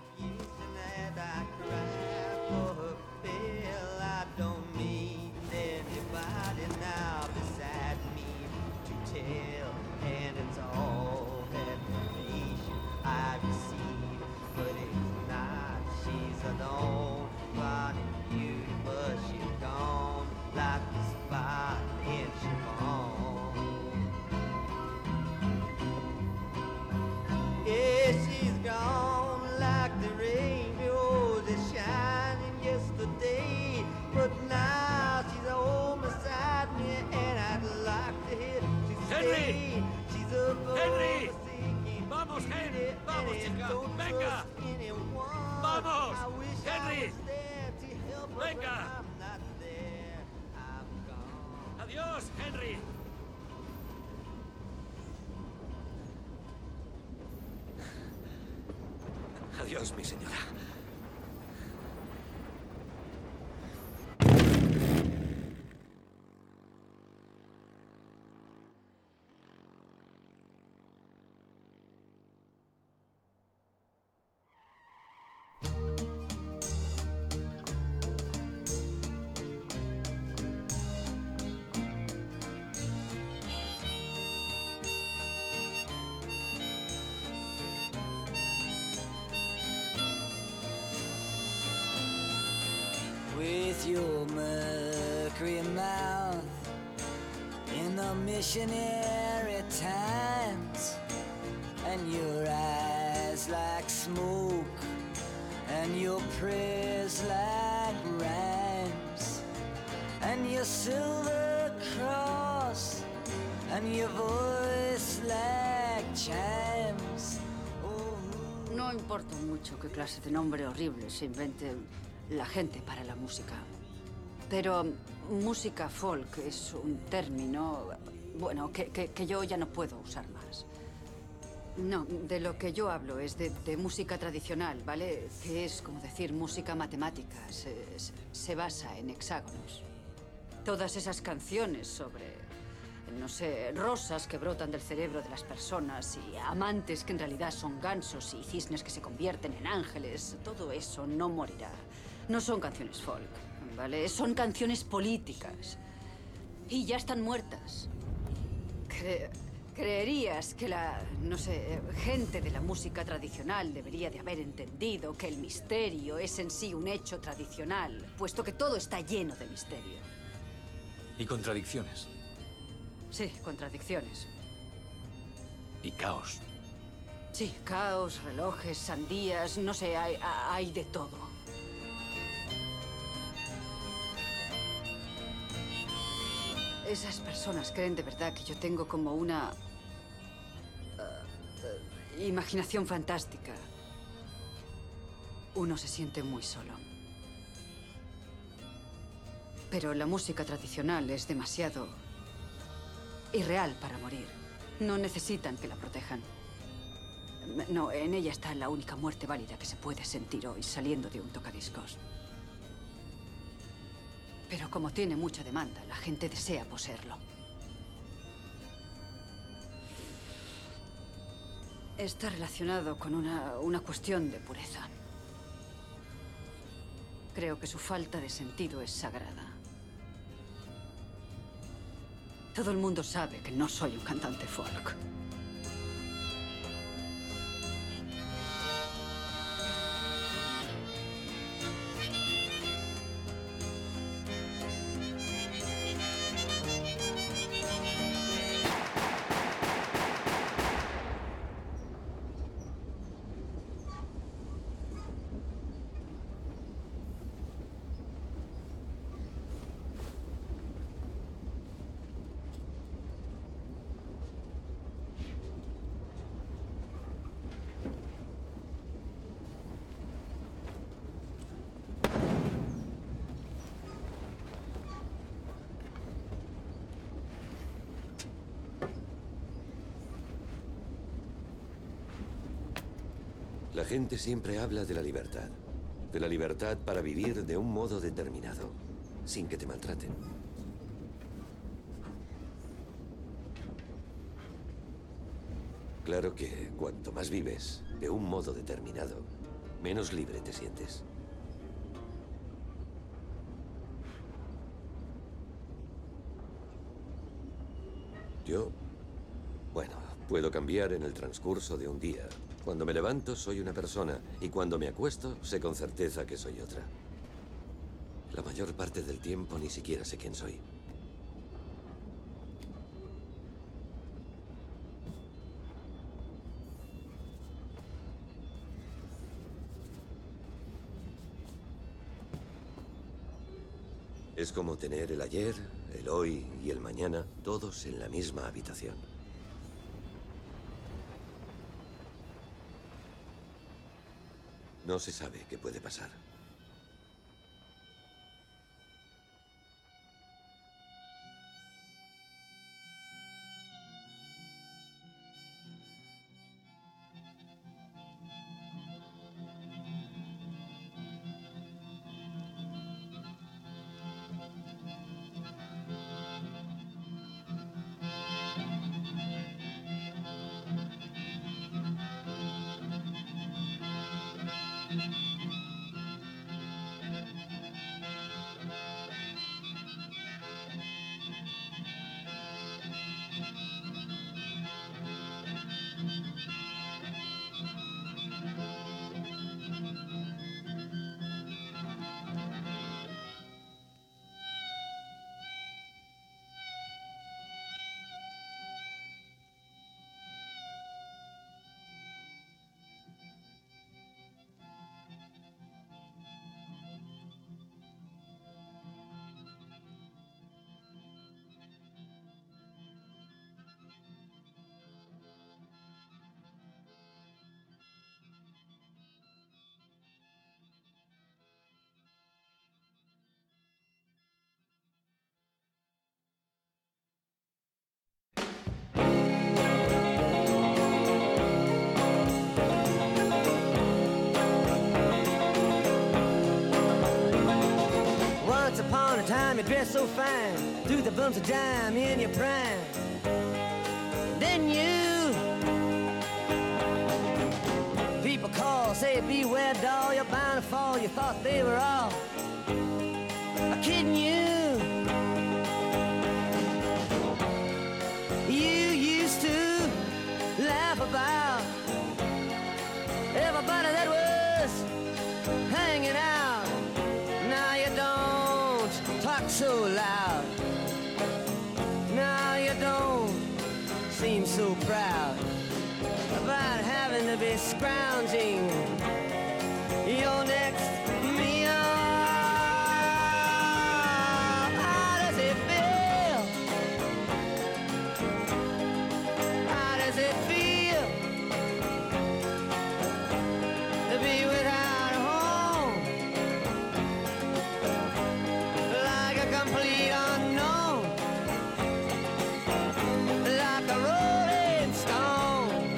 [SPEAKER 8] Yeah, she's gone like the rainbow that shining yesterday, but now she's home beside me, and I'd like to hear to
[SPEAKER 6] Henry!
[SPEAKER 8] say she's a
[SPEAKER 6] ¡Henry! ¡Vamos, Henry! ¡Vamos, chica! ¡Venga! ¡Vamos! ¡Henry! ¡Venga! ¡Adiós, Henry! Adiós, mi señora.
[SPEAKER 2] With your mercury mouth in the missionary times, and your eyes like smoke and your prayers like rhymes, and your silver cross, and your voice like chimes.
[SPEAKER 13] No importa mucho qué clase de nombre horrible se invente la gente para la música. Pero música folk es un término, bueno, que, que, que yo ya no puedo usar más. No, de lo que yo hablo es de, de música tradicional, ¿vale? Que es como decir música matemática. Se, se, se basa en hexágonos. Todas esas canciones sobre, no sé, rosas que brotan del cerebro de las personas y amantes que en realidad son gansos y cisnes que se convierten en ángeles, todo eso no morirá. No son canciones folk, ¿vale? Son canciones políticas. Y ya están muertas. Cre- creerías que la, no sé, gente de la música tradicional debería de haber entendido que el misterio es en sí un hecho tradicional, puesto que todo está lleno de misterio.
[SPEAKER 21] Y contradicciones.
[SPEAKER 13] Sí, contradicciones.
[SPEAKER 21] Y caos.
[SPEAKER 13] Sí, caos, relojes, sandías, no sé, hay, hay de todo. Esas personas creen de verdad que yo tengo como una uh, uh, imaginación fantástica. Uno se siente muy solo. Pero la música tradicional es demasiado irreal para morir. No necesitan que la protejan. No, en ella está la única muerte válida que se puede sentir hoy saliendo de un tocadiscos. Pero como tiene mucha demanda, la gente desea poseerlo. Está relacionado con una, una cuestión de pureza. Creo que su falta de sentido es sagrada. Todo el mundo sabe que no soy un cantante folk.
[SPEAKER 6] La gente siempre habla de la libertad. De la libertad para vivir de un modo determinado, sin que te maltraten. Claro que cuanto más vives de un modo determinado, menos libre te sientes. Yo, bueno, puedo cambiar en el transcurso de un día. Cuando me levanto soy una persona y cuando me acuesto sé con certeza que soy otra. La mayor parte del tiempo ni siquiera sé quién soy. Es como tener el ayer, el hoy y el mañana todos en la misma habitación. No se sabe qué puede pasar.
[SPEAKER 8] time you dress so fine, through the bumps of dime in your prime. Then you, people call, say beware doll, you're bound to fall. You thought they were all kidding you. You used to laugh about everybody that was hanging out. Now you don't talk so loud. Now you don't seem so proud about having to be scrounging your next meal. How does it feel? How does it feel to be without a home? Like a complete unknown, like a rolling stone.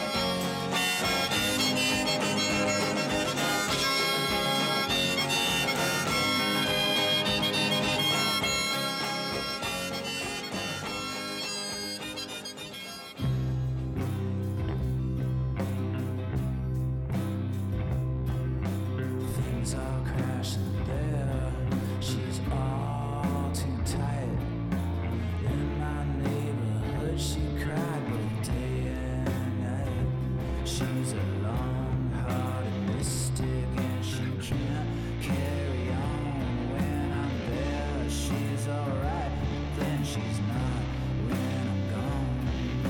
[SPEAKER 4] Things are crashing there. She's all too tight. In my neighborhood, she cried both day and night. She's a long-hearted mystic, and she can't carry on when I'm there. She's alright, then she's not when I'm gone.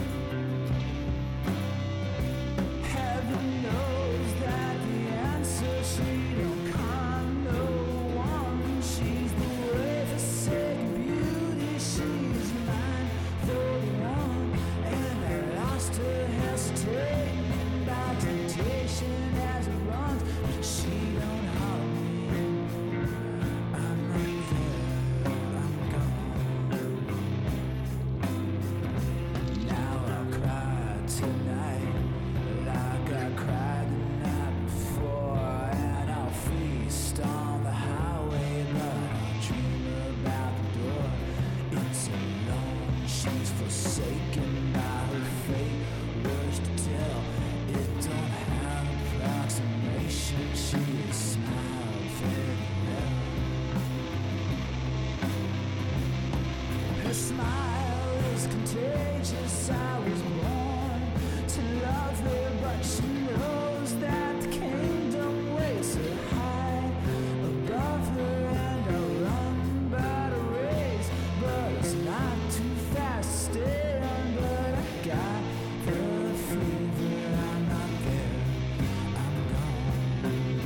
[SPEAKER 4] Heaven knows that the answer she don't con no one. She's the way for sake beauty. She's mine for the one, and I lost her hesitating by temptation as it runs. But she don't harm me. I'm not there. I'm gone. Now I cry tonight like I cried the night before, and I'll feast on the highway, but I'll dream about the door. It's alone, she's forsaken by her fate. Words to tell, it don't have approximation. She is smiled very well. Her smile is contagious. I was born to love her, but she knows that the kingdom waits so high above her, and I run by the race, but it's not too fast to stay on. But I got the fever. I'm not there. I'm gone.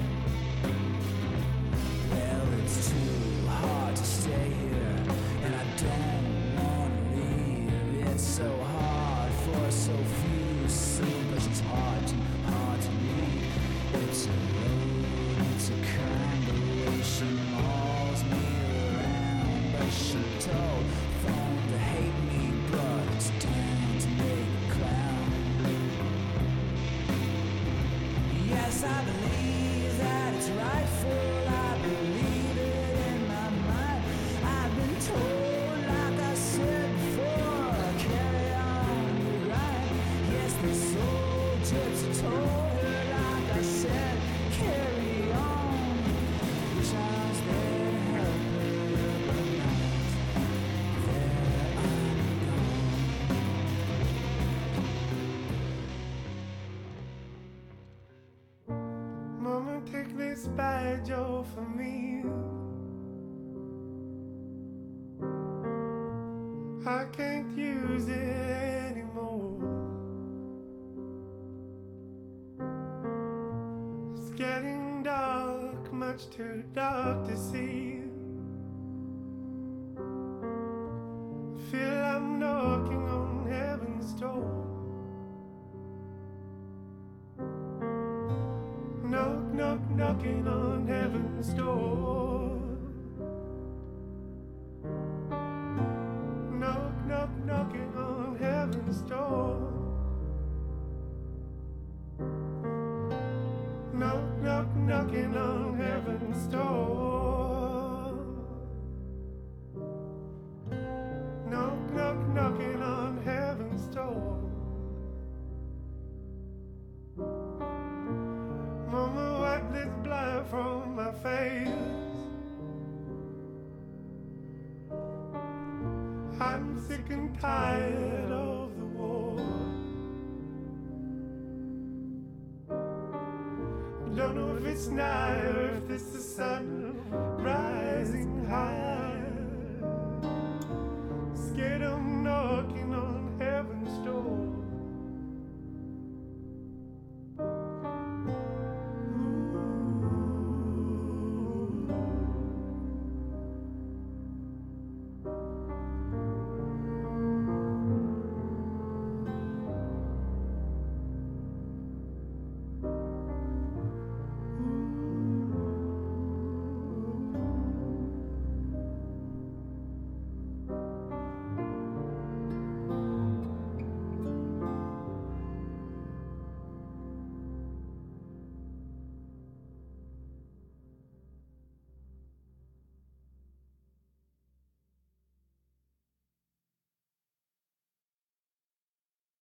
[SPEAKER 4] Well, it's too hard to stay here, and I don't want to leave. It's so hard for so few to see, but it's hard, too hard to leave. It's a road, it's a kind of way she mauls me around, but she told phone to hate me, but it's time to make a clown. Yes, I believe that it's rightful. I believe it in my mind. I've been told, like I said before, carry on, you're right. Yes, the soul gypsy told her, like I said, carry on. Wish I was there to help her, but not there. I'm gone.
[SPEAKER 16] Mama, take this badge off of me. I can't use it anymore. It's getting dark, much too dark to see. I feel I'm knocking on heaven's door. Knock, knock, knocking on heaven's door. Knock, knock, knocking on heaven's door. Knock, knock, knocking on heaven's door. from my face. I'm sick and tired of the war. Don't know if it's night or if it's the sun rising high.